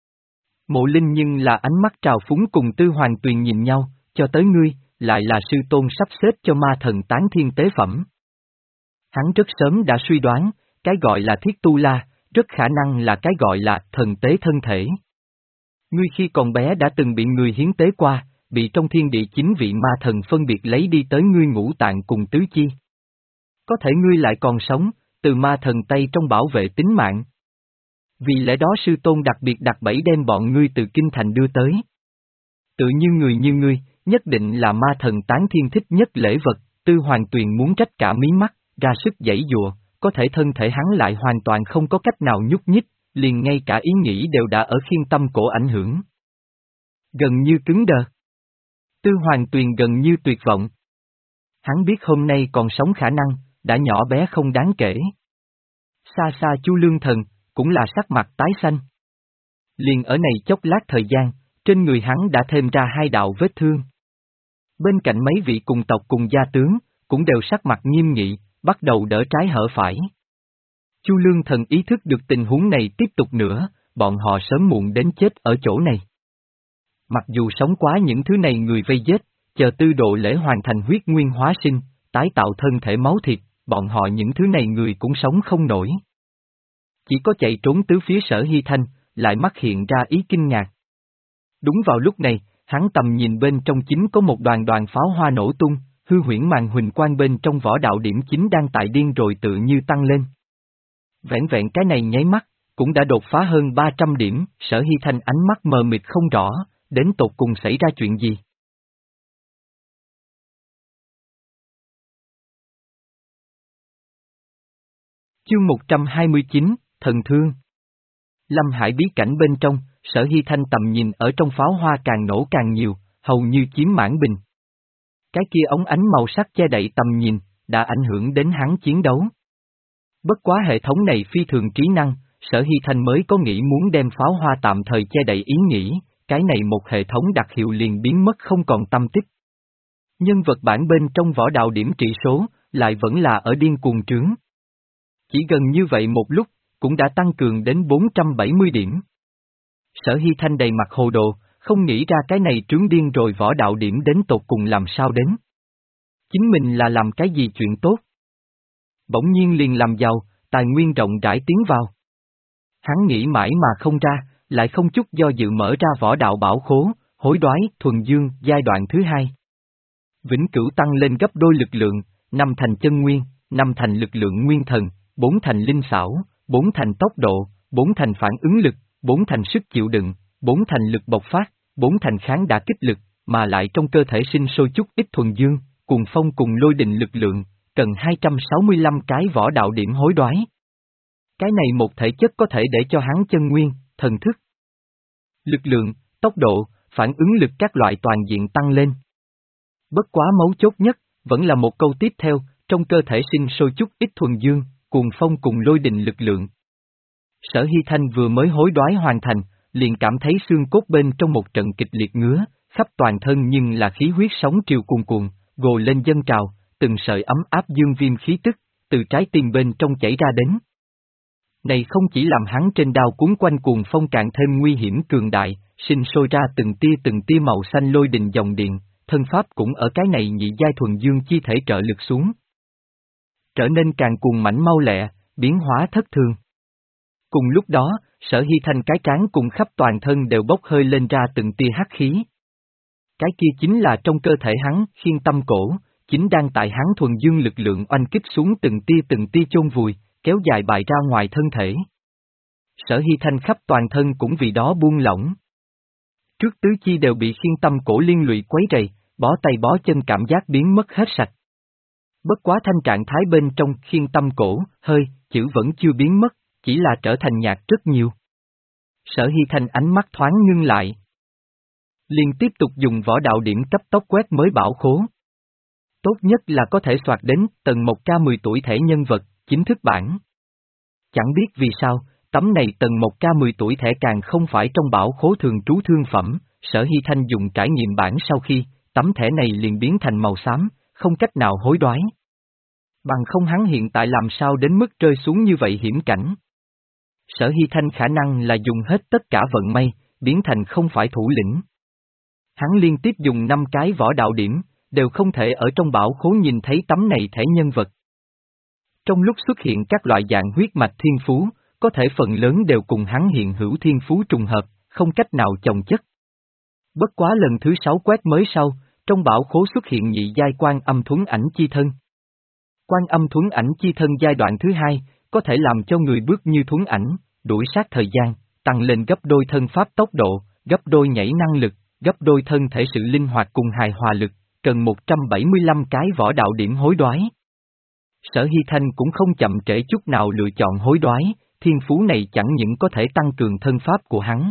Mộ Linh nhưng là ánh mắt trào phúng cùng Tư Hoàng Tuyền nhìn nhau, cho tới ngươi, lại là sư tôn sắp xếp cho ma thần tán thiên tế phẩm. Hắn rất sớm đã suy đoán, cái gọi là thiết tu la, rất khả năng là cái gọi là thần tế thân thể. Ngươi khi còn bé đã từng bị người hiến tế qua, bị trong thiên địa chính vị ma thần phân biệt lấy đi tới ngươi ngũ tạng cùng tứ chi. Có thể ngươi lại còn sống, từ ma thần Tây trong bảo vệ tính mạng. Vì lẽ đó sư tôn đặc biệt đặt bẫy đem bọn ngươi từ kinh thành đưa tới. Tự như người như ngươi, nhất định là ma thần tán thiên thích nhất lễ vật, Tư Hoàng Tuyền muốn trách cả mí mắt, ra sức giãy giụa, có thể thân thể hắn lại hoàn toàn không có cách nào nhúc nhích, liền ngay cả ý nghĩ đều đã ở khiên tâm cổ ảnh hưởng. Gần như cứng đờ. Tư Hoàng Tuyền gần như tuyệt vọng. Hắn biết hôm nay còn sống khả năng, đã nhỏ bé không đáng kể. Xa xa Chu Lương Thần, cũng là sắc mặt tái xanh. Liền ở này chốc lát thời gian, trên người hắn đã thêm ra hai đạo vết thương. Bên cạnh mấy vị cùng tộc cùng gia tướng, cũng đều sắc mặt nghiêm nghị, bắt đầu đỡ trái hở phải. Chu Lương Thần ý thức được tình huống này tiếp tục nữa, bọn họ sớm muộn đến chết ở chỗ này. Mặc dù sống quá những thứ này người vây giết, chờ tư độ lễ hoàn thành huyết nguyên hóa sinh, tái tạo thân thể máu thịt, bọn họ những thứ này người cũng sống không nổi. Chỉ có chạy trốn tứ phía Sở Hy Thanh, lại mắt hiện ra ý kinh ngạc. Đúng vào lúc này, hắn tầm nhìn bên trong chính có một đoàn đoàn pháo hoa nổ tung, hư huyễn màn huỳnh quang bên trong võ đạo điểm chính đang tại điên rồi tự như tăng lên. Vẹn vẹn cái này nháy mắt, cũng đã đột phá hơn ba trăm điểm, Sở Hy Thanh ánh mắt mờ mịt không rõ, đến tột cùng xảy ra chuyện gì. Chương một trăm hai mươi chín, Thần Thương. Lâm Hải bí cảnh bên trong, Sở Hy Thanh tầm nhìn ở trong pháo hoa càng nổ càng nhiều, hầu như chiếm mãn bình. Cái kia ống ánh màu sắc che đậy tầm nhìn, đã ảnh hưởng đến hắn chiến đấu. Bất quá hệ thống này phi thường trí năng, Sở Hy Thanh mới có nghĩ muốn đem pháo hoa tạm thời che đậy ý nghĩ, cái này một hệ thống đặc hiệu liền biến mất không còn tâm tích. Nhân vật bản bên trong võ đạo điểm trị số, lại vẫn là ở điên cuồng trướng. Chỉ gần như vậy một lúc, cũng đã tăng cường đến bốn trăm bảy mươi điểm. Sở Hy Thanh đầy mặt hồ đồ, không nghĩ ra cái này trướng điên rồi võ đạo điểm đến tột cùng làm sao đến. Chính mình là làm cái gì chuyện tốt? Bỗng nhiên liền làm giàu, tài nguyên rộng rãi tiến vào. Hắn nghĩ mãi mà không ra, lại không chút do dự mở ra võ đạo bảo khố, hối đoái, thuần dương, giai đoạn thứ hai. Vĩnh cửu tăng lên gấp đôi lực lượng, năm thành chân nguyên, năm thành lực lượng nguyên thần, bốn thành linh xảo, bốn thành tốc độ, bốn thành phản ứng lực, bốn thành sức chịu đựng, bốn thành lực bộc phát, bốn thành kháng đả kích lực, mà lại trong cơ thể sinh sôi chút ít thuần dương, cùng phong cùng lôi đình lực lượng, cần hai trăm sáu mươi lăm cái võ đạo điểm hối đoái. Cái này một thể chất có thể để cho hắn chân nguyên, thần thức, lực lượng, tốc độ, phản ứng lực các loại toàn diện tăng lên. Bất quá mấu chốt nhất, vẫn là một câu tiếp theo, trong cơ thể sinh sôi chút ít thuần dương, cuồng phong cùng lôi đình lực lượng. Sở Hy Thanh vừa mới hối đoái hoàn thành, liền cảm thấy xương cốt bên trong một trận kịch liệt ngứa, khắp toàn thân nhưng là khí huyết sóng triều cuồn cuộn, gồ lên dâng trào, từng sợi ấm áp dương viêm khí tức, từ trái tim bên trong chảy ra đến. Này không chỉ làm hắn trên đao cuốn quanh cuồng phong càng thêm nguy hiểm cường đại, sinh sôi ra từng tia từng tia màu xanh lôi đình dòng điện, thân pháp cũng ở cái này nhị giai thuần dương chi thể trợ lực xuống. Trở nên càng cuồng mãnh mau lẹ, biến hóa thất thường. Cùng lúc đó, Sở Hy Thanh cái trán cùng khắp toàn thân đều bốc hơi lên ra từng tia hắc khí. Cái kia chính là trong cơ thể hắn, khiên tâm cổ, chính đang tại hắn thuần dương lực lượng oanh kích xuống từng tia từng tia chôn vùi, kéo dài bài ra ngoài thân thể. Sở Hy Thanh khắp toàn thân cũng vì đó buông lỏng. Trước tứ chi đều bị khiên tâm cổ liên lụy quấy rầy, bó tay bó chân cảm giác biến mất hết sạch. Bất quá thanh trạng thái bên trong khiên tâm cổ, hơi, chữ vẫn chưa biến mất, chỉ là trở thành nhạt rất nhiều. Sở Hy Thanh ánh mắt thoáng ngưng lại. Liền tiếp tục dùng võ đạo điểm cấp tốc quét mới bảo khố. Tốt nhất là có thể soạt đến tầng một K mười tuổi thẻ nhân vật, chính thức bản. Chẳng biết vì sao, tấm này tầng một K mười tuổi thẻ càng không phải trong bảo khố thường trú thương phẩm, Sở Hy Thanh dùng trải nghiệm bản sau khi, tấm thẻ này liền biến thành màu xám, không cách nào hối đoái. Bằng không hắn hiện tại làm sao đến mức rơi xuống như vậy hiểm cảnh. Sở Hy Thanh khả năng là dùng hết tất cả vận may, biến thành không phải thủ lĩnh. Hắn liên tiếp dùng năm cái võ đạo điểm, đều không thể ở trong bảo khố nhìn thấy tấm này thẻ nhân vật. Trong lúc xuất hiện các loại dạng huyết mạch thiên phú, có thể phần lớn đều cùng hắn hiện hữu thiên phú trùng hợp, không cách nào chồng chất. Bất quá lần thứ sáu quét mới sau, trong bảo khố xuất hiện nhị giai quan âm thuấn ảnh chi thân. Quan âm thuấn ảnh chi thân giai đoạn thứ hai, có thể làm cho người bước như thuấn ảnh, đuổi sát thời gian, tăng lên gấp đôi thân pháp tốc độ, gấp đôi nhảy năng lực, gấp đôi thân thể sự linh hoạt cùng hài hòa lực, cần một trăm bảy mươi lăm cái võ đạo điểm hối đoái. Sở Hy Thanh cũng không chậm trễ chút nào lựa chọn hối đoái, thiên phú này chẳng những có thể tăng cường thân pháp của hắn,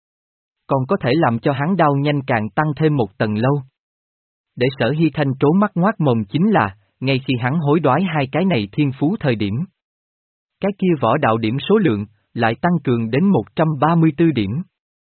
còn có thể làm cho hắn đao nhanh càng tăng thêm một tầng lâu. Để Sở Hy Thanh trố mắt ngoác mồm chính là, ngay khi hắn hối đoái hai cái này thiên phú thời điểm, cái kia võ đạo điểm số lượng, lại tăng cường đến một trăm ba mươi tư điểm.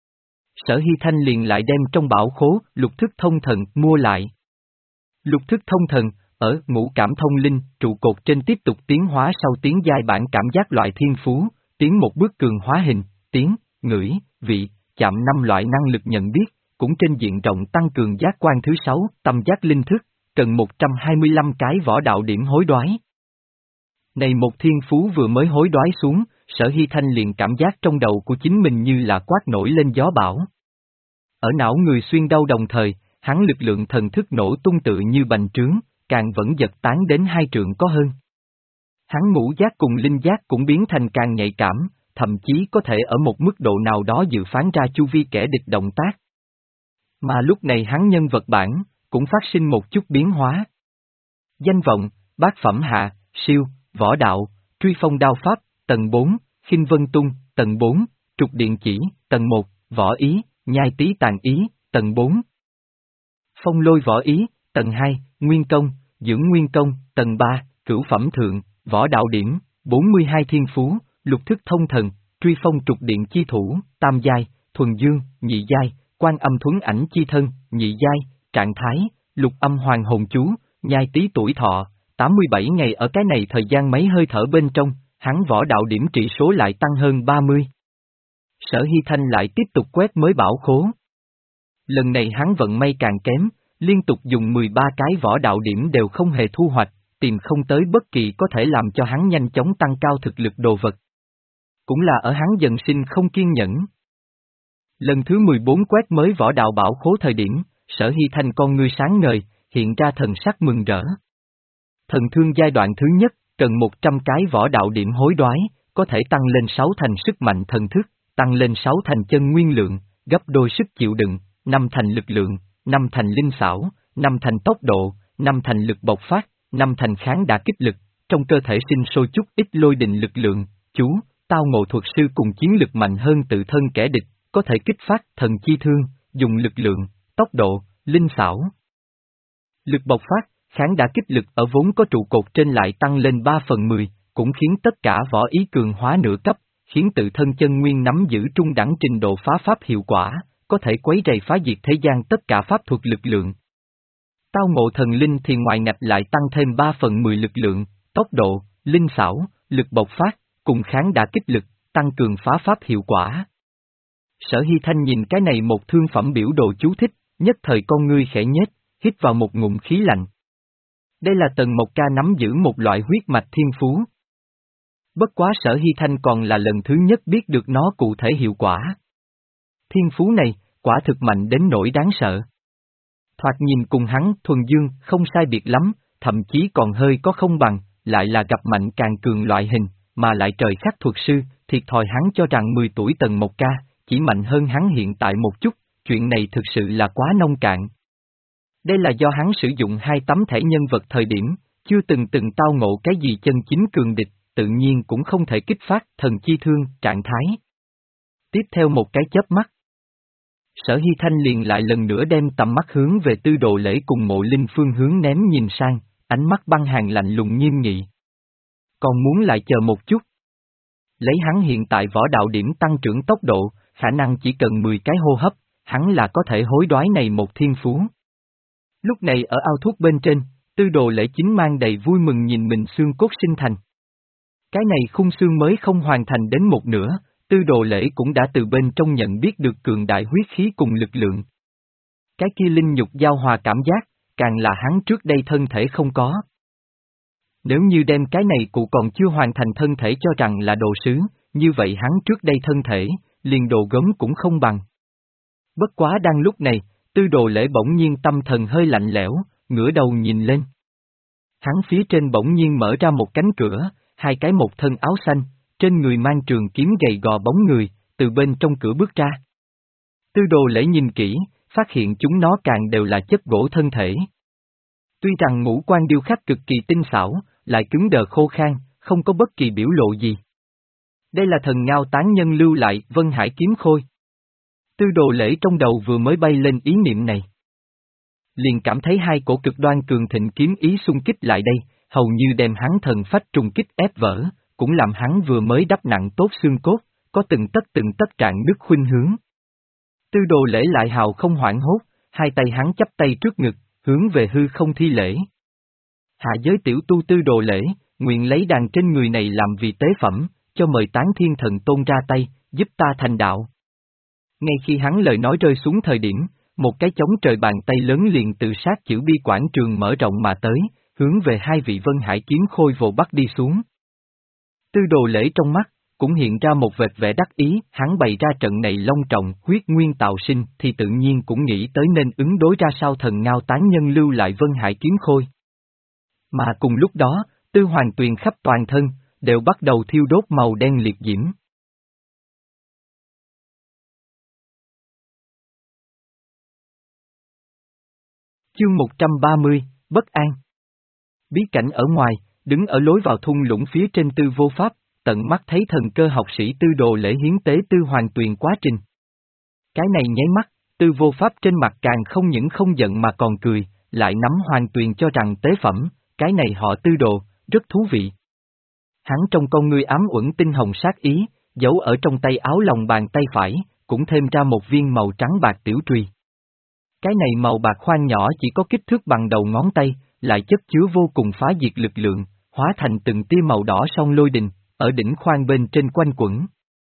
Sở Hy Thanh liền lại đem trong bảo khố, lục thức thông thần, mua lại. Lục thức thông thần, ở ngũ cảm thông linh, trụ cột trên tiếp tục tiến hóa sau tiến giai bản cảm giác loại thiên phú, tiến một bước cường hóa hình, tiếng, ngửi, vị, chạm năm loại năng lực nhận biết, cũng trên diện rộng tăng cường giác quan thứ sáu, tâm giác linh thức, cần một trăm hai mươi lăm cái võ đạo điểm hối đoái. Này một thiên phú vừa mới hối đoái xuống, Sở Hy Thanh liền cảm giác trong đầu của chính mình như là quát nổi lên gió bão. Ở não người xuyên đau đồng thời, hắn lực lượng thần thức nổ tung tự như bành trướng, càng vẫn giật tán đến hai trượng có hơn. Hắn ngũ giác cùng linh giác cũng biến thành càng nhạy cảm, thậm chí có thể ở một mức độ nào đó dự phán ra chu vi kẻ địch động tác. Mà lúc này hắn nhân vật bản, cũng phát sinh một chút biến hóa. Danh vọng, bát phẩm hạ, siêu, võ đạo, truy phong đao pháp, tầng bốn, khinh vân tung, tầng bốn, trục điện chỉ, tầng một, võ ý, nhai tí tàn ý, tầng bốn. Phong lôi võ ý, tầng hai, nguyên công, dưỡng nguyên công, tầng ba, cửu phẩm thượng, võ đạo điểm, bốn mươi hai thiên phú, lục thức thông thần, truy phong trục điện chi thủ, tam giai, thuần dương, nhị giai, quan âm thuấn ảnh chi thân, nhị giai, trạng thái, lục âm hoàng hồn chú, nhai tí tuổi thọ, tám mươi bảy ngày ở cái này thời gian mấy hơi thở bên trong, hắn võ đạo điểm trị số lại tăng hơn ba mươi. Sở Hy Thanh lại tiếp tục quét mới bảo khố. Lần này hắn vận may càng kém, liên tục dùng mười ba cái võ đạo điểm đều không hề thu hoạch, tìm không tới bất kỳ có thể làm cho hắn nhanh chóng tăng cao thực lực đồ vật. Cũng là ở hắn dần sinh không kiên nhẫn. Lần thứ mười bốn quét mới võ đạo bảo khố thời điểm, Sở Hy Thanh con ngươi sáng ngời, hiện ra thần sắc mừng rỡ. Thần thương giai đoạn thứ nhất, cần một trăm cái võ đạo điểm hối đoái, có thể tăng lên sáu thành sức mạnh thần thức, tăng lên sáu thành chân nguyên lượng, gấp đôi sức chịu đựng, năm thành lực lượng, năm thành linh xảo, năm thành tốc độ, năm thành lực bộc phát, năm thành kháng đả kích lực, trong cơ thể sinh sôi chút ít lôi đình lực lượng, chú, tao ngộ thuật sư cùng chiến lực mạnh hơn tự thân kẻ địch, có thể kích phát thần chi thương, dùng lực lượng, tốc độ, linh xảo. Lực bộc phát, kháng đả kích lực ở vốn có trụ cột trên lại tăng lên ba phần mười, cũng khiến tất cả võ ý cường hóa nửa cấp, khiến tự thân chân nguyên nắm giữ trung đẳng trình độ phá pháp hiệu quả, có thể quấy rầy phá diệt thế gian tất cả pháp thuật lực lượng. Tao ngộ thần linh thì ngoại ngạch lại tăng thêm ba phần mười lực lượng, tốc độ, linh xảo, lực bộc phát, cùng kháng đả kích lực, tăng cường phá pháp hiệu quả. Sở Hy Thanh nhìn cái này một thương phẩm biểu đồ chú thích, nhất thời con ngươi khẽ nhếch, hít vào một ngụm khí lạnh. Đây là Tần Mộc Ca nắm giữ một loại huyết mạch thiên phú. Bất quá Sở Hy Thanh còn là lần thứ nhất biết được nó cụ thể hiệu quả. Thiên phú này, quả thực mạnh đến nỗi đáng sợ. Thoạt nhìn cùng hắn thuần dương không sai biệt lắm, thậm chí còn hơi có không bằng, lại là gặp mạnh càng cường loại hình, mà lại trời khắc thuật sư, thiệt thòi hắn cho rằng mười tuổi Tần Mộc Ca, chỉ mạnh hơn hắn hiện tại một chút, chuyện này thực sự là quá nông cạn. Đây là do hắn sử dụng hai tấm thẻ nhân vật thời điểm, chưa từng từng tao ngộ cái gì chân chính cường địch, tự nhiên cũng không thể kích phát thần chi thương, trạng thái. Tiếp theo một cái chớp mắt, Sở Hy Thanh liền lại lần nữa đem tầm mắt hướng về Tư Đồ Lễ cùng Mộ Linh phương hướng ném nhìn sang, ánh mắt băng hàn lạnh lùng nghiêm nghị. Còn muốn lại chờ một chút. Lấy hắn hiện tại võ đạo điểm tăng trưởng tốc độ, khả năng chỉ cần mười cái hô hấp, hắn là có thể hối đoái này một thiên phú. Lúc này ở ao thuốc bên trên, Tư Đồ Lễ chính mang đầy vui mừng nhìn mình xương cốt sinh thành. Cái này khung xương mới không hoàn thành đến một nửa, Tư Đồ Lễ cũng đã từ bên trong nhận biết được cường đại huyết khí cùng lực lượng. Cái kia linh nhục giao hòa cảm giác, càng là hắn trước đây thân thể không có. Nếu như đem cái này cụ còn chưa hoàn thành thân thể cho rằng là đồ sứ, như vậy hắn trước đây thân thể, liền đồ gốm cũng không bằng. Bất quá đang lúc này, Tư Đồ Lễ bỗng nhiên tâm thần hơi lạnh lẽo, ngửa đầu nhìn lên. Hắn phía trên bỗng nhiên mở ra một cánh cửa, hai cái một thân áo xanh, trên người mang trường kiếm gầy gò bóng người, từ bên trong cửa bước ra. Tư Đồ Lễ nhìn kỹ, phát hiện chúng nó càng đều là chất gỗ thân thể. Tuy rằng ngũ quan điêu khắc cực kỳ tinh xảo, lại cứng đờ khô khan, không có bất kỳ biểu lộ gì. Đây là thần ngao tán nhân lưu lại Vân Hải kiếm khôi. Tư Đồ Lễ trong đầu vừa mới bay lên ý niệm này, liền cảm thấy hai cổ cực đoan cường thịnh kiếm ý xung kích lại đây, hầu như đem hắn thần phách trùng kích ép vỡ, cũng làm hắn vừa mới đắp nặng tốt xương cốt, có từng tấc từng tấc trạng đứt khuynh hướng. Tư Đồ Lễ lại hào không hoảng hốt, hai tay hắn chắp tay trước ngực, hướng về hư không thi lễ. Hạ giới tiểu tu Tư Đồ Lễ, nguyện lấy đàn trên người này làm vì tế phẩm, cho mời Tán Thiên Thần Tôn ra tay, giúp ta thành đạo. Ngay khi hắn lời nói rơi xuống thời điểm, một cái chống trời bàn tay lớn liền từ sát chữ bi quảng trường mở rộng mà tới, hướng về hai vị Vân Hải kiếm khôi vồ bắt đi xuống. Tư Đồ Lễ trong mắt, cũng hiện ra một vệt vẻ đắc ý, hắn bày ra trận này long trọng, huyết nguyên tạo sinh, thì tự nhiên cũng nghĩ tới nên ứng đối ra sao thần ngao tán nhân lưu lại Vân Hải kiếm khôi. Mà cùng lúc đó, Tư Hoàng Tuyền khắp toàn thân, đều bắt đầu thiêu đốt màu đen liệt diễm. Chương một trăm ba mươi, Bất An. Bí cảnh ở ngoài, đứng ở lối vào thung lũng phía trên Tư Vô Pháp, tận mắt thấy thần cơ học sĩ Tư Đồ Lễ hiến tế Tư Hoàng Tuyền quá trình. Cái này nháy mắt, Tư Vô Pháp trên mặt càng không những không giận mà còn cười, lại nắm Hoàng Tuyền cho rằng tế phẩm, cái này họ Tư Đồ, rất thú vị. Hắn trong con ngươi ám uẩn tinh hồng sát ý, giấu ở trong tay áo lòng bàn tay phải, cũng thêm ra một viên màu trắng bạc tiểu trùy. Cái này màu bạc khoan nhỏ chỉ có kích thước bằng đầu ngón tay, lại chất chứa vô cùng phá diệt lực lượng, hóa thành từng tia màu đỏ song lôi đình, ở đỉnh khoan bên trên quanh quẩn.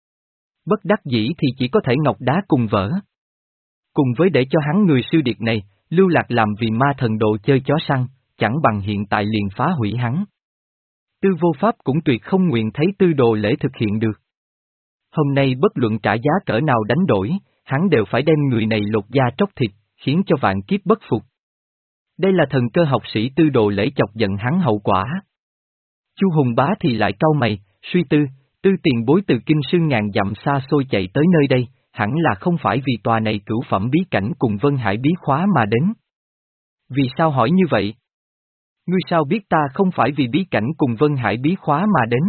Bất đắc dĩ thì chỉ có thể ngọc đá cùng vỡ. Cùng với để cho hắn người sư điệt này, lưu lạc làm vì ma thần độ chơi chó săn, chẳng bằng hiện tại liền phá hủy hắn. Tư Vô Pháp cũng tuyệt không nguyện thấy Tư Đồ Lễ thực hiện được. Hôm nay bất luận trả giá cỡ nào đánh đổi, hắn đều phải đem người này lột da tróc thịt, khiến cho vạn kiếp bất phục. Đây là thần cơ học sĩ Tư Đồ Lễ chọc giận hắn hậu quả. Chu Hùng Bá thì lại cau mày, suy tư, Tư tiền bối từ kinh sư ngàn dặm xa xôi chạy tới nơi đây, hẳn là không phải vì tòa này cửu phẩm bí cảnh cùng Vân Hải bí khóa mà đến. Vì sao hỏi như vậy? Ngươi sao biết ta không phải vì bí cảnh cùng Vân Hải bí khóa mà đến?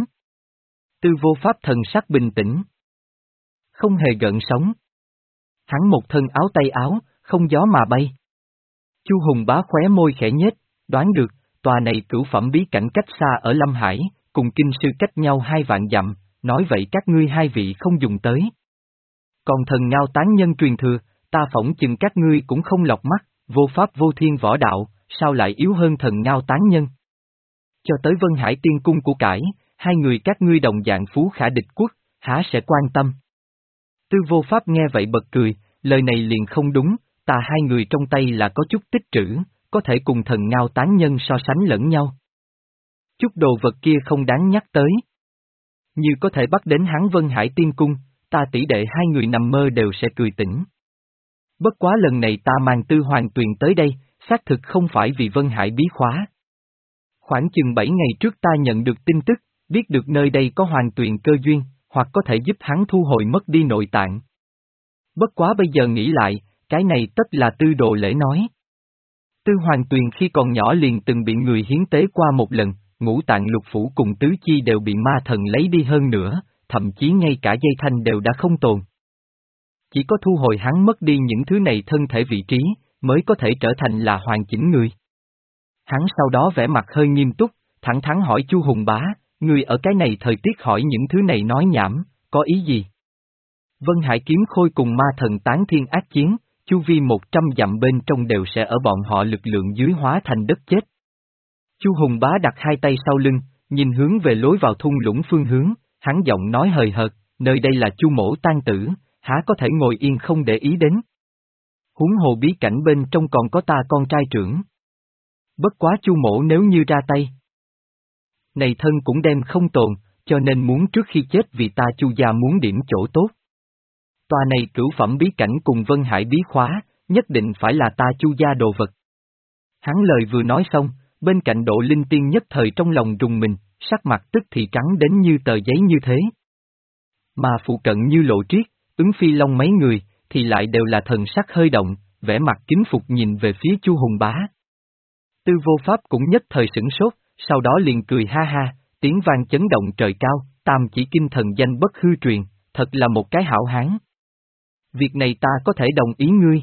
Tư Vô Pháp thần sắc bình tĩnh, không hề gợn sóng. Hắn một thân áo tay áo, không gió mà bay. Chu Hùng Bá khóe môi khẽ nhếch, đoán được, tòa này cửu phẩm bí cảnh cách xa ở Lâm Hải, cùng kinh sư cách nhau hai vạn dặm, nói vậy các ngươi hai vị không dùng tới. Còn thần ngao tán nhân truyền thừa, ta phỏng chừng các ngươi cũng không lọc mắt, vô pháp vô thiên võ đạo, sao lại yếu hơn thần ngao tán nhân? Cho tới Vân Hải tiên cung của cải, hai người các ngươi đồng dạng phú khả địch quốc, há sẽ quan tâm? Tư Vô Pháp nghe vậy bật cười, lời này liền không đúng, ta hai người trong tay là có chút tích trữ, có thể cùng thần ngao tán nhân so sánh lẫn nhau. Chút đồ vật kia không đáng nhắc tới. Như có thể bắt đến hắn Vân Hải tiên cung, ta tỷ đệ hai người nằm mơ đều sẽ cười tỉnh. Bất quá lần này ta mang Tư Hoàng Tuyền tới đây, xác thực không phải vì Vân Hải bí khóa. Khoảng chừng bảy ngày trước ta nhận được tin tức, biết được nơi đây có Hoàng Tuyền cơ duyên, hoặc có thể giúp hắn thu hồi mất đi nội tạng. Bất quá bây giờ nghĩ lại, cái này tất là Tư Đồ Lễ nói. Tư Hoàng Tuyền khi còn nhỏ liền từng bị người hiến tế qua một lần, ngũ tạng lục phủ cùng tứ chi đều bị ma thần lấy đi hơn nữa, thậm chí ngay cả dây thanh đều đã không tồn. Chỉ có thu hồi hắn mất đi những thứ này thân thể vị trí, mới có thể trở thành là hoàn chỉnh người. Hắn sau đó vẻ mặt hơi nghiêm túc, thẳng thắn hỏi Chu Hùng Bá, người ở cái này thời tiết hỏi những thứ này nói nhảm, có ý gì? Vân Hải kiếm khôi cùng ma thần tán thiên ác chiến, chu vi một trăm dặm bên trong đều sẽ ở bọn họ lực lượng dưới hóa thành đất chết. Chu Hùng Bá đặt hai tay sau lưng, nhìn hướng về lối vào thung lũng phương hướng, hắn giọng nói hời hợt, nơi đây là Chu mỗ tang tử, há có thể ngồi yên không để ý đến. Huống hồ bí cảnh bên trong còn có ta con trai trưởng. Bất quá Chu mỗ nếu như ra tay, này thân cũng đem không tồn, cho nên muốn trước khi chết vì ta Chu gia muốn điểm chỗ tốt. Tòa này cửu phẩm bí cảnh cùng Vân Hải bí khóa, nhất định phải là ta Chu gia đồ vật. Hắn lời vừa nói xong, bên cạnh Độ Linh Tiên nhất thời trong lòng rùng mình, sắc mặt tức thì trắng đến như tờ giấy như thế. Mà phụ cận như Lộ Triết, Ứng Phi Long mấy người, thì lại đều là thần sắc hơi động, vẻ mặt kính phục nhìn về phía Chu Hùng Bá. Tư Vô Pháp cũng nhất thời sửng sốt, sau đó liền cười ha ha, tiếng vang chấn động trời cao, tam chỉ kinh thần danh bất hư truyền, thật là một cái hảo hán. Việc này ta có thể đồng ý ngươi.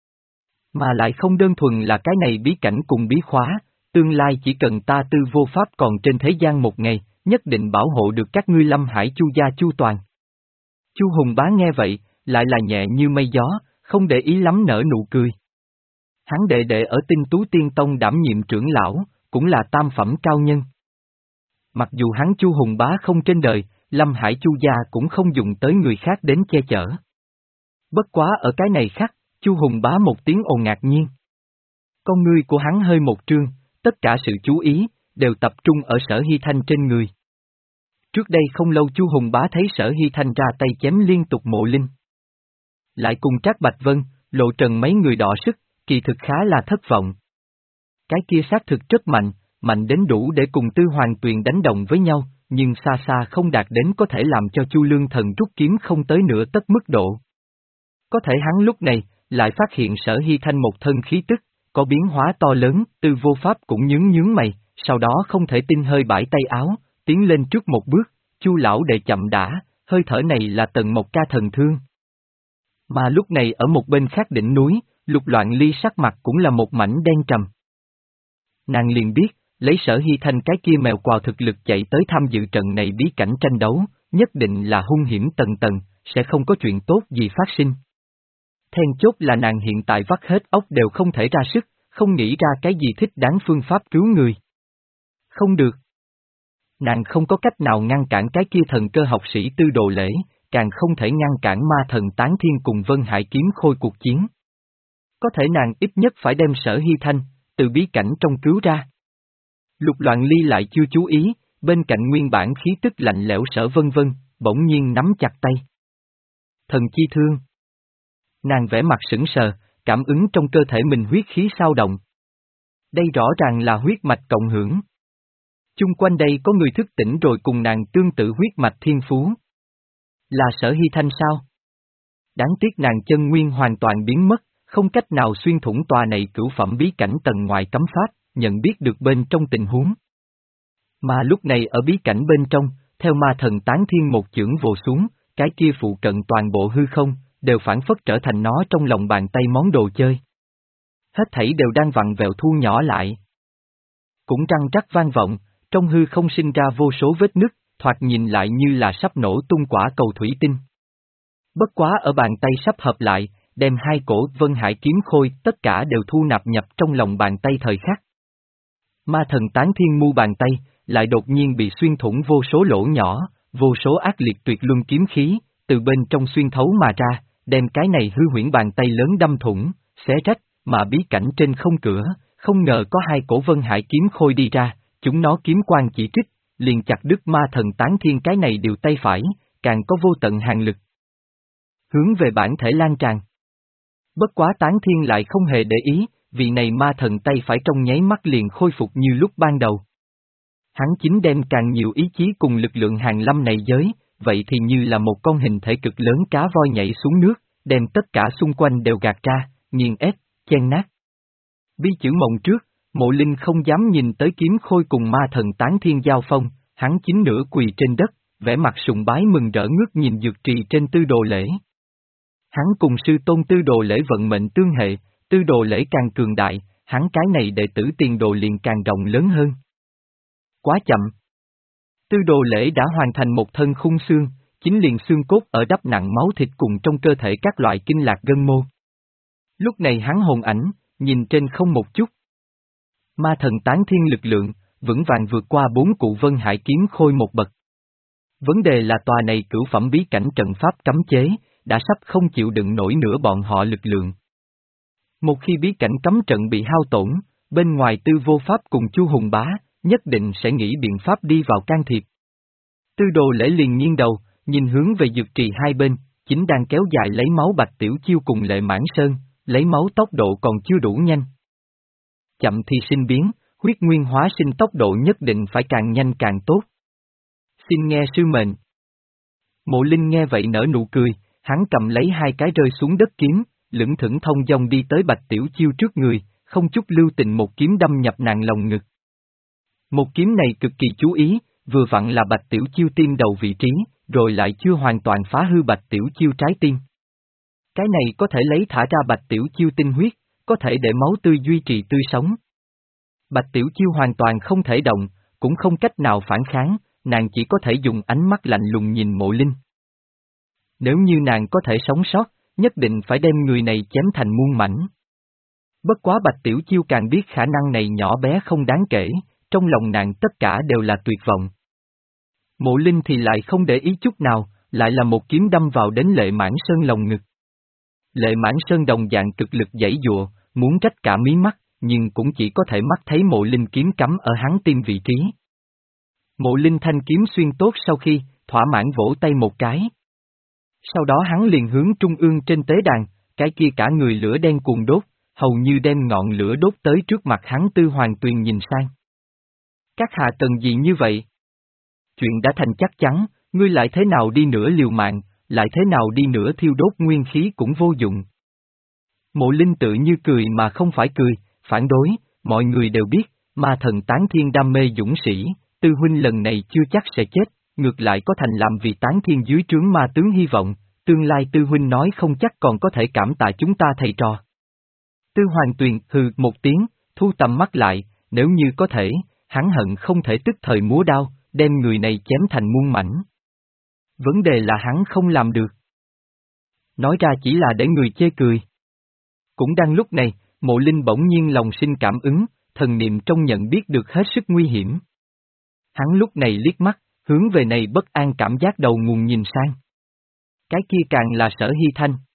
Mà lại không đơn thuần là cái này bí cảnh cùng bí khóa, tương lai chỉ cần ta tư vô pháp còn trên thế gian một ngày, nhất định bảo hộ được các ngươi Lâm Hải Chu gia chu toàn. Chu Hùng Bá nghe vậy, lại là nhẹ như mây gió, không để ý lắm nở nụ cười. Hắn đệ đệ ở Tinh Tú Tiên Tông đảm nhiệm trưởng lão, cũng là tam phẩm cao nhân. Mặc dù hắn Chu Hùng Bá không trên đời, Lâm Hải Chu gia cũng không dùng tới người khác đến che chở. Bất quá ở cái này khác, Chu Hùng Bá một tiếng ồn ngạc nhiên. Con ngươi của hắn hơi một trương, tất cả sự chú ý, đều tập trung ở Sở Hy Thanh trên người. Trước đây không lâu Chu Hùng Bá thấy Sở Hy Thanh ra tay chém liên tục Mộ Linh. Lại cùng Trác Bạch Vân, Lộ Trần mấy người đọ sức, kỳ thực khá là thất vọng. Cái kia xác thực rất mạnh, mạnh đến đủ để cùng Tư Hoàng Tuyền đánh đồng với nhau, nhưng xa xa không đạt đến có thể làm cho Chu Lương Thần rút kiếm không tới nửa tấc mức độ. Có thể hắn lúc này, lại phát hiện Sở Hy Thanh một thân khí tức, có biến hóa to lớn, Tư Vô Pháp cũng nhướng nhướng mày, sau đó không thể tin hơi bãi tay áo, tiến lên trước một bước, Chu lão đệ chậm đã, hơi thở này là Tần Mộc Ca thần thương. Mà lúc này ở một bên khác đỉnh núi, Lục Loạn Ly sắc mặt cũng là một mảnh đen trầm. Nàng liền biết, lấy Sở Hy Thanh cái kia mèo quào thực lực chạy tới tham dự trận này bí cảnh tranh đấu, nhất định là hung hiểm tầng tầng, sẽ không có chuyện tốt gì phát sinh. Then chốt là nàng hiện tại vắt hết óc đều không thể ra sức, không nghĩ ra cái gì thích đáng phương pháp cứu người. Không được. Nàng không có cách nào ngăn cản cái kia thần cơ học sĩ Tư Đồ Lễ, càng không thể ngăn cản ma thần Tán Thiên cùng Vân Hải kiếm khôi cuộc chiến. Có thể nàng ít nhất phải đem Sở Hy Thanh, từ bí cảnh trong cứu ra. Lục Loạn Ly lại chưa chú ý, bên cạnh nguyên bản khí tức lạnh lẽo Sở Vân Vân, bỗng nhiên nắm chặt tay. Thần chi thương. Nàng vẽ mặt sững sờ, cảm ứng trong cơ thể mình huyết khí sao động. Đây rõ ràng là huyết mạch cộng hưởng. Chung quanh đây có người thức tỉnh rồi cùng nàng tương tự huyết mạch thiên phú. Là Sở Hy Thanh sao? Đáng tiếc nàng chân nguyên hoàn toàn biến mất, không cách nào xuyên thủng tòa này cửu phẩm bí cảnh tầng ngoài cấm pháp, nhận biết được bên trong tình huống. Mà lúc này ở bí cảnh bên trong, theo ma thần Tán Thiên một chưởng vồ xuống, cái kia phụ cận toàn bộ hư không, đều phản phất trở thành nó trong lòng bàn tay món đồ chơi. Hết thảy đều đang vặn vẹo thu nhỏ lại. Cũng răng rắc vang vọng, trong hư không sinh ra vô số vết nứt, thoạt nhìn lại như là sắp nổ tung quả cầu thủy tinh. Bất quá ở bàn tay sắp hợp lại, đem hai cổ Vân Hải kiếm khôi tất cả đều thu nạp nhập trong lòng bàn tay thời khắc. Ma thần Tán Thiên mu bàn tay, lại đột nhiên bị xuyên thủng vô số lỗ nhỏ, vô số ác liệt tuyệt luân kiếm khí, từ bên trong xuyên thấu mà ra, đem cái này hư huyễn bàn tay lớn đâm thủng, xé rách, mà bí cảnh trên không cửa, không ngờ có hai cổ Vân Hải kiếm khôi đi ra, chúng nó kiếm quang chỉ trích, liền chặt đứt ma thần Tán Thiên cái này điều tay phải, càng có vô tận hàng lực. Hướng về bản thể lan tràn. Bất quá Tán Thiên lại không hề để ý, vì này ma thần tay phải trong nháy mắt liền khôi phục như lúc ban đầu. Hắn chính đem càng nhiều ý chí cùng lực lượng hàng lâm này giới, vậy thì như là một con hình thể cực lớn cá voi nhảy xuống nước, đem tất cả xung quanh đều gạt ra, nghiền ép, chen nát. Bi chữ mộng trước, Mộ Linh không dám nhìn tới kiếm khôi cùng ma thần Tán Thiên giao phong, hắn chính nửa quỳ trên đất, vẻ mặt sùng bái mừng rỡ ngước nhìn dược trì trên Tư Đồ Lễ. Hắn cùng sư tôn Tư Đồ Lễ vận mệnh tương hệ, Tư Đồ Lễ càng cường đại, hắn cái này đệ tử Tiền Đồ liền càng rộng lớn hơn. Quá chậm. Tư Đồ Lễ đã hoàn thành một thân khung xương, chính liền xương cốt ở đắp nặng máu thịt cùng trong cơ thể các loại kinh lạc gân mô. Lúc này hắn hồn ảnh, nhìn trên không một chút. Ma thần Tán Thiên lực lượng, vững vàng vượt qua bốn cụ Vân Hải kiếm khôi một bậc. Vấn đề là tòa này cửu phẩm bí cảnh trận pháp cấm chế, đã sắp không chịu đựng nổi nữa bọn họ lực lượng. Một khi bí cảnh cấm trận bị hao tổn, bên ngoài Tư Vô Pháp cùng Chu Hùng Bá, nhất định sẽ nghĩ biện pháp đi vào can thiệp. Tư Đồ Lễ liền nghiêng đầu, nhìn hướng về dược trì hai bên, chính đang kéo dài lấy máu Bạch Tiểu Chiêu cùng Lệ Mãn Sơn, lấy máu tốc độ còn chưa đủ nhanh. Chậm thì sinh biến, huyết nguyên hóa sinh tốc độ nhất định phải càng nhanh càng tốt. Xin nghe sư mệnh. Mộ Linh nghe vậy nở nụ cười, hắn cầm lấy hai cái rơi xuống đất kiếm, lững thững thông dong đi tới Bạch Tiểu Chiêu trước người, không chút lưu tình một kiếm đâm nhập nàng lồng ngực. Một kiếm này cực kỳ chú ý, vừa vặn là Bạch Tiểu Chiêu tim đầu vị trí, rồi lại chưa hoàn toàn phá hư Bạch Tiểu Chiêu trái tim. Cái này có thể lấy thả ra Bạch Tiểu Chiêu tinh huyết, có thể để máu tươi duy trì tươi sống. Bạch Tiểu Chiêu hoàn toàn không thể động, cũng không cách nào phản kháng, nàng chỉ có thể dùng ánh mắt lạnh lùng nhìn Mộ Linh. Nếu như nàng có thể sống sót, nhất định phải đem người này chém thành muôn mảnh. Bất quá Bạch Tiểu Chiêu càng biết khả năng này nhỏ bé không đáng kể, trong lòng nàng tất cả đều là tuyệt vọng. Mộ Linh thì lại không để ý chút nào, lại là một kiếm đâm vào đến Lệ Mãn Sơn lồng ngực. Lệ Mãn Sơn đồng dạng cực lực giãy giụa, muốn rách cả mí mắt, nhưng cũng chỉ có thể mắt thấy Mộ Linh kiếm cắm ở hắn tim vị trí. Mộ Linh thanh kiếm xuyên tốt sau khi, thỏa mãn vỗ tay một cái. Sau đó hắn liền hướng trung ương trên tế đàn, cái kia cả người lửa đen cuồng đốt, hầu như đem ngọn lửa đốt tới trước mặt hắn. Tư Hoàng Tuyền nhìn sang. Các hạ cần gì như vậy? Chuyện đã thành chắc chắn, ngươi lại thế nào đi nữa liều mạng, lại thế nào đi nữa thiêu đốt nguyên khí cũng vô dụng. Mộ Linh tự như cười mà không phải cười, phản đối, mọi người đều biết, ma thần tán thiên đam mê dũng sĩ, Tư huynh lần này chưa chắc sẽ chết, ngược lại có thành làm vì tán thiên dưới trướng ma tướng hy vọng, tương lai Tư huynh nói không chắc còn có thể cảm tạ chúng ta thầy trò. Tư Hoàng Tuyền hừ một tiếng, thu tầm mắt lại, nếu như có thể, hắn hận không thể tức thời múa đao, đem người này chém thành muôn mảnh. Vấn đề là hắn không làm được. Nói ra chỉ là để người chê cười. Cũng đang lúc này, Mộ Linh bỗng nhiên lòng sinh cảm ứng, thần niệm trong nhận biết được hết sức nguy hiểm. Hắn lúc này liếc mắt, hướng về này bất an cảm giác đầu nguồn nhìn sang. Cái kia càng là Sở Hy Thanh.